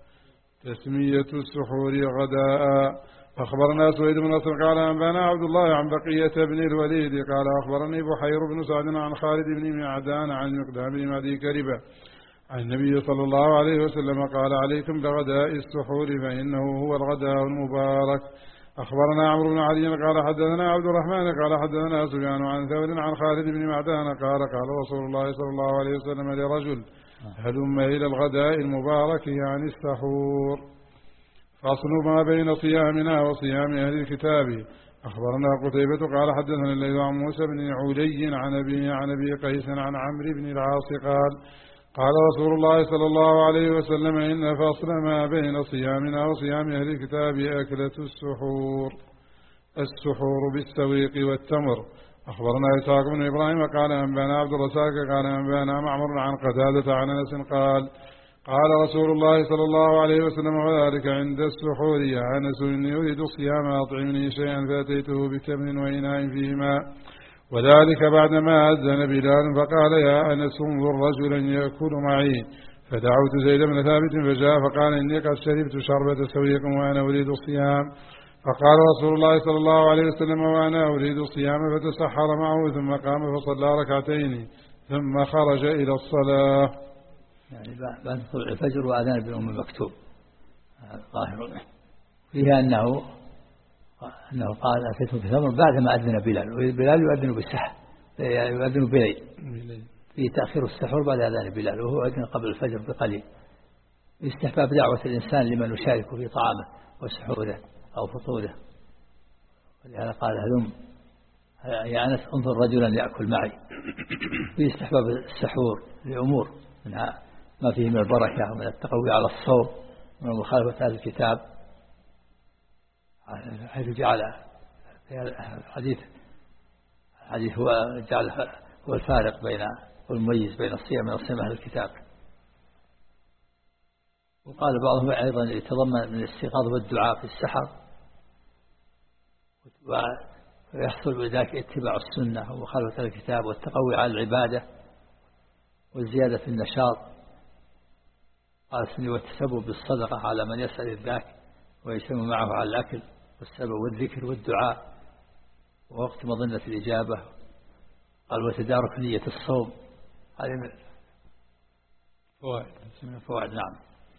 تسمية السحور غداء. أخبرنا سويد بن نصر قال أنبانا عبد الله عن بقية بن الوليد قال أخبرني بحير بن سعد عن خالد بن معدان عن مقدام بن معدي كربة عن النبي صلى الله عليه وسلم قال عليكم بغداء السحور فإنه هو الغداء المبارك. أخبرنا عمرو بن علي قال حدثنا عبد الرحمن قال حدثنا سفيان عن ثور عن خالد بن معدان قال قال رسول الله صلى الله عليه وسلم لرجل هلم إلى الغداء المبارك يعني السحور. فصل ما بين صيامنا وصيام أهل الكتاب. أخبرنا قتيبة قال حدثنا الليث عن موسى بن علي عن أبي عن أبي قيس عن عمرو بن العاص قال قال رسول الله صلى الله عليه وسلم إن فصل ما بين صيامنا وصيام أهل الكتاب أكلة السحور. السحور بالسويق والتمر. أخبرنا إسحاق بن إبراهيم قال أنبانا عبد الرزاق قال أنبانا معمر عن قتادة عن أنس قال قال رسول الله صلى الله عليه وسلم وذلك عند السحور يا أنس إني أريد الصيام أطعمني شيئا فأتيته بتمر وإناء فيه ماء وذلك بعدما أذن بلال فقال يا أنس انظر رجلا يأكل معي فدعوت زيد بن ثابت فجاء فقال إني قد شربت شربة سويق وأنا أريد الصيام فقال رسول الله صلى الله عليه وسلم وأنا أريد الصيام فتسحر معه ثم قام فصلى ركعتين ثم خرج إلى الصلاة. يعني بعد طلوع الفجر وأذان ابن أم مكتوم ظاهر فيها أنه أنه قال أتيته بثمر بعدما أذن بلال وبلال يؤذن بالسحر يؤذن بليل في تأخير السحور بعد أذان بلال وهو أذن قبل الفجر بقليل. استحباب دعوة الإنسان لمن يشارك في طعامه وسحوره أو فطوره ولهذا قال هلم يا أنس انظر رجلا يأكل معي. في استحباب السحور لأمور منها ما فيه من البركة ومن التقوي على الصوم ومن مخالفة هذا الكتاب حيث جعل الحديث الحديث هو جعل هو الفارق بين والمميز بين الصيام وصيام أهل الكتاب. وقال بعضهم أيضا يتضمن من الاستيقاظ والدعاء في السحر ويحصل بذلك اتباع السنة ومخالفة الكتاب والتقوي على العبادة والزيادة في النشاط. قال سني والتسبب بالصدقة على من يسأل الذاك ويجتمع معه على الأكل والسبب والذكر والدعاء ووقت مظنة الإجابة. قال وتدارك نية الصوم. هذه من فوائد من الفوائد. نعم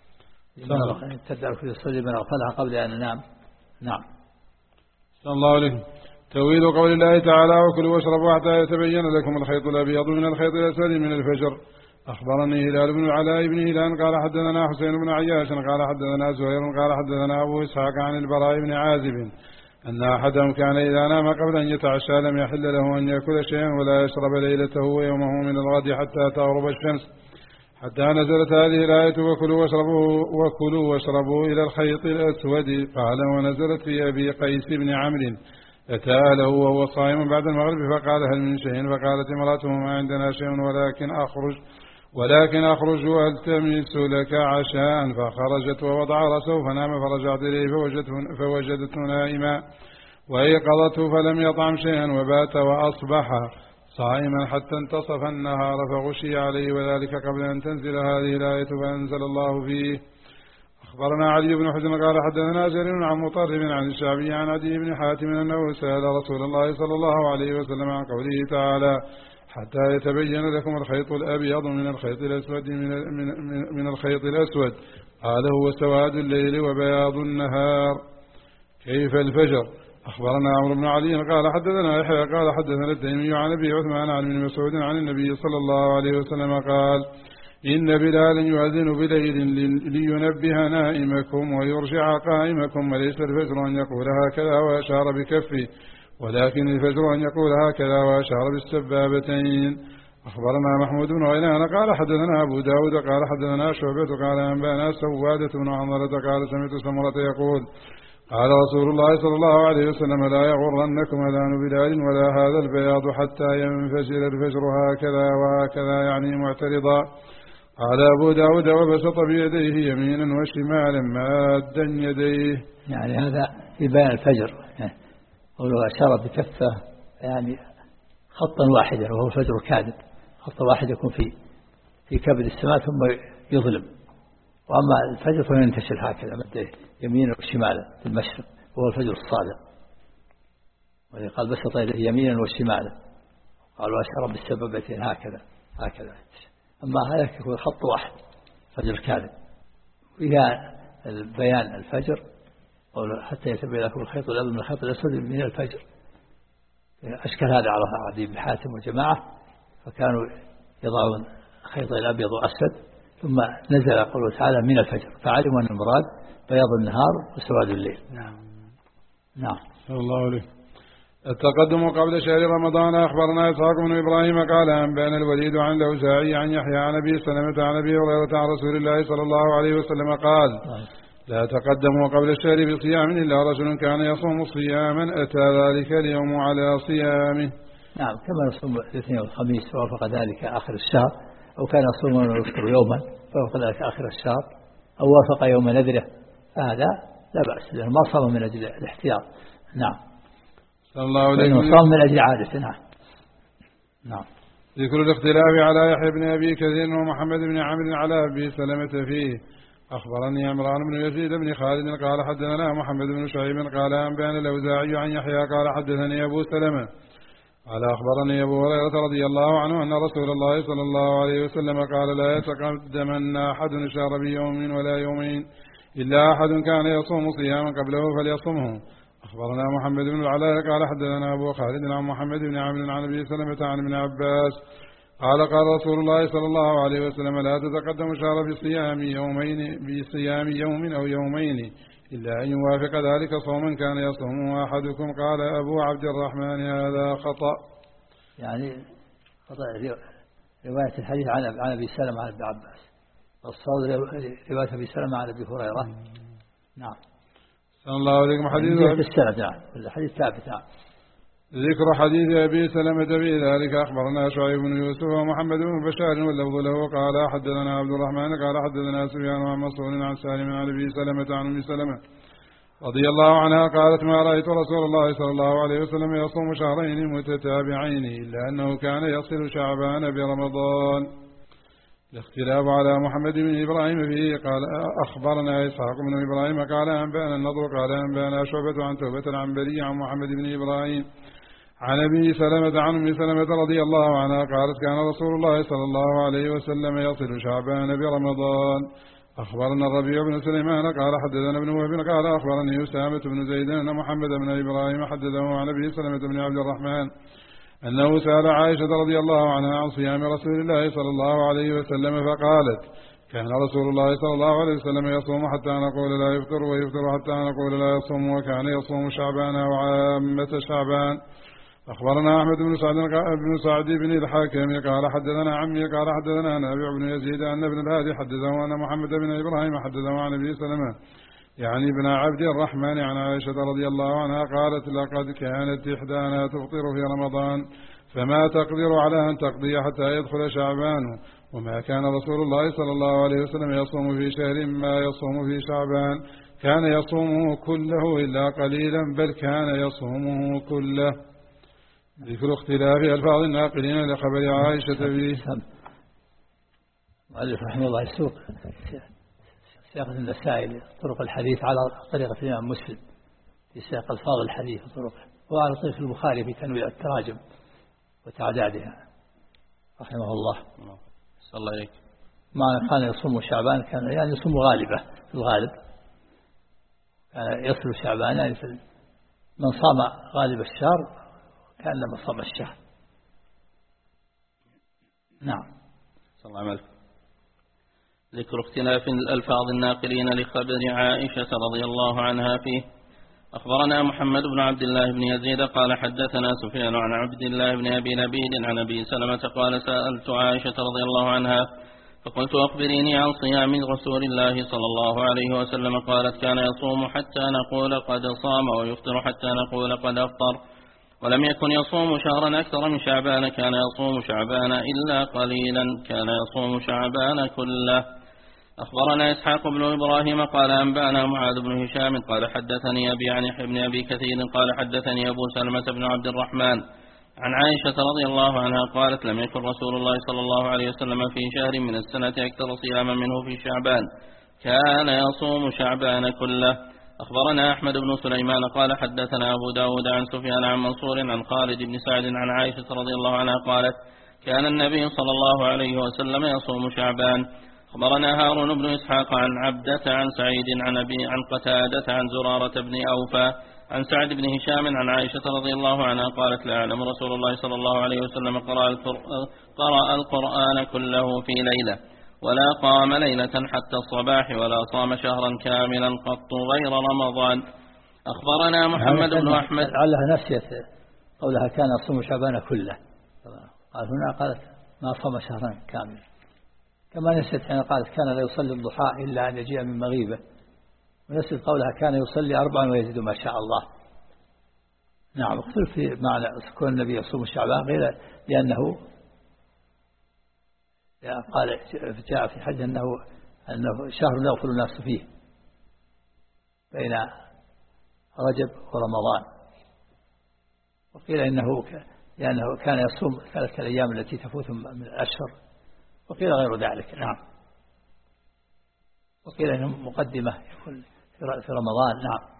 تدارك الصوم لمن أغفلها قبل أن ننام. نعم صلى الله عليه. تأويل قول الله تعالى وكلوا واشربوا حتى يتبين لكم الخيط الأبيض من الخيط الأسود من الفجر. أخبرني هلال بن العلاء بن هلال قال حدثنا حسين بن عياش قال حدثنا زهير قال حدثنا أبو إسحاق عن البراء بن عازب أن أحدهم كان إذا نام قبل أن يتعشى لم يحل له أن يأكل شيئا ولا يشرب ليلته ويومه من الغد حتى تغرب الشمس حتى نزلت هذه الآية وكلوا واشربوا وكلوا واشربوا إلى الخيط الأسود. قال ونزلت في أبي قيس بن عمرو أتى له وهو صائم بعد المغرب فقال هل من شيء فقالت امرأته ما عندنا شيء ولكن أخرج ولكن أخرج والتمس لك عشاء. فخرجت ووضع رأسه فنام فرجعت إليه فوجدته, فوجدته نائما وأيقظته فلم يطعم شيئا وبات وأصبح صائما حتى انتصف النهار فغشي عليه وذلك قبل أن تنزل هذه الآية فأنزل الله فيه. أخبرنا علي بن حزن قال حدثنا جرير عن مطرب عن الشعبي عن عدي بن حاتم أنه سأل رسول الله صلى الله عليه وسلم عن قوله تعالى حتى يتبين لكم الخيط الأبيض من الخيط الأسود من, من, من الخيط الأسود قال هو سواد الليل وبياض النهار. كيف الفجر. أخبرنا عمرو بن علي قال حدثنا يحيى قال حدثنا التيمي عن أبي عثمان عن ابن مسعود عن النبي صلى الله عليه وسلم قال إن بلالا يؤذن بليل لينبه نائمكم ويرجع قائمكم وليس الفجر أن يقول هكذا وأشار بكفه ولكن الفجر أن يقول هكذا وأشار بالسبابتين. أخبرنا محمود بن غيلان قال حدثنا أبو داود قال حدثنا شعبة قال أنبأنا سوادة بن عنظلة قال سمعت سمرة يقول قال رسول الله صلى الله عليه وسلم لا يغرنكم أذان بلال ولا هذا البياض حتى ينفجر الفجر هكذا وهكذا يعني معترضا. قال أبو داود وبسط بيديه يمينا وشمالا مادا يديه، يعني هذا في بيان الفجر، ولو أشار بكفه يعني خطا واحدا وهو الفجر الكاذب، خط واحد يكون في في كبد السماء ثم يظلم، وأما الفجر فينتشر هكذا مده يمينا وشمالا في المشرق وهو الفجر الصادق. وقال بسط يديه يمينا وشمالا، قال وأشار بالسببتين هكذا هكذا. أما هذا يكون خط واحد فجر كاذب، فيها بيان الفجر حتى يتبين لكم الخيط الأبيض من الخيط الأسود من الفجر. أشكل هذا على عدي بن حاتم وجماعة، فكانوا يضعون خيط الأبيض وأسود، ثم نزل قوله تعالى من الفجر، فعلموا أن المراد بياض النهار وسواد الليل. نعم نعم. صلى الله عليه. التقدم قبل شهر رمضان. أخبرنا إسحاق بن إبراهيم قال أنبأنا الوليد عن الأوزاعي عن يحيى عن أبي سلمة عن أبي هريرة عن رسول الله صلى الله عليه وسلم قال لا تقدموا قبل الشهر بصيام إلا رجل كان يصوم صياما أتى ذلك اليوم على صيامه. نعم، كما يصوم الاثنين والخميس ووافق ذلك آخر الشهر، أو كان يصوم ويفطر يوما فوافق ذلك آخر الشهر، أو وافق يوم نذره، فهذا لا بأس لأنه ما صام من أجل الاحتياط. نعم. صلى الله عليه وسلم. صام من أجل عادته. نعم. نعم. ذكر الاختلاف على يحيى بن أبي كثير ومحمد بن عمرو على أبي سلمة فيه. أخبرني عمران بن يزيد بن خالد قال حدثنا محمد بن شعيب قال أنبأنا الأوزاعي عن يحيى قال حدثني أبو سلمة قال أخبرني أبو هريرة رضي الله عنه أن رسول الله صلى الله عليه وسلم قال لا يتقدمن أحد الشهر بيوم ولا يومين إلا أحد كان يصوم صياما قبله فليصمه. أخبرنا محمد بن العلاء قال حدثنا أبو خالد عن محمد بن عمرو عن أبي سلمة عن ابن عباس قال قال رسول الله صلى الله عليه وسلم لا تتقدم الشهر بصيام يومين بصيام يوم أو يومين إلا أن يوافق ذلك صوما كان يصومه أحدكم. قال أبو عبد الرحمن هذا خطأ، يعني خطأ رواية الحديث عن عن أبي سلمة عن ابن عباس، والصواب رواية أبي سلمة عن أبي هريرة. نعم. صلى الله عليه حديث في السند. نعم، الحديث ثابت. نعم. ذكر حديث أبي سلمة في ذلك. أخبرنا شعيب بن يوسف ومحمد بن بشار واللفظ له قال حدثنا عبد الرحمن قال حدثنا سفيان عن مسعود عن سالم عن أبي سلمة عن أم سلمة رضي الله عنها قالت ما رأيت رسول الله صلى الله عليه وسلم يصوم شهرين متتابعين إلا أنه كان يصل شعبان برمضان. الاختلاف على محمد بن إبراهيم فيه. قال أخبرنا إسحاق بن إبراهيم قال أنبأنا النضر قال أنبأنا شعبة عن توبة العنبري عن محمد بن إبراهيم عن أبي سلمة عن أم سلمة رضي الله عنها قالت كان رسول الله صلى الله عليه وسلم يصل شعبان برمضان. أخبرنا الربيع بن سليمان قال حدثنا ابن وهب قال أخبرني أسامة بن زيد أن محمد بن إبراهيم حدثه عن أبي سلمة بن عبد الرحمن أنه سأل عائشة رضي الله عنها عن صيام رسول الله صلى الله عليه وسلم فقالت كان رسول الله صلى الله عليه وسلم يصوم حتى نقول لا يفطر ويفطر حتى نقول لا يصوم وكان يصوم شعبان وعامة شعبان. أخبرنا أحمد بن سعد بن سعد بن الحاكم قال حدثنا عمي قال حدثنا نافع بن يزيد أن ابن الهادي حدثه أن محمد بن إبراهيم حدثه عن أبي سلمة يعني ابن عبد الرحمن عن عائشة رضي الله عنها قالت لقد كانت إحدانا تفطر في رمضان فما تقدر على أن تقضي حتى يدخل شعبان وما كان رسول الله صلى الله عليه وسلم يصوم في شهر ما يصوم في شعبان كان يصومه كله إلا قليلا بل كان يصومه كله. ذكر اختلاف ألفاظ الناقلين لخبر عائشة فيه. مؤلف رحمه الله السوق سياق النسائي طرق الحديث على طريقة الإمام مسلم في سياق ألفاظ الحديث وطرقه، وعلى طريقة البخاري في تنويع التراجم وتعدادها رحمه الله. صلى الله عليك. ما كان يصوم شعبان كان يعني يصوم غالبة في الغالب، كان يصل شعبان يعني في من صام غالب الشهر كان لما صام الشهر. نعم. صلى الله عليه. ذكر اختلاف الألفاظ الناقلين لخبر عائشة رضي الله عنها فيه. أخبرنا محمد بن عبد الله بن يزيد قال حدثنا سفيان عن عبد الله بن أبي لبيد عن أبي سلمة قال سألت عائشة رضي الله عنها فقلت أخبريني عن صيام رسول الله صلى الله عليه وسلم قالت كان يصوم حتى نقول قد صام ويفطر حتى نقول قد أفطر ولم يكن يصوم شهرا أكثر من شعبان كان يصوم شعبان إلا قليلا كان يصوم شعبان كله. أخبرنا إسحاق بن إبراهيم قال أنبأنا معاذ بن هشام قال حدثني أبي عن يحيى بن أبي كثير قال حدثني أبو سلمة بن عبد الرحمن عن عائشة رضي الله عنها قالت لم يكن رسول الله صلى الله عليه وسلم في شهر من السنة أكثر صياما منه في شعبان كان يصوم شعبان كله. أخبرنا أحمد بن سليمان قال حدثنا أبو داود عن سفيان عن منصور عن خالد بن سعد عن عائشة رضي الله عنها قالت كان النبي صلى الله عليه وسلم يصوم شعبان. أخبرنا هارون بن إسحاق عن عبدة عن سعيد عن أبي عن قتادة عن زرارة بن أوفى عن سعد بن هشام عن عائشة رضي الله عنها قالت لا أعلم رسول الله صلى الله عليه وسلم قرأ القرآن كله في ليلة ولا قام ليلة حتى الصباح ولا صام شهرا كاملا قط غير رمضان. أخبرنا محمد بن أحمد لعلها نسيت قولها كان يصوم شعبان كله قال هنا قالت ما صام شهرا كاملا كما نسيت حين قالت كان لا يصلي الضحى إلا أن يجيء من مغيبه ونسيت قولها كان يصلي أربعا ويزيد ما شاء الله. نعم اختلف في معنى كون النبي يصوم شعبان غير لأنه قال جاء في حج أنه, أنه شهر يغفل الناس فيه بين رجب ورمضان وقيل إنه لأنه كان يصوم ثلاثة الأيام التي تفوت من الأشهر وقيل غير ذلك. نعم وقيل إنه مقدمة يكون في رمضان. نعم.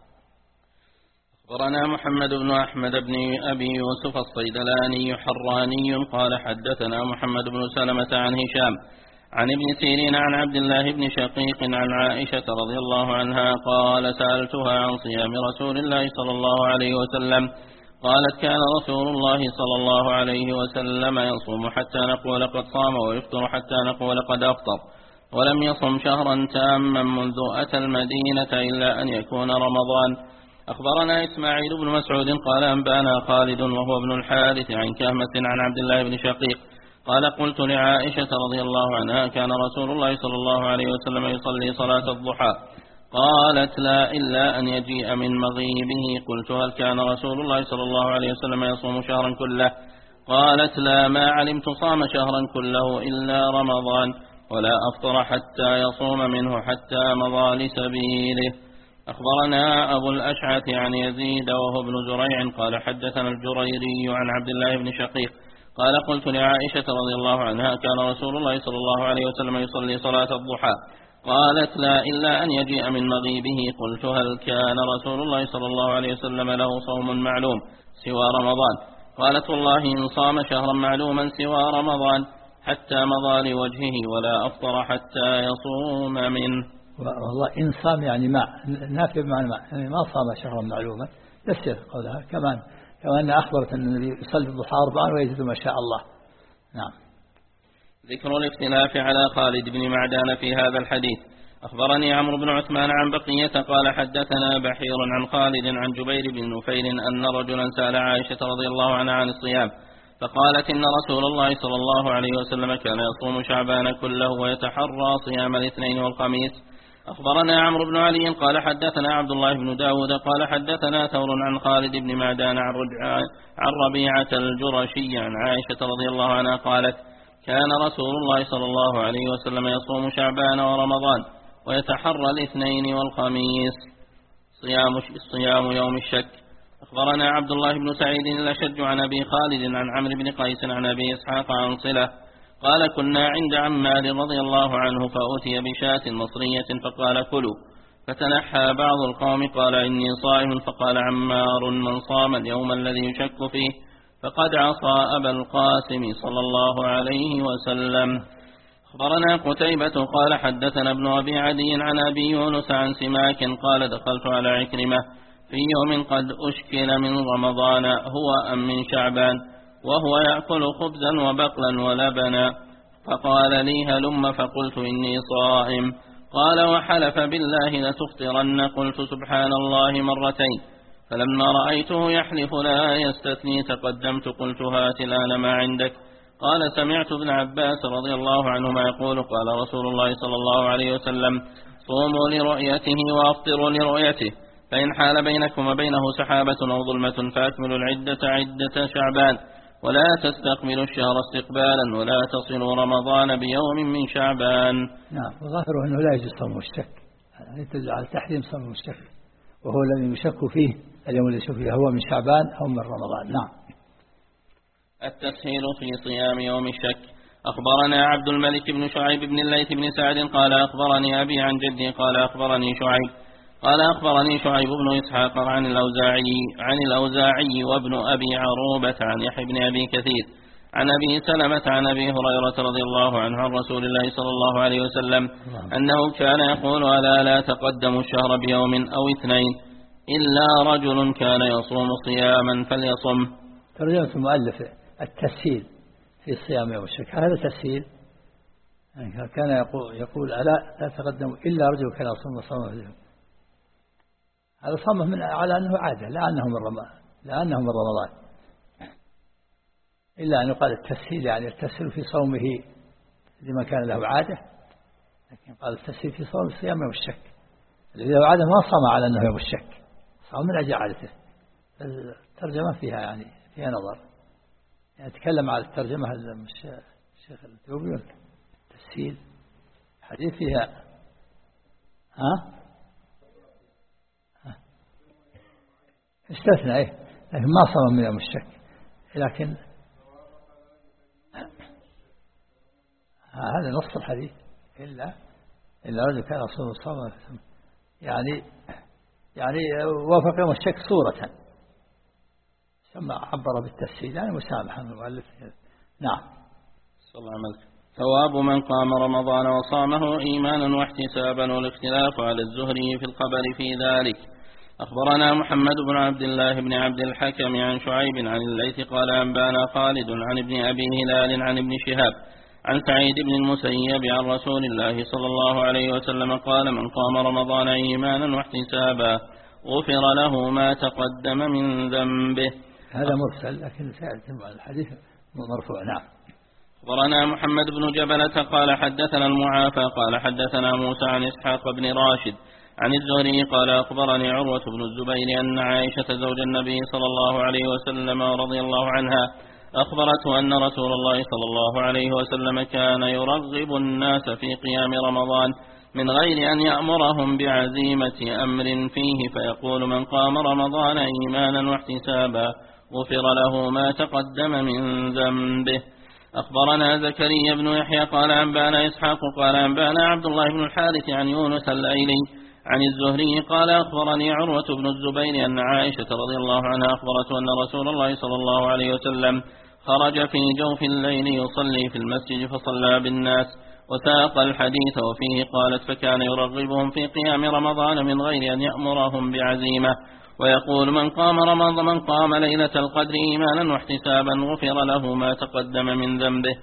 أخبرنا محمد بن أحمد بن أبي يوسف الصيدلاني حراني قال حدثنا محمد بن سلمة عن هشام عن ابن سيرين عن عبد الله بن شقيق عن عائشة رضي الله عنها قال سألتها عن صيام رسول الله صلى الله عليه وسلم قالت كان رسول الله صلى الله عليه وسلم يصوم حتى نقول قد صام ويفطر حتى نقول قد أفطر ولم يصم شهرا تاما منذ أتى المدينة إلا أن يكون رمضان. أخبرنا إسماعيل بن مسعود قال أنبأنا خالد وهو ابن الحارث عن كهمة عن عبد الله بن شقيق قال قلت لعائشة رضي الله عنها كان رسول الله صلى الله عليه وسلم يصلي صلاة الضحى قالت لا إلا أن يجيء من مغيبه قلت هل كان رسول الله صلى الله عليه وسلم يصوم شهرا كله قالت لا ما علمت صام شهرا كله إلا رمضان ولا أفطر حتى يصوم منه حتى مضى لسبيله. أخبرنا أبو الأشعث عن يزيد وهو ابن زريع قال حدثنا الجريري عن عبد الله بن شقيق قال قلت لعائشة رضي الله عنها كان رسول الله صلى الله عليه وسلم يصلي صلاة الضحى قالت لا إلا أن يجيء من مغيبه قلت هل كان رسول الله صلى الله عليه وسلم له صوم معلوم سوى رمضان قالت والله إن صام شهرا معلوما سوى رمضان حتى مضى لوجهه ولا أفطر حتى يصوم منه. والله إن صام يعني ما نافي بمعنى ما يعني ما صام شهرا معلوما يسير قولها كمان كما أن أخبرت أن النبي يصلي الضحى أربعا ويزيد ما شاء الله. نعم. ذكر الاختلاف على خالد بن معدان في هذا الحديث. أخبرني عمرو بن عثمان عن بقية قال حدثنا بحير عن خالد عن جبير بن نفيل أن رجلا سأل عائشة رضي الله عنها عن الصيام فقالت إن رسول الله صلى الله عليه وسلم كان يصوم شعبان كله ويتحرى صيام الاثنين والخميس. أخبرنا عمرو بن علي قال حدثنا عبد الله بن داود قال حدثنا ثور عن خالد بن معدان عن ربيعة الجرشي عن عائشة رضي الله عنها قالت كان رسول الله صلى الله عليه وسلم يصوم شعبان ورمضان ويتحرى الاثنين والخميس صيام, صيام يوم الشك. أخبرنا عبد الله بن سعيد الأشج عن أبي خالد عن عمرو بن قيس عن أبي إسحاق عن صلة قال كنا عند عمار رضي الله عنه فأتي بشاة مصرية فقال كلوا فتنحى بعض القوم قال إني صائم فقال عمار من صام اليوم الذي يشك فيه فقد عصى أبا القاسم صلى الله عليه وسلم. أخبرنا قتيبة قال حدثنا ابن أبي عدي عن أبي يونس عن سماك قال دخلت على عكرمة في يوم قد أشكل من رمضان هو أم من شعبان وهو يأكل خبزا وبقلا ولبنا فقال لي هلم فقلت إني صائم قال وحلف بالله لتفطرن قلت سبحان الله مرتين فلما رأيته يحلف لا يستثني تقدمت قلت هات الآن ما عندك. قال سمعت ابن عباس رضي الله عنهما يقول قال رسول الله صلى الله عليه وسلم صوموا لرؤيته وأفطروا لرؤيته، فإن حال بينكم وبينه سحابة أو ظلمة فأكملوا العدة عدة شعبان، ولا تستقبلوا الشهر استقبالا، ولا تصلوا رمضان بيوم من شعبان. نعم، وظاهره أنه لا يجوز صوم الشك، يدل على تحريم صوم الشك، وهو الذي يشك فيه اليوم الذي يشك فيه هو من شعبان أو من رمضان. نعم. التسهيل في صيام يوم الشك. أخبرنا عبد الملك بن شعيب بن الليث بن سعد قال أخبرني أبي عن جدي قال أخبرني شعيب قال أخبرني شعيب بن إسحاق عن الأوزاعي عن الأوزاعي وابن أبي عروبة عن يحيى بن أبي كثير عن أبي سلمة عن أبي هريرة رضي الله عنه عن رسول الله صلى الله عليه وسلم أنه كان يقول ألا لا تقدموا الشهر بيوم أو اثنين إلا رجل كان يصوم صياما فليصم. ترجمة المؤلف التسهيل في صيام يوم الشك، هذا تسهيل، يعني كان يقول, يقول ألا لا تقدموا إلا رجل كان يصوم صوم اليوم، هذا صمه من على أنه عادة لا أنه من رمضان لا أنه من رمضان، إلا أن يقال التسهيل يعني التسهيل في صومه لما كان له عادة، لكن قال التسهيل في صوم صيام يوم الشك، الذي له عادة ما صام على أنه يوم الشك، صام من أجل عادته. الترجمة فيها يعني فيها نظر، يعني أتكلم على الترجمة الشيخ الثوبي التسهيل حديث فيها ها استثنى إيه، لكن ما صام من يوم الشك، لكن هذا نص الحديث إلا إلا رجل كان يصوم الصوم يعني يعني وافق يوم الشك صورة ثم عبر بالتسهيل يعني مسامحة من المؤلف. نعم. صلى الله عليه وسلم. ثواب من قام رمضان وصامه إيمانا واحتسابا، والاختلاف على الزهري في الخبر في ذلك. أخبرنا محمد بن عبد الله بن عبد الحكم عن شعيب عن الليث قال أنبانا خالد عن ابن أبي هلال عن ابن شهاب عن سعيد بن المسيب عن رسول الله صلى الله عليه وسلم قال من قام رمضان إيمانا واحتسابا غفر له ما تقدم من ذنبه. هذا مرسل لكن سيأتي الحديث مرفوع. نعم. أخبرنا محمد بن جبلة قال حدثنا المعافى قال حدثنا موسى عن إسحاق بن راشد عن الزهري قال أخبرني عروة بن الزبير أن عائشة زوج النبي صلى الله عليه وسلم رضي الله عنها أخبرته أن رسول الله صلى الله عليه وسلم كان يرغب الناس في قيام رمضان من غير أن يأمرهم بعزيمة أمر فيه، فيقول من قام رمضان إيمانا واحتسابا غفر له ما تقدم من ذنبه. أخبرنا زكريا بن يحيى قال أنبانا إسحاق قال أنبانا عبد الله بن الحارث عن يونس الأيلي عن الزهري قال أخبرني عروة بن الزبير أن عائشة رضي الله عنها أخبرته أن رسول الله صلى الله عليه وسلم خرج في جوف الليل يصلي في المسجد فصلى بالناس وساق الحديث وفيه قالت فكان يرغبهم في قيام رمضان من غير أن يأمرهم بعزيمة، ويقول من قام رمضان من قام ليلة القدر إيمانا واحتسابا غفر له ما تقدم من ذنبه.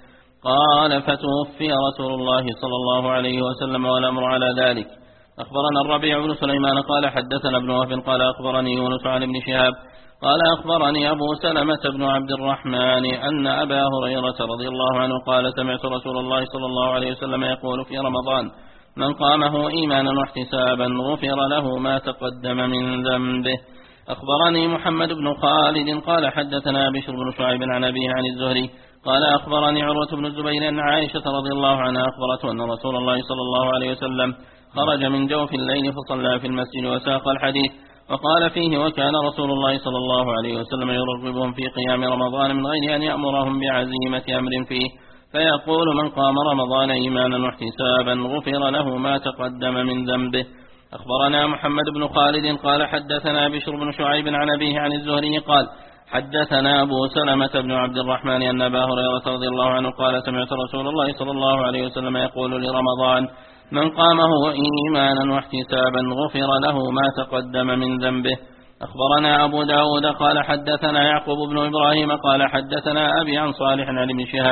قال فتوفي رسول الله صلى الله عليه وسلم والأمر على ذلك. أخبرنا الربيع بن سليمان قال حدثنا ابن وهب قال أخبرني يونس عن ابن شهاب قال أخبرني أبو سلمة بن عبد الرحمن أن أبا هريرة رضي الله عنه قال سمعت رسول الله صلى الله عليه وسلم يقول في رمضان من قامه إيمانا واحتسابا غفر له ما تقدم من ذنبه. أخبرني محمد بن خالد قال حدثنا بشر بن شعيب عن أبيه عن الزهري قال أخبرني عروة بن الزبير أن عائشة رضي الله عنها أخبرته أن رسول الله صلى الله عليه وسلم خرج من جوف الليل فصلى في المسجد وساق الحديث وقال فيه وكان رسول الله صلى الله عليه وسلم يرغبهم في قيام رمضان من غير أن يأمرهم بعزيمة أمر فيه، فيقول من قام رمضان إيمانا واحتسابا غفر له ما تقدم من ذنبه. أخبرنا محمد بن خالد قال حدثنا بشر بن شعيب عن أبيه عن الزهري قال حدثنا أبو سلمة بن عبد الرحمن أن أبا هريرة رضي الله عنه قال سمعت رسول الله صلى الله عليه وسلم يقول لرمضان من قامه إيمانا واحتسابا غفر له ما تقدم من ذنبه. أخبرنا أبو داود قال حدثنا يعقوب بن إبراهيم قال حدثنا أبي عن صالح عن ابن شهاب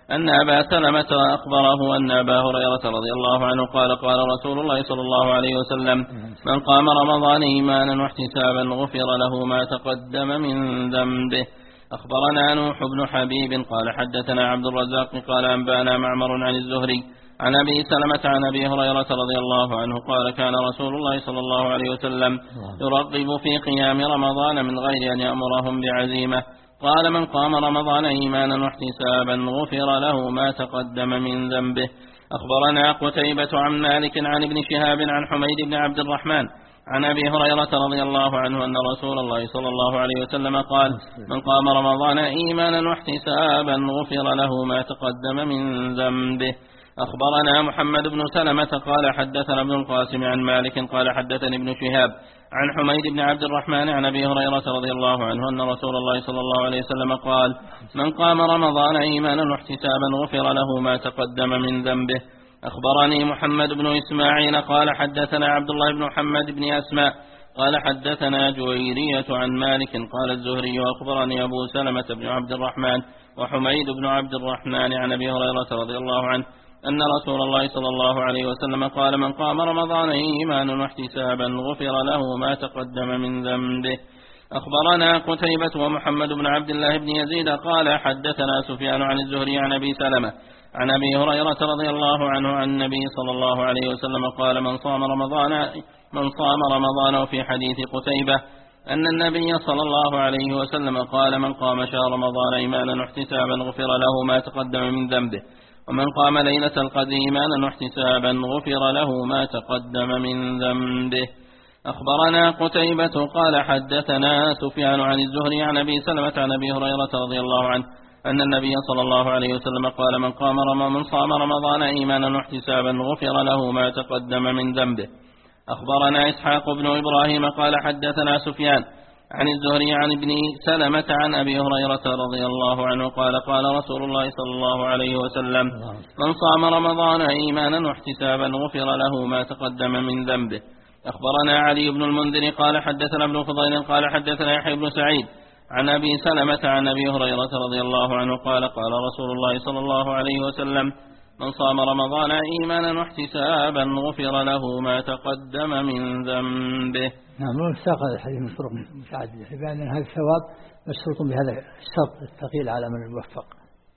أن أبا سلمة أخبره أن أبا هريرة رضي الله عنه قال قال رسول الله صلى الله عليه وسلم من قام رمضان إيمانا واحتسابا غفر له ما تقدم من ذنبه. أخبرنا نوح بن حبيب قال حدثنا عبد الرزاق قال أنبانا معمر عن الزهري عن أبي سلمة عن أبي هريرة رضي الله عنه قال كان رسول الله صلى الله عليه وسلم يرغب في قيام رمضان من غير أن يأمرهم بعزيمة. قال من قام رمضان إيمانا واحتسابا غفر له ما تقدم من ذنبه. أخبرنا قتيبة عن مالك عن ابن شهاب عن حميد بن عبد الرحمن عن أبي هريرة رضي الله عنه أن رسول الله صلى الله عليه وسلم قال من قام رمضان إيمانا واحتسابا غفر له ما تقدم من ذنبه. أخبرنا محمد بن سلمة قال حدثنا ابن القاسم عن مالك قال حدثني ابن شهاب عن حميد بن عبد الرحمن عن أبي هريرة رضي الله عنه أن رسول الله صلى الله عليه وسلم قال من قام رمضان إيمانا واحتسابا غفر له ما تقدم من ذنبه. أخبرني محمد بن إسماعيل قال حدثنا عبد الله بن محمد بن أسماء قال حدثنا جويرية عن مالك قال الزهري أخبرني أبو سلمة بن عبد الرحمن وحميد بن عبد الرحمن عن أبي هريرة رضي الله عنه أن رسول الله صلى الله عليه وسلم قال من قام رمضان إيمانا واحتسابا غفر له ما تقدم من ذنبه. أخبرنا قتيبة ومحمد بن عبد الله بن يزيد قال حدثنا سفيان عن الزهري عن أبي سلمة عن أبي هريرة رضي الله عنه عن النبي صلى الله عليه وسلم قال من صام رمضان من صام رمضان. وفي حديث قتيبة أن النبي صلى الله عليه وسلم قال من قام شهر رمضان إيمانا واحتسابا غفر له ما تقدم من ذنبه ومن قام ليلة القدر إيمانا واحتسابا غفر له ما تقدم من ذنبه. أخبرنا قتيبة قال حدثنا سفيان عن الزهري عن أبي سلمة عن أبي هريرة رضي الله عنه أن النبي صلى الله عليه وسلم قال من قام رمضان من صام رمضان إيمانا واحتسابا غفر له ما تقدم من ذنبه. أخبرنا إسحاق بن إبراهيم قال حدثنا سفيان عن الزهري عن ابن سلمة عن أبي هريرة رضي الله عنه قال قال رسول الله صلى الله عليه وسلم من صام رمضان إيمانا واحتسابا غفر له ما تقدم من ذنبه. أخبرنا علي بن المنذر قال حدثنا ابن فضيل قال حدثنا يحيى بن سعيد عن أبي سلمة عن أبي هريرة رضي الله عنه قال قال رسول الله صلى الله عليه وسلم من صام رمضان إيمانا واحتسابا غفر له ما تقدم من ذنبه. نعم. وساق هذا الحديث من طرق متعددة بأن هذا الثواب مشروط بهذا الشرط الثقيل على من يوفق،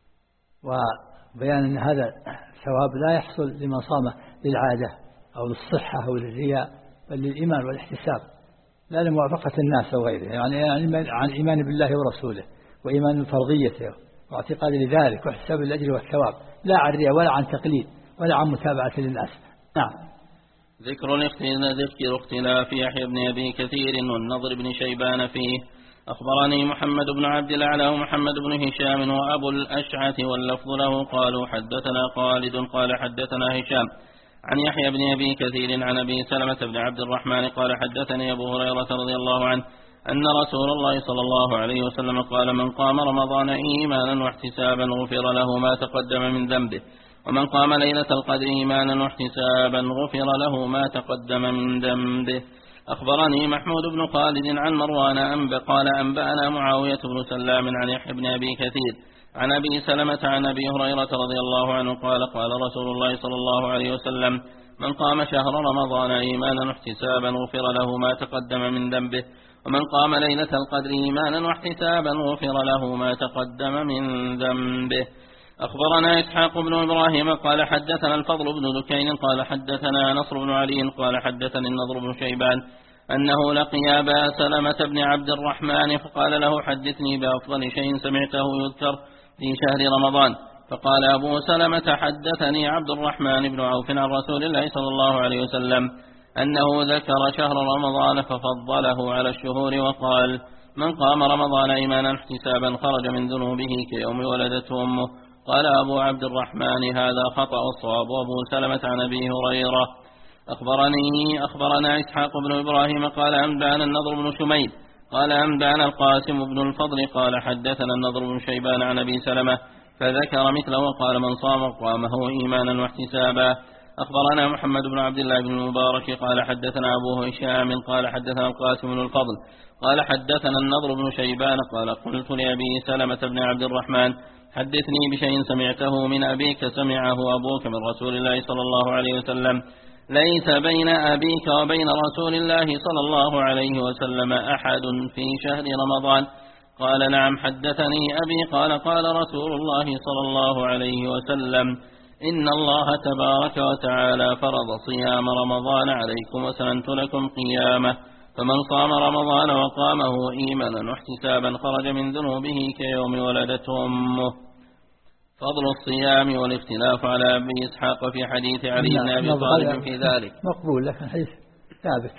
وبيان أن هذا الثواب لا يحصل لمن صام للعادة أو للصحة أو للرياء بل للإيمان والاحتساب لا لموافقة الناس أو غيره، يعني عن إيمان بالله ورسوله وإيمان بفرضيته واعتقاد لذلك واحتساب الأجر والثواب لا عن رياء ولا عن تقليد ولا عن متابعة للناس. نعم. ذكر ذكر اختلاف يحيى بن أبي كثير والنضر بن شيبان فيه. أخبرني محمد بن عبد الأعلى ومحمد بن هشام وأبو الأشعث واللفظ له قالوا حدثنا خالد قال حدثنا هشام عن يحيى بن أبي كثير عن أبي سلمة بن عبد الرحمن قال حدثني أبو هريرة رضي الله عنه أن رسول الله صلى الله عليه وسلم قال من قام رمضان إيمانا واحتسابا غفر له ما تقدم من ذنبه ومن قام ليلة القدر إيمانا واحتسابا غفر له ما تقدم من ذنبه. أخبرني محمود بن خالد عن مروان أنب قال أنبأنا معاوية بن سلام عن يحيى بن أبي كثير عن أبي سلمة عن أبي هريرة رضي الله عنه قال قال رسول الله صلى الله عليه وسلم من قام شهر رمضان إيمانا واحتسابا غفر له ما تقدم من ذنبه ومن قام ليلة القدر إيمانا واحتسابا غفر له ما تقدم من ذنبه. أخبرنا إسحاق بن إبراهيم قال حدثنا الفضل بن دكين قال حدثنا نصر بن علي قال حدثني النضر بن شيبان أنه لقي أبا سلمة بن عبد الرحمن فقال له حدثني بأفضل شيء سمعته يذكر في شهر رمضان. فقال أبو سلمة حدثني عبد الرحمن بن عوف عن رسول الله صلى الله عليه وسلم أنه ذكر شهر رمضان ففضله على الشهور وقال من قام رمضان إيمانا احتسابا خرج من ذنوبه كيوم ولدته أمه. قال أبو عبد الرحمن هذا خطأ الصواب وأبو سلمة عن أبي هريرة. أخبرني أخبرنا إسحاق بن إبراهيم قال أنبأنا النضر بن شميل قال أنبأنا القاسم بن الفضل قال حدثنا النضر بن شيبان عن أبي سلمة فذكر مثله وقال من صام قامه إيمانا واحتسابا. أخبرنا محمد بن عبد الله بن المبارك قال حدثنا أبو هشام قال حدثنا القاسم بن الفضل قال حدثنا النضر بن شيبان قال قلت لأبي سلمة بن عبد الرحمن حدثني بشيء سمعته من أبيك سمعه أبوك من رسول الله صلى الله عليه وسلم ليس بين أبيك وبين رسول الله صلى الله عليه وسلم أحد في شهر رمضان. قال نعم حدثني أبي قال قال رسول الله صلى الله عليه وسلم إن الله تبارك وتعالى فرض صيام رمضان عليكم وسننت لكم قيامه فمن صام رمضان وقامه إيمانا واحتسابا خرج من ذنوبه كيوم ولدته أمه. فضل الصيام والاختلاف على أبي إسحاق في حديث علي بن أبي طالب في ذلك مقبول، لكن حديث ثابت.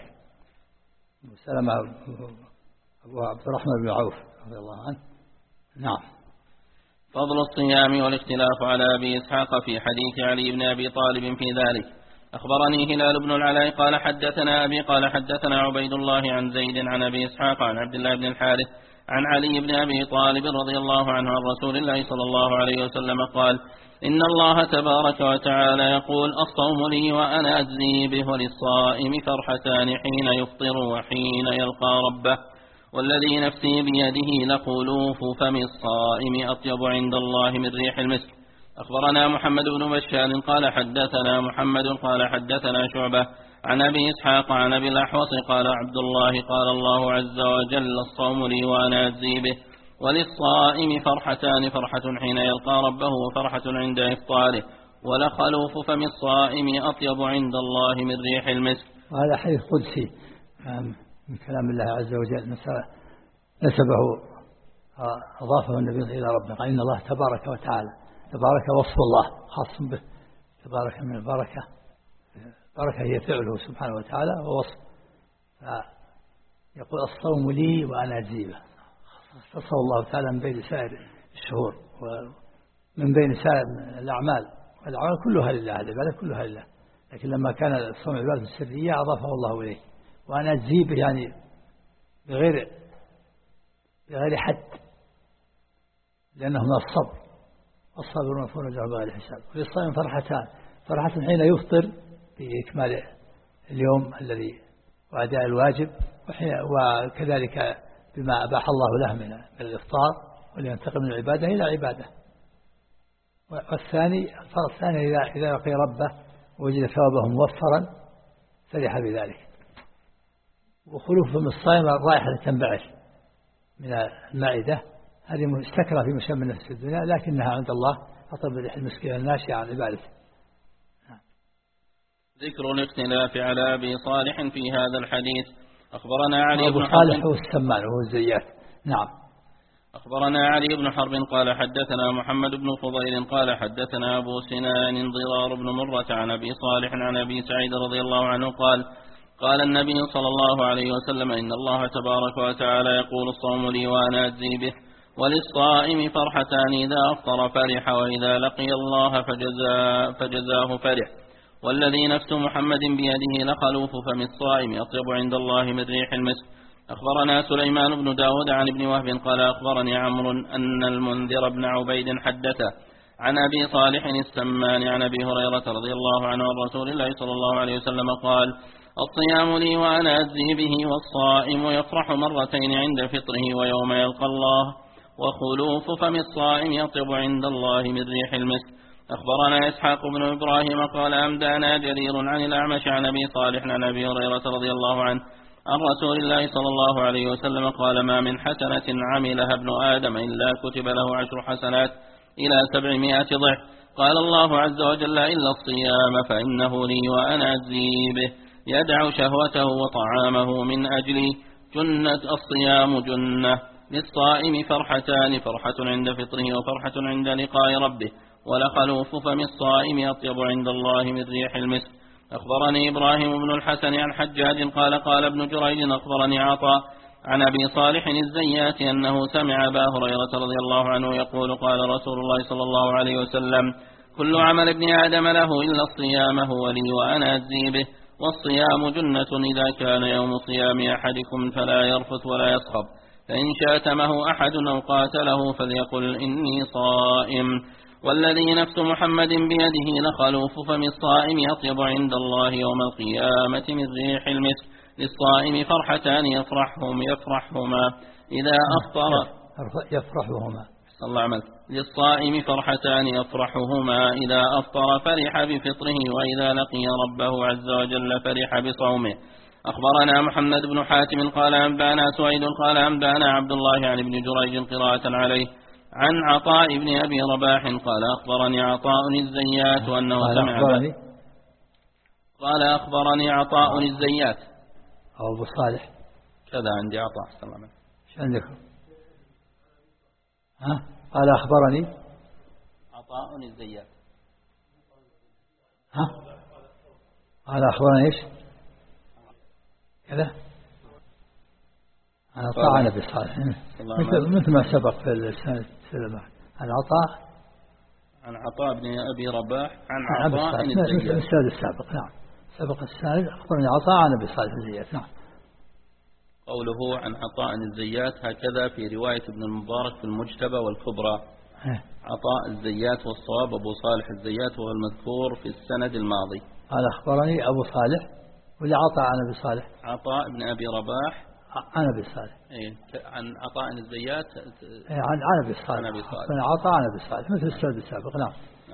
سلم أبو عبد الرحمن بن عوف رضي الله عنه. نعم. فضل الصيام والاختلاف على أبي إسحاق في حديث علي بن أبي طالب في ذلك. أخبرني هلال بن العلاء قال حدثنا أبي قال حدثنا عبيد الله عن زيد عن أبي إسحاق عن عبد الله بن الحارث عن علي بن أبي طالب رضي الله عنه عن رسول الله صلى الله عليه وسلم قال إن الله تبارك وتعالى يقول الصوم لي وأنا أجزي به وللصائم فرحتان حين يفطر وحين يلقى ربه والذي نفسي بيده لخلوف فم الصائم أطيب عند الله من ريح المسك. أخبرنا محمد بن بشار قال حدثنا محمد قال حدثنا شعبة عن أبي إسحاق عن أبي الأحوص قال عبد الله قال الله عز وجل الصوم لي وأنا أجزي به وللصائم فرحتان فرحة حين يلقى ربه وفرحة عند إفطاره ولخلوف فم الصائم أطيب عند الله من ريح المسك. وهذا حديث قدسي من كلام الله عز وجل نسبه أضافه النبي إلى ربه قال إن الله تبارك وتعالى. تبارك وصف الله خاص به، تبارك من البركة، البركة هي فعله سبحانه وتعالى ووصف. يقول الصوم لي وأنا أجزي به، خصصه الله تعالى من بين سائر الشهور ومن بين سائر الأعمال، والأعمال كلها لله، العبادة كلها لله، لكن لما كان الصوم عبادة السرية أضافه الله إليه وأنا أجزي به، يعني بغير بغير حد، لأنه من الصبر، الصابرون يوفون أجرهم بغير حساب. وللصائم فرحتان، فرحة حين يفطر بإكمال اليوم الذي وأداء الواجب، وكذلك بما أباح الله له من الإفطار ولينتقل من العبادة إلى عبادة. والثاني الفرق الثاني إذا إذا لقي ربه وجد ثوابه موفرا فرح بذلك. وخلوف فم الصائم الرائحة التي تنبعث من المعدة هذه مستكرة في مشام نفس الدنيا، لكنها عند الله أطيب ريح المسك الناشئة عن عبادته. ذكر الاختلاف على أبي صالح في هذا الحديث. أخبرنا علي بن حرب صالح هو السمان وهو الزيات. نعم. أخبرنا علي بن حرب قال حدثنا محمد بن فضيل قال حدثنا أبو سنان ضرار بن مرة عن أبي صالح عن أبي سعيد رضي الله عنه قال قال النبي صلى الله عليه وسلم إن الله تبارك وتعالى يقول الصوم لي وأنا أجزي به وللصائم فرحتان إذا أفطر فرح وإذا لقي الله فجزا فجزاه فرح والذي نفس محمد بيده لخلوف فم الصائم أطيب عند الله من ريح المسك. أخبرنا سليمان بن داود عن ابن وهب قال أخبرني عمرو أن المنذر بن عبيد حدثه عن أبي صالح السمان عن أبي هريرة رضي الله عنه عن رسول الله صلى الله عليه وسلم قال الصيام لي وأنا أجزي به والصائم يفرح مرتين عند فطره ويوم يلقى الله وخلوف فم الصائم يطيب عند الله من ريح المسك. أخبرنا إسحاق بن إبراهيم قال أمدانا جرير عن الأعمش عن أبي صالح عن أبي هريرة رضي الله عنه عن رسول الله صلى الله عليه وسلم قال ما من حسنة عملها ابن آدم إلا كتب له عشر حسنات إلى سبعمائة ضعف. قال الله عز وجل إلا الصيام فإنه لي وأنا أجزي به يدع شهوته وطعامه من أجلي جنة الصيام جنة للصائم فرحتان فرحة عند فطره وفرحة عند لقاء ربه ولخلوف فم الصائم أطيب عند الله من ريح المسك. أخبرني إبراهيم بن الحسن عن حجاج قال قال ابن جريج أخبرني عطاء عن أبي صالح الزيات أنه سمع أبا هريرة رضي الله عنه يقول قال رسول الله صلى الله عليه وسلم كل عمل ابن آدم له إلا الصيام هو لي وأنا أجزي به والصيام جنة إذا كان يوم صيام أحدكم فلا يرفث ولا يصخب فإن شاتمه أحد أو قاتله فليقل إني صائم. والذي نفس محمد بيده لخلوف فم الصائم أطيب عند الله يوم القيامة من ريح المسك. للصائم فرحتان يفرحهم يفرحهما إذا أفطر يفرحهما صلى الله عليه وسلم. للصائم فرحتان يفرحهما إذا أفطر فرح بفطره وإذا لقي ربه عز وجل فرح بصومه. أخبرنا محمد بن حاتم قال أنبانا سويد قال أنبانا عبد الله عن ابن جريج قراءة عليه عن عطاء بن أبي رباح قال أخبرني عطاء الزيات وأنه سمع أخبرني قال أخبرني عطاء الزيات أو أبو صالح كذا عندي عطاء صلى الله عليه وسلم. شو عندكم؟ ها؟ قال أخبرني عطاء الزيات. ها؟ قال أخبرني إيش؟ كذا؟ أنا طاعن أبي صالح مثل, مثل ما سبق في السنة السابقة عن عطاء عن عطاء بن أبي رباح عن عن عطاء مثل السنة السابق. نعم سبق السنة أخبرني عطاء عن أبي صالح الزيات. نعم. قوله عن عطاء الزيات هكذا في رواية ابن المبارك في المجتبى والكبرى. عطاء الزيات والصواب أبو صالح الزيات وهو المذكور في السند الماضي. قال أخبرني أبو صالح ولا عطاء عن أبي صالح؟ عطاء بن أبي رباح عن أبي صالح. إيه عن عطاء الزيات إيه عن عن أبي صالح. عن أبي صالح. عطاء عن أبي صالح مثل السند السابق. نعم.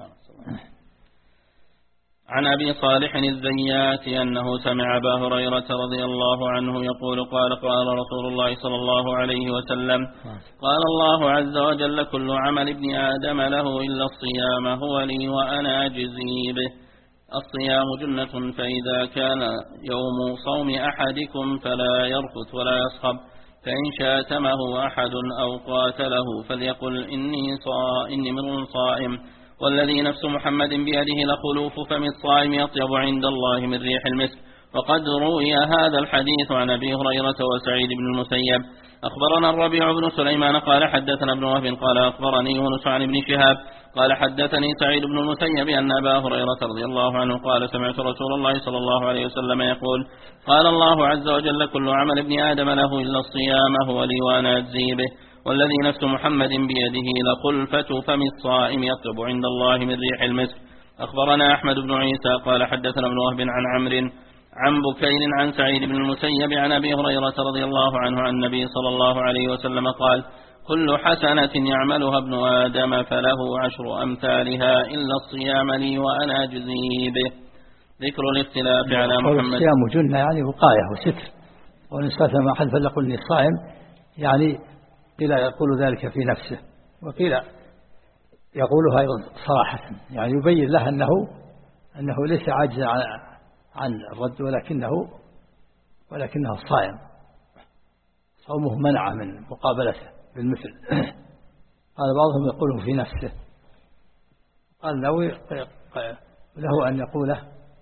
عن أبي صالح الزيات أنه سمع أبا هريرة رضي الله عنه يقول قال قال رسول الله صلى الله عليه وسلم قال الله عز وجل كل عمل ابن آدم له إلا الصيام هو لي وأنا أجزي به. الصيام جنة فإذا كان يوم صوم أحدكم فلا يرفث ولا يصخب. فإن شاتمه أحد أو قاتله فليقل إني صا إني امرؤ صائم. والذي نفس محمد بيده لخلوف فم الصائم أطيب عند الله من ريح المسك. وقد روي هذا الحديث عن أبي هريرة وسعيد بن المسيب. أخبرنا الربيع بن سليمان قال حدثنا ابن وهب قال أخبرني يونس عن ابن شهاب قال حدثني سعيد بن المسيب أن أبا هريرة رضي الله عنه قال سمعت رسول الله صلى الله عليه وسلم يقول قال الله عز وجل كل عمل ابن آدم له إلا الصيام هو لي وأنا أجزي به. والذي نفس محمد بيده لخلفة فم الصائم يطيب عند الله من ريح المسك. أخبرنا أحمد بن عيسى قال حدثنا ابن وهب عن عمرو عن بكير عن سعيد بن المسيب عن أبي هريرة رضي الله عنه عن النبي صلى الله عليه وسلم قال كل حسنة يعملها ابن آدم فله عشر أمثالها إلا الصيام لي وأنا أجزي به. ذكر الاختلاف على محمد. الصيام جنة يعني وقاية وستر. وإن استثنى أحد فليقل إني صائم يعني قيل يقول ذلك في نفسه وقيل يقولها أيضا صراحة يعني يبين له أنه أنه ليس عاجزا عن عن الرد ولكنه ولكنه صائم صومه منع من مقابلته بالمثل. قال بعضهم يقوله في نفسه. قال نووي له أن يقوله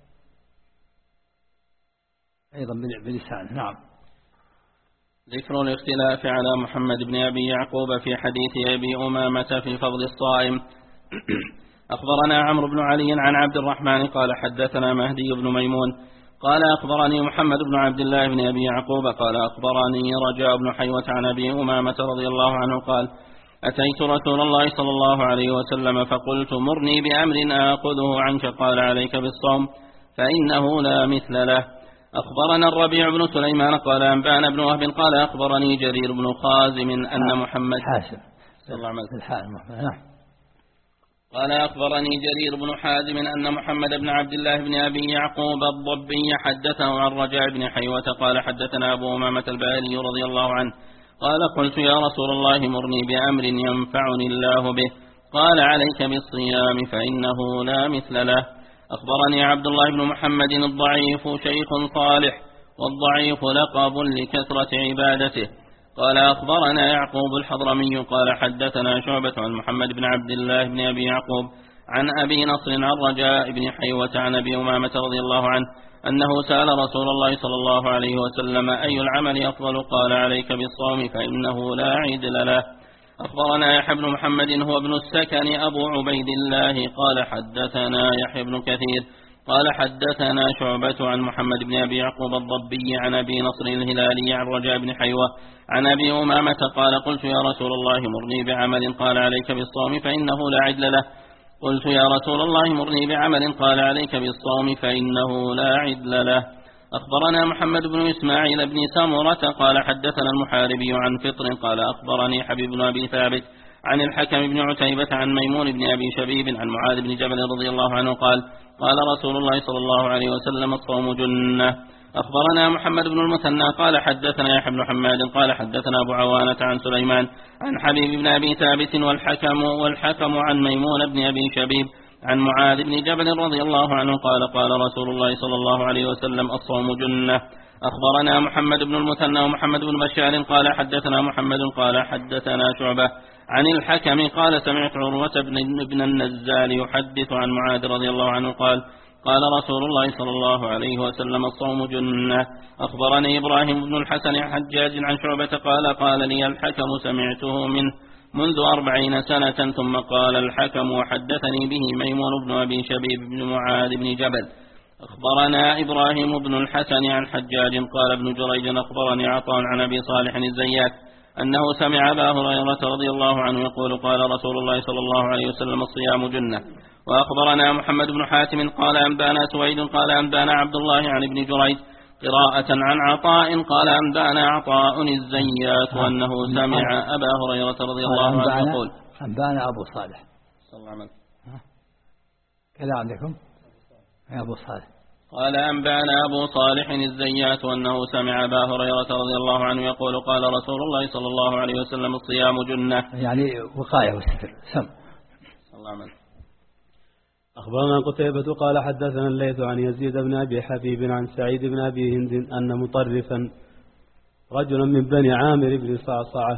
أيضا بلسانه. نعم. ذكر الاختلاف على محمد بن أبي يعقوب في حديث أبي أمامة في فضل الصائم. أخبرنا عمرو بن علي عن عبد الرحمن قال حدثنا مهدي بن ميمون قال أخبرني محمد بن عبد الله بن أبي يعقوب قال أخبرني رجاء بن حيوة عن أبي أمامة رضي الله عنه قال أتيت رسول الله صلى الله عليه وسلم فقلت مرني بأمر آخذه عنك قال عليك بالصوم فإنه لا مثل له. أخبرنا الربيع بن سليمان قال أنبانا بن وهب قال أخبرني جرير بن خازم أن محمد حاسب صلى الله عليه وسلم قال أخبرني جرير بن حازم أن محمد بن عبد الله بن أبي يعقوب الضبي حدثه عن رجاء بن حيوة قال حدثنا أبو أمامة الباري رضي الله عنه قال قلت يا رسول الله مرني بأمر ينفعني الله به قال عليك بالصيام فإنه لا مثل له. أخبرني عبد الله بن محمد الضعيف شيخ صالح والضعيف لقب لكثرة عبادته قال أخبرنا يعقوب الحضرمي قال حدثنا شعبة عن محمد بن عبد الله بن أبي يعقوب عن أبي نصر عن رجاء بن حيوة عن أبي أمامة رضي الله عنه أنه سأل رسول الله صلى الله عليه وسلم أي العمل أفضل قال عليك بالصوم فإنه لا عدل له. أخبرنا يحيى بن محمد هو ابن السكن أبو عبيد الله قال حدثنا يحيى بن كثير قال حدثنا شعبة عن محمد بن أبي يعقوب الضبي عن أبي نصر الهلالي عن رجاء بن حيوة عن أبي أمامة قال قلت يا رسول الله مرني بعمل قال عليك بالصوم فإنه لا عدل له قلت يا رسول الله مرني بعمل قال عليك بالصوم فإنه لا عدل له. أخبرنا محمد بن إسماعيل بن سمرة قال حدثنا المحاربي عن فطر قال أخبرني حبيب بن أبي ثابت عن الحكم بن عتيبة عن ميمون بن أبي شبيب عن معاذ بن جبل رضي الله عنه قال قال رسول الله صلى الله عليه وسلم الصوم جنة. أخبرنا محمد بن المثنى قال حدثنا يحيى بن حماد قال حدثنا أبو عوانة عن سليمان عن حبيب بن أبي ثابت والحكم والحكم عن ميمون بن أبي شبيب عن معاذ بن جبل رضي الله عنه قال قال رسول الله صلى الله عليه وسلم الصوم جنة. أخبرنا محمد بن المثنى ومحمد بن بشار قال حدثنا محمد قال حدثنا شعبة عن الحكم قال سمعت عروة بن, بن النزال يحدث عن معاذ رضي الله عنه قال قال رسول الله صلى الله عليه وسلم الصوم جنة. أخبرني إبراهيم بن الحسن حجاج عن شعبة قال قال لي الحكم سمعته منه منذ أربعين سنة ثم قال الحكم وحدثني به ميمون بن أبي شبيب بن معاذ بن جبل. أخبرنا إبراهيم بن الحسن عن حجاج قال ابن جريج أخبرني عطاء عن أبي صالح الزيات أنه سمع أبا هريرة رضي الله عنه يقول قال رسول الله صلى الله عليه وسلم الصيام جنة. وأخبرنا محمد بن حاتم قال أنبانا سويد قال أنبانا عبد الله عن ابن جريج قراءة عن عطاء قال أنبانا عطاء الزيات وأنه سمع أبا هريرة رضي الله عنه يقول أنبانا أبو صالح صلى الله عليه وسلم كذا عندكم يا أبو صالح قال أنبانا أبو صالح الزيات وأنه سمع أبا هريرة رضي الله عنه يقول قال رسول الله صلى الله عليه وسلم الصيام جنة يعني وقاية والستر سم صلى الله عليه وسلم. أخبرنا قتيبة قال حدثنا الليث عن يزيد بن أبي حبيب عن سعيد بن أبي هند أن مطرفا رجلا من بني عامر بن صعصعة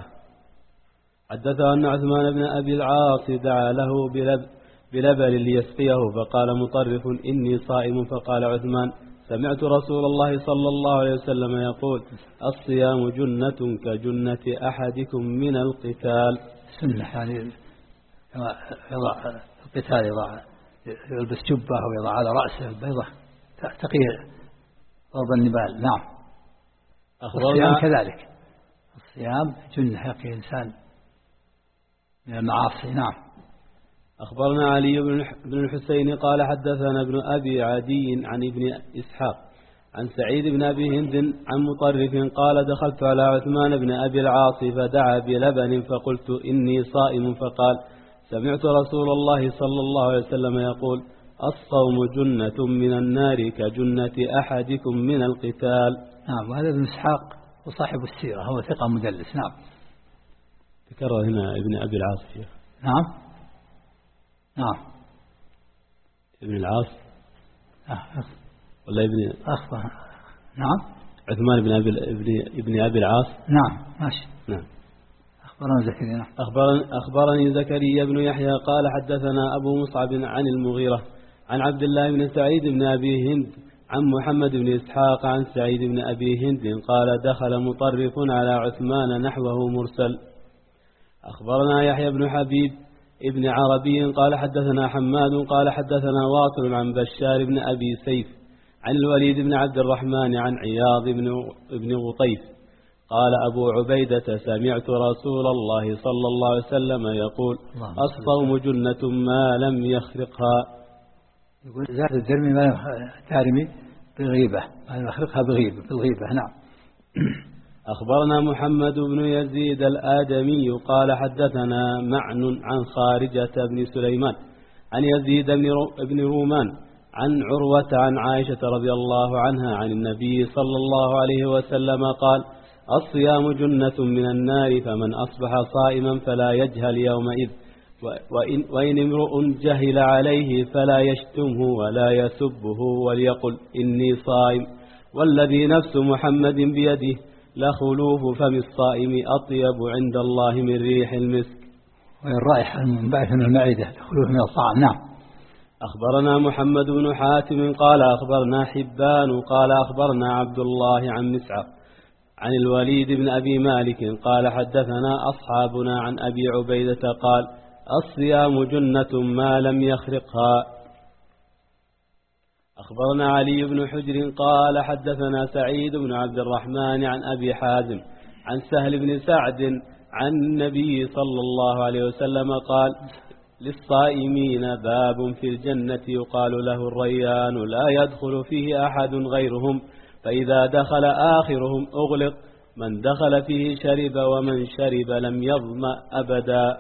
حدثه أن عثمان بن أبي العاص دعا له بلب بلبن ليسقيه فقال مطرف إني صائم فقال عثمان سمعت رسول الله صلى الله عليه وسلم يقول الصيام جنة كجنة أحدكم من القتال. سنة يعني يضع القتال يضع يلبس جبة أو يضع على رأسه البيضة تقي ضرب النبال. نعم. الصيام كذلك الصيام جنة يقي إنسان من المعاصي. نعم. أخبرنا علي بن الحسين قال حدثنا ابن أبي عدي عن ابن إسحاق عن سعيد بن أبي هند عن مطرف قال دخلت على عثمان بن أبي العاص فدعا بلبن فقلت إني صائم فقال سمعت رسول الله صلى الله عليه وسلم يقول الصوم جنة من النار كجنة أحدكم من القتال. نعم. وهذا ابن إسحاق وصاحب السيرة هو ثقة مدلس. نعم. ذكر هنا ابن أبي العاص فيه. نعم. نعم. ابن العاص آه. ولا ابن أخبر. نعم. عثمان بن أبي ابن ابن أبي العاص. نعم ماشي. نعم. أخبرنا زكريا. نعم. أخبرني أخبرني زكريا بن يحيى قال حدثنا أبو مصعب عن المغيرة عن عبد الله بن سعيد بن أبي هند عن محمد بن إسحاق عن سعيد بن أبي هند قال دخل مطرف على عثمان نحوه مرسل. أخبرنا يحيى بن حبيب ابن عربي قال حدثنا حماد قال حدثنا واصل عن بشار بن أبي سيف عن الوليد بن عبد الرحمن عن عياض بن ابن غطيف قال أبو عبيدة سمعت رسول الله صلى الله عليه وسلم يقول الصوم جنة ما لم يخرقها. يقول زاد الدرمي ما لم تارمي بغيبة ما لم يخرقها بغيبة بالغيبة. نعم. أخبرنا محمد بن يزيد الآدمي قال حدثنا معن عن خارجة بن سليمان عن يزيد بن رومان عن عروة عن عائشة رضي الله عنها عن النبي صلى الله عليه وسلم قال الصيام جنة من النار فمن أصبح صائما فلا يجهل يومئذ وإن, وإن امرؤ جهل عليه فلا يشتمه ولا يسبه وليقل إني صائم والذي نفس محمد بيده لخلوف فم الصائم أطيب عند الله من ريح المسك. والرائحة المنبعث من المعدة لخلوف من الطعام. نعم. أخبرنا محمد بن حاتم قال أخبرنا حبان قال أخبرنا عبد الله عن مسعر عن الوليد بن أبي مالك قال حدثنا أصحابنا عن أبي عبيدة قال الصيام جنة ما لم يخرقها. أخبرنا علي بن حجر قال حدثنا سعيد بن عبد الرحمن عن أبي حازم عن سهل بن سعد عن النبي صلى الله عليه وسلم قال للصائمين باب في الجنة يقال له الريان لا يدخل فيه أحد غيرهم، فإذا دخل آخرهم أغلق، من دخل فيه شرب ومن شرب لم يظمأ أبدا.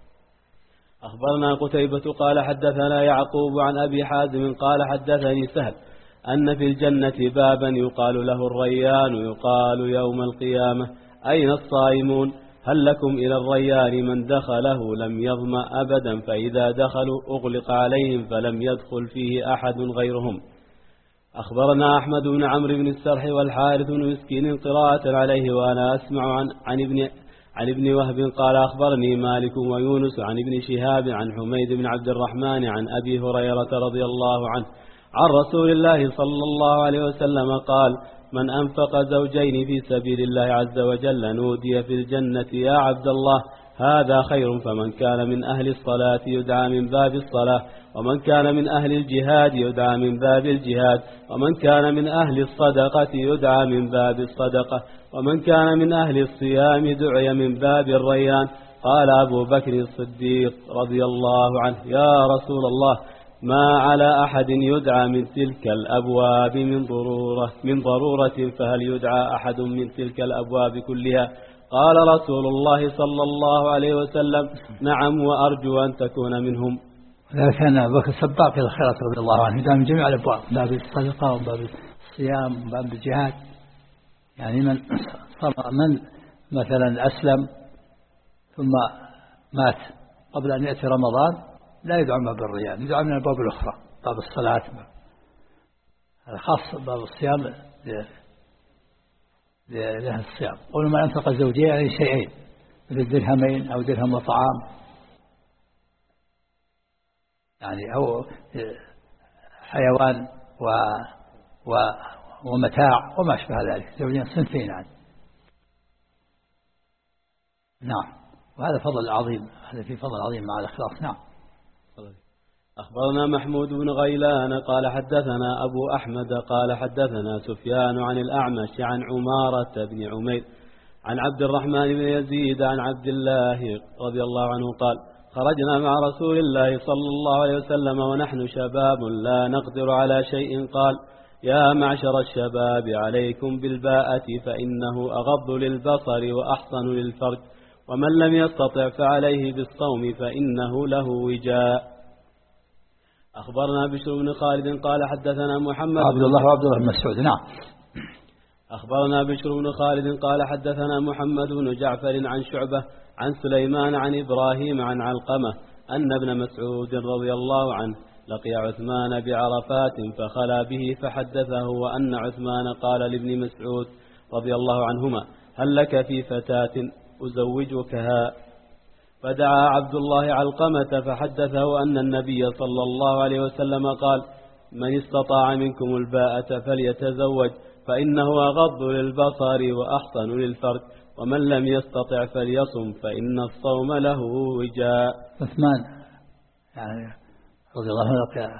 أخبرنا قتيبة قال حدثنا يعقوب عن أبي حازم قال حدثني سهل أن في الجنة بابا يقال له الريان يقال يوم القيامة أين الصائمون؟ هل لكم إلى الريان من دخله لم يظمأ أبدا، فإذا دخلوا أغلق عليهم فلم يدخل فيه أحد غيرهم. أخبرنا أحمد بن عمرو بن السرح والحارث بن مسكين قراءة عليه وأنا أسمع عن, عن ابن عن ابن وهب قال أخبرني مالك ويونس عن ابن شهاب عن حميد بن عبد الرحمن عن أبي هريرة رضي الله عنه عن رسول الله صلى الله عليه وسلم قال من أنفق زوجين في سبيل الله عز وجل نودي في الجنة يا عبد الله هذا خير، فمن كان من أهل الصلاة يدعى من باب الصلاة، ومن كان من أهل الجهاد يدعى من باب الجهاد، ومن كان من أهل الصدقة يدعى من باب الصدقة، ومن كان من أهل الصيام دعي من باب الريان. قال أبو بكر الصديق رضي الله عنه يا رسول الله ما على أحد يدعى من تلك الأبواب من ضرورة من ضرورة فهل يدعى أحد من تلك الأبواب كلها؟ قال رسول الله صلى الله عليه وسلم نعم وأرجو أن تكون منهم. إذا كان أبو بكر سباق إلى الخيرات رضي الله عنه يدعى من جميع الأبواب، باب الصدقة وباب الصيام وباب الجهاد. يعني من من مثلا أسلم ثم مات قبل أن يأتي رمضان لا يدعى من باب الريان، يدعى من الباب الأخرى، باب الصلاة. هذا خاص باب الصيام لأهل الصيام. قولوا ما أنفق الزوجين يعني شيئين مثل درهمين أو درهم وطعام يعني أو حيوان و و ومتاع وما أشبه ذلك، زوجين صنفين يعني. نعم، وهذا فضل عظيم، هذا في فضل عظيم مع الإخلاص. نعم. أخبرنا محمود بن غيلان قال حدثنا أبو أحمد قال حدثنا سفيان عن الأعمش عن عمارة بن عمير عن عبد الرحمن بن يزيد عن عبد الله رضي الله عنه قال خرجنا مع رسول الله صلى الله عليه وسلم ونحن شباب لا نقدر على شيء، قال يا معشر الشباب عليكم بالباءة فإنه أغض للبصر وأحصن للفرج، ومن لم يستطع فعليه بالصوم فإنه له وجاء. أخبرنا بشر بن خالد قال حدثنا محمد عبد الله وعبد الله بن مسعود. نعم. أخبرنا بشر بن خالد قال حدثنا محمد بن جعفر عن شعبة عن سليمان عن إبراهيم عن علقمة أن ابن مسعود رضي الله عنه لقي عثمان بعرفات فخلا به فحدثه وأن عثمان قال لابن مسعود رضي الله عنهما هل لك في فتاة أزوجكها؟ فدعا عبد الله علقمة فحدثه أن النبي صلى الله عليه وسلم قال من استطاع منكم الباءة فليتزوج فإنه أغض للبصر وأحصن للفرج، ومن لم يستطع فليصم فإن الصوم له وجاء. عثمان يعني رضي الله عنه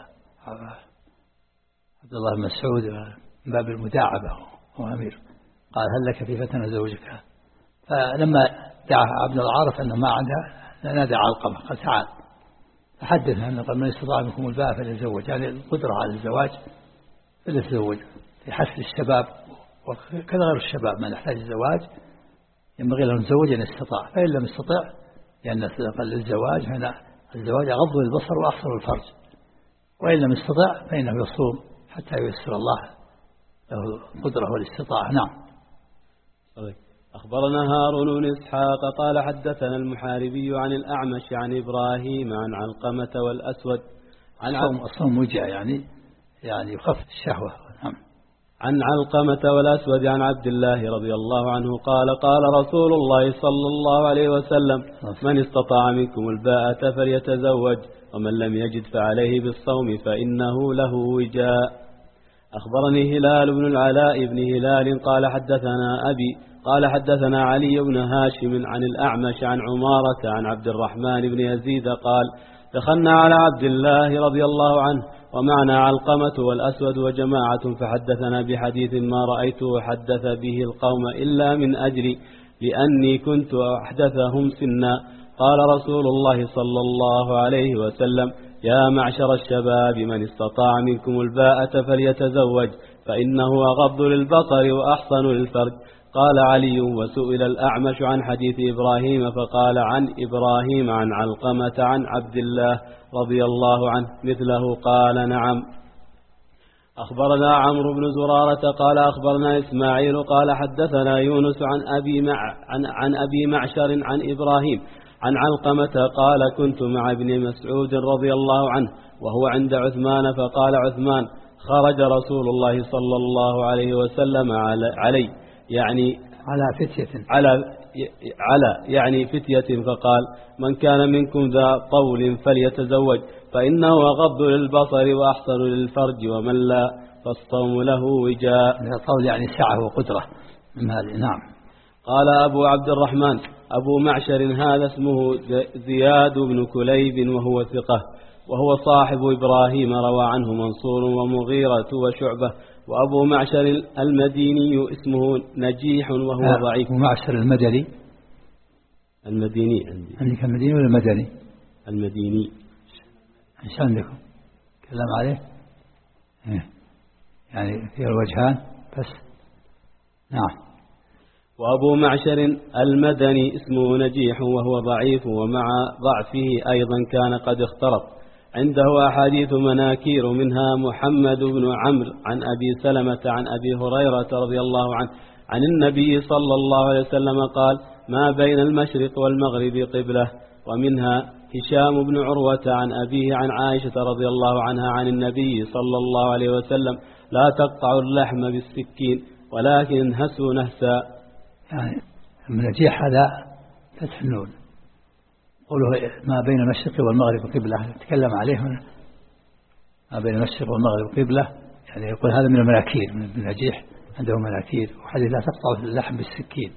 عبد الله بن مسعود من باب المداعبة هو أمير، قال هل لك في فتنة زوجك؟ فلما دعا عبد الله عرف أنه ما عندها نادى علقمة قال تعال، فحدث أنه قال من استطاع منكم الباء فليتزوج، يعني القدرة على الزواج فليتزوج في حث الشباب وكذا غير الشباب من يحتاج الزواج ينبغي له يتزوج إن استطاع، فإن لم يستطع لأن قال الزواج هنا الزواج أغض للبصر وأحصن الفرج، وإن لم يستطع فإنه يصوم حتى ييسر الله له القدرة والاستطاعة. نعم. أخبرنا هارون بن إسحاق قال حدثنا المحاربي عن الأعمش عن إبراهيم عن علقمة والأسود عن الصوم, الصوم وجع يعني يعني يخفف الشهوة. نعم. عن علقمة والأسود عن عبد الله رضي الله عنه قال قال رسول الله صلى الله عليه وسلم من استطاع منكم الباءة فليتزوج ومن لم يجد فعليه بالصوم فإنه له وجاء. أخبرني هلال بن العلاء بن هلال قال حدثنا أبي قال حدثنا علي بن هاشم عن الأعمش عن عمارة عن عبد الرحمن بن يزيد قال دخلنا على عبد الله رضي الله عنه ومعنا علقمة والأسود وجماعة فحدثنا بحديث ما رأيته حدث به القوم إلا من أجل لأني كنت أحدثهم سنا. قال رسول الله صلى الله عليه وسلم يا معشر الشباب من استطاع منكم الباءة فليتزوج فإنه أغض للبصر وأحصن للفرج. قال علي وسئل الأعمش عن حديث إبراهيم فقال عن إبراهيم عن علقمة عن عبد الله رضي الله عنه مثله. قال نعم. أخبرنا عمرو بن زرارة قال أخبرنا إسماعيل قال حدثنا يونس عن أبي, مع عن, عن أبي معشر عن إبراهيم عن علقمة قال كنت مع ابن مسعود رضي الله عنه وهو عند عثمان فقال عثمان خرج رسول الله صلى الله عليه وسلم علي يعني على فتية على على يعني فتية فقال من كان منكم ذا طول فليتزوج فإنه أغض للبصر وأحسن للفرج ومن لا فالصوم له وجاء. طول يعني سعة وقدرة من هذه. نعم. قال أبو عبد الرحمن أبو معشر هذا اسمه زياد بن كليب وهو ثقة وهو صاحب إبراهيم روى عنه منصور ومغيرة وشعبة. وأبو معشر المديني اسمه نجيح وهو ضعيف. أبو معشر المدني المديني عندي عندك المديني ولا المدني؟ المديني. إيش عندكم؟ كلام عليه يعني في الوجهان بس. نعم. وأبو معشر المدني اسمه نجيح وهو ضعيف ومع ضعفه أيضا كان قد اخترق. عنده أحاديث مناكير منها محمد بن عمرو عن أبي سلمة عن أبي هريرة رضي الله عنه عن النبي صلى الله عليه وسلم قال ما بين المشرق والمغرب قبلة. ومنها هشام بن عروة عن أبيه عن عائشة رضي الله عنها عن النبي صلى الله عليه وسلم لا تقطع اللحم بالسكين ولكن هسوا نهسا. يعني النجيح هذا فتح النون قوله ما بين المشرق والمغرب قبلة تكلم عليه هنا. ما بين المشرق والمغرب قبلة يعني يقول هذا من المناكير من النجيح عنده مناكير وحديث لا تقطع اللحم بالسكين.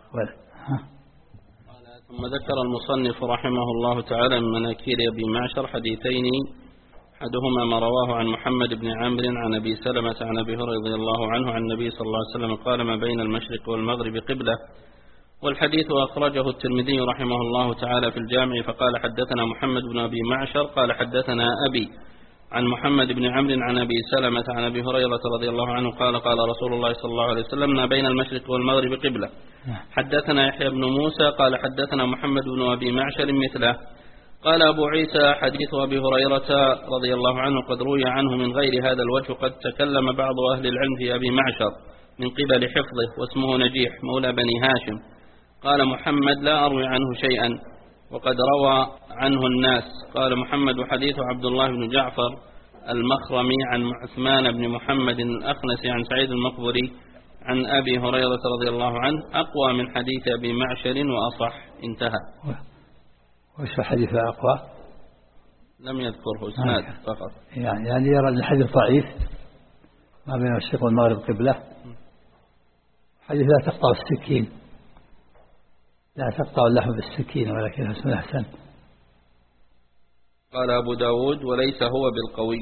ثم ذكر المصنف رحمه الله تعالى من مناكير أبي معشر حديثين أحدهما ما رواه عن محمد بن عمرو عن أبي سلمة عن أبي هريرة رضي الله عنه عن النبي صلى الله عليه وسلم قال ما بين المشرق والمغرب قبلة. والحديث أخرجه الترمذي رحمه الله تعالى في الجامع فقال حدثنا محمد بن أبي معشر قال حدثنا أبي عن محمد بن عمرو عن أبي سلمة عن أبي هريرة رضي الله عنه قال قال رسول الله صلى الله عليه وسلم ما بين المشرق والمغرب قبلة. حدثنا يحيى بن موسى قال حدثنا محمد بن أبي معشر مثله. قال أبو عيسى حديث أبي هريرة رضي الله عنه قد روي عنه من غير هذا الوجه قد تكلم بعض أهل العلم في أبي معشر من قبل حفظه واسمه نجيح مولى بني هاشم. قال محمد لا أروي عنه شيئا وقد روى عنه الناس. قال محمد حديث عبد الله بن جعفر المخرمي عن عثمان بن محمد الأخنسي عن سعيد المقبري عن أبي هريرة رضي الله عنه أقوى من حديث أبي معشر وأصح. انتهى. وش الحديث أقوى؟ لم يذكره اسناد فقط. يعني يعني يرى الحديث ضعيف ما بين المشرق والمغرب قبلة. حديث لا تقطع السكين لا تقطع اللحم بالسكين ولكن اسمه أحسن. قال أبو داود وليس هو بالقوي.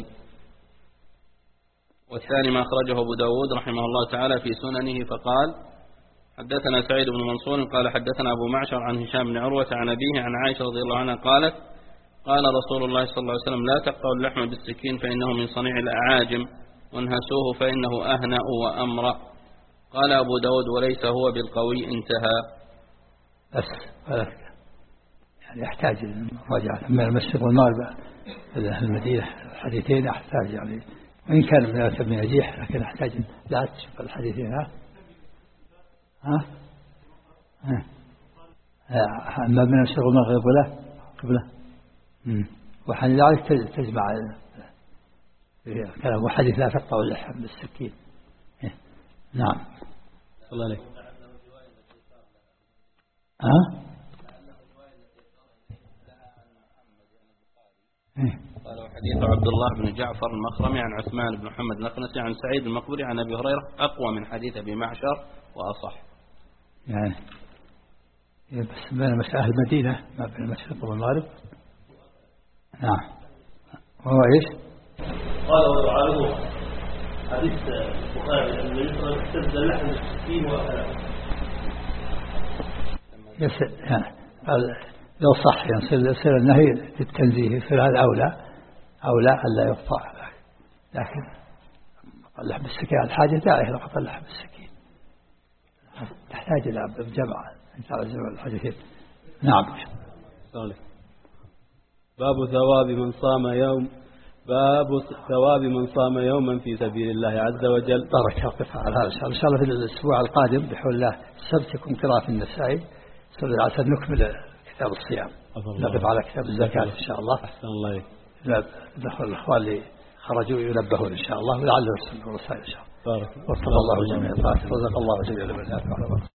والثاني ما أخرجه أبو داود رحمه الله تعالى في سننه فقال حدثنا سعيد بن منصور قال حدثنا أبو معشر عن هشام بن عروة عن أبيه عن عائشة رضي الله عنها قالت قال رسول الله صلى الله عليه وسلم لا تقطعوا اللحم بالسكين فإنه من صنيع الأعاجم وانهسوه فإنه أهنأ وأمرأ. قال أبو داود وليس هو بالقوي. انتهى. بس يعني يحتاج المراجعة من المشرق والمغرب المدينة الحديثين يحتاج يعني وإن كان من ابن نجيح لكن يحتاج لا تشوف الحديثين. ها ها ها ما من المشرق والمغرب ولا قبله وحن لا تجمع كلام وحديث لا تقطع اللحم بالسكين. نعم. صلى الله عليه. ها قال حديث عبد الله بن جعفر المخرمي عن عثمان بن محمد الأخنسي عن سعيد المقبري عن أبي هريرة أقوى من حديث أبي معشر وأصح. يعني بس بين أهل المدينة ما بين المشرق والمغرب. نعم. وهو إيش؟ قال ويعارضه حديث البخاري أن يسرى تبدأ اللحم بالسكين وأكله. لو صح يصير النهي للتنزيه يصير هذا أولى أولى ألا يقطع، لكن اللحم بالسكين الحاجة داعية لقطع اللحم بالسكين تحتاج إلى جمع الحديثين. نعم. صالح. باب ثواب من صام يوم باب ثواب من صام يوما في سبيل الله عز وجل. بارك الله على هذا. إن شاء الله في الأسبوع القادم بحول الله السبت يكون قراءة النسائي، سبت العصر نكمل كتاب الصيام، نقف على كتاب الزكاة إن شاء الله. أحسن الله إليك. ندخل الأخوان اللي خرجوا ينبهون إن شاء الله ولعل يرسلوا رسائل إن شاء الله. بارك وصلى الله جميعا. رزق الله جميعا.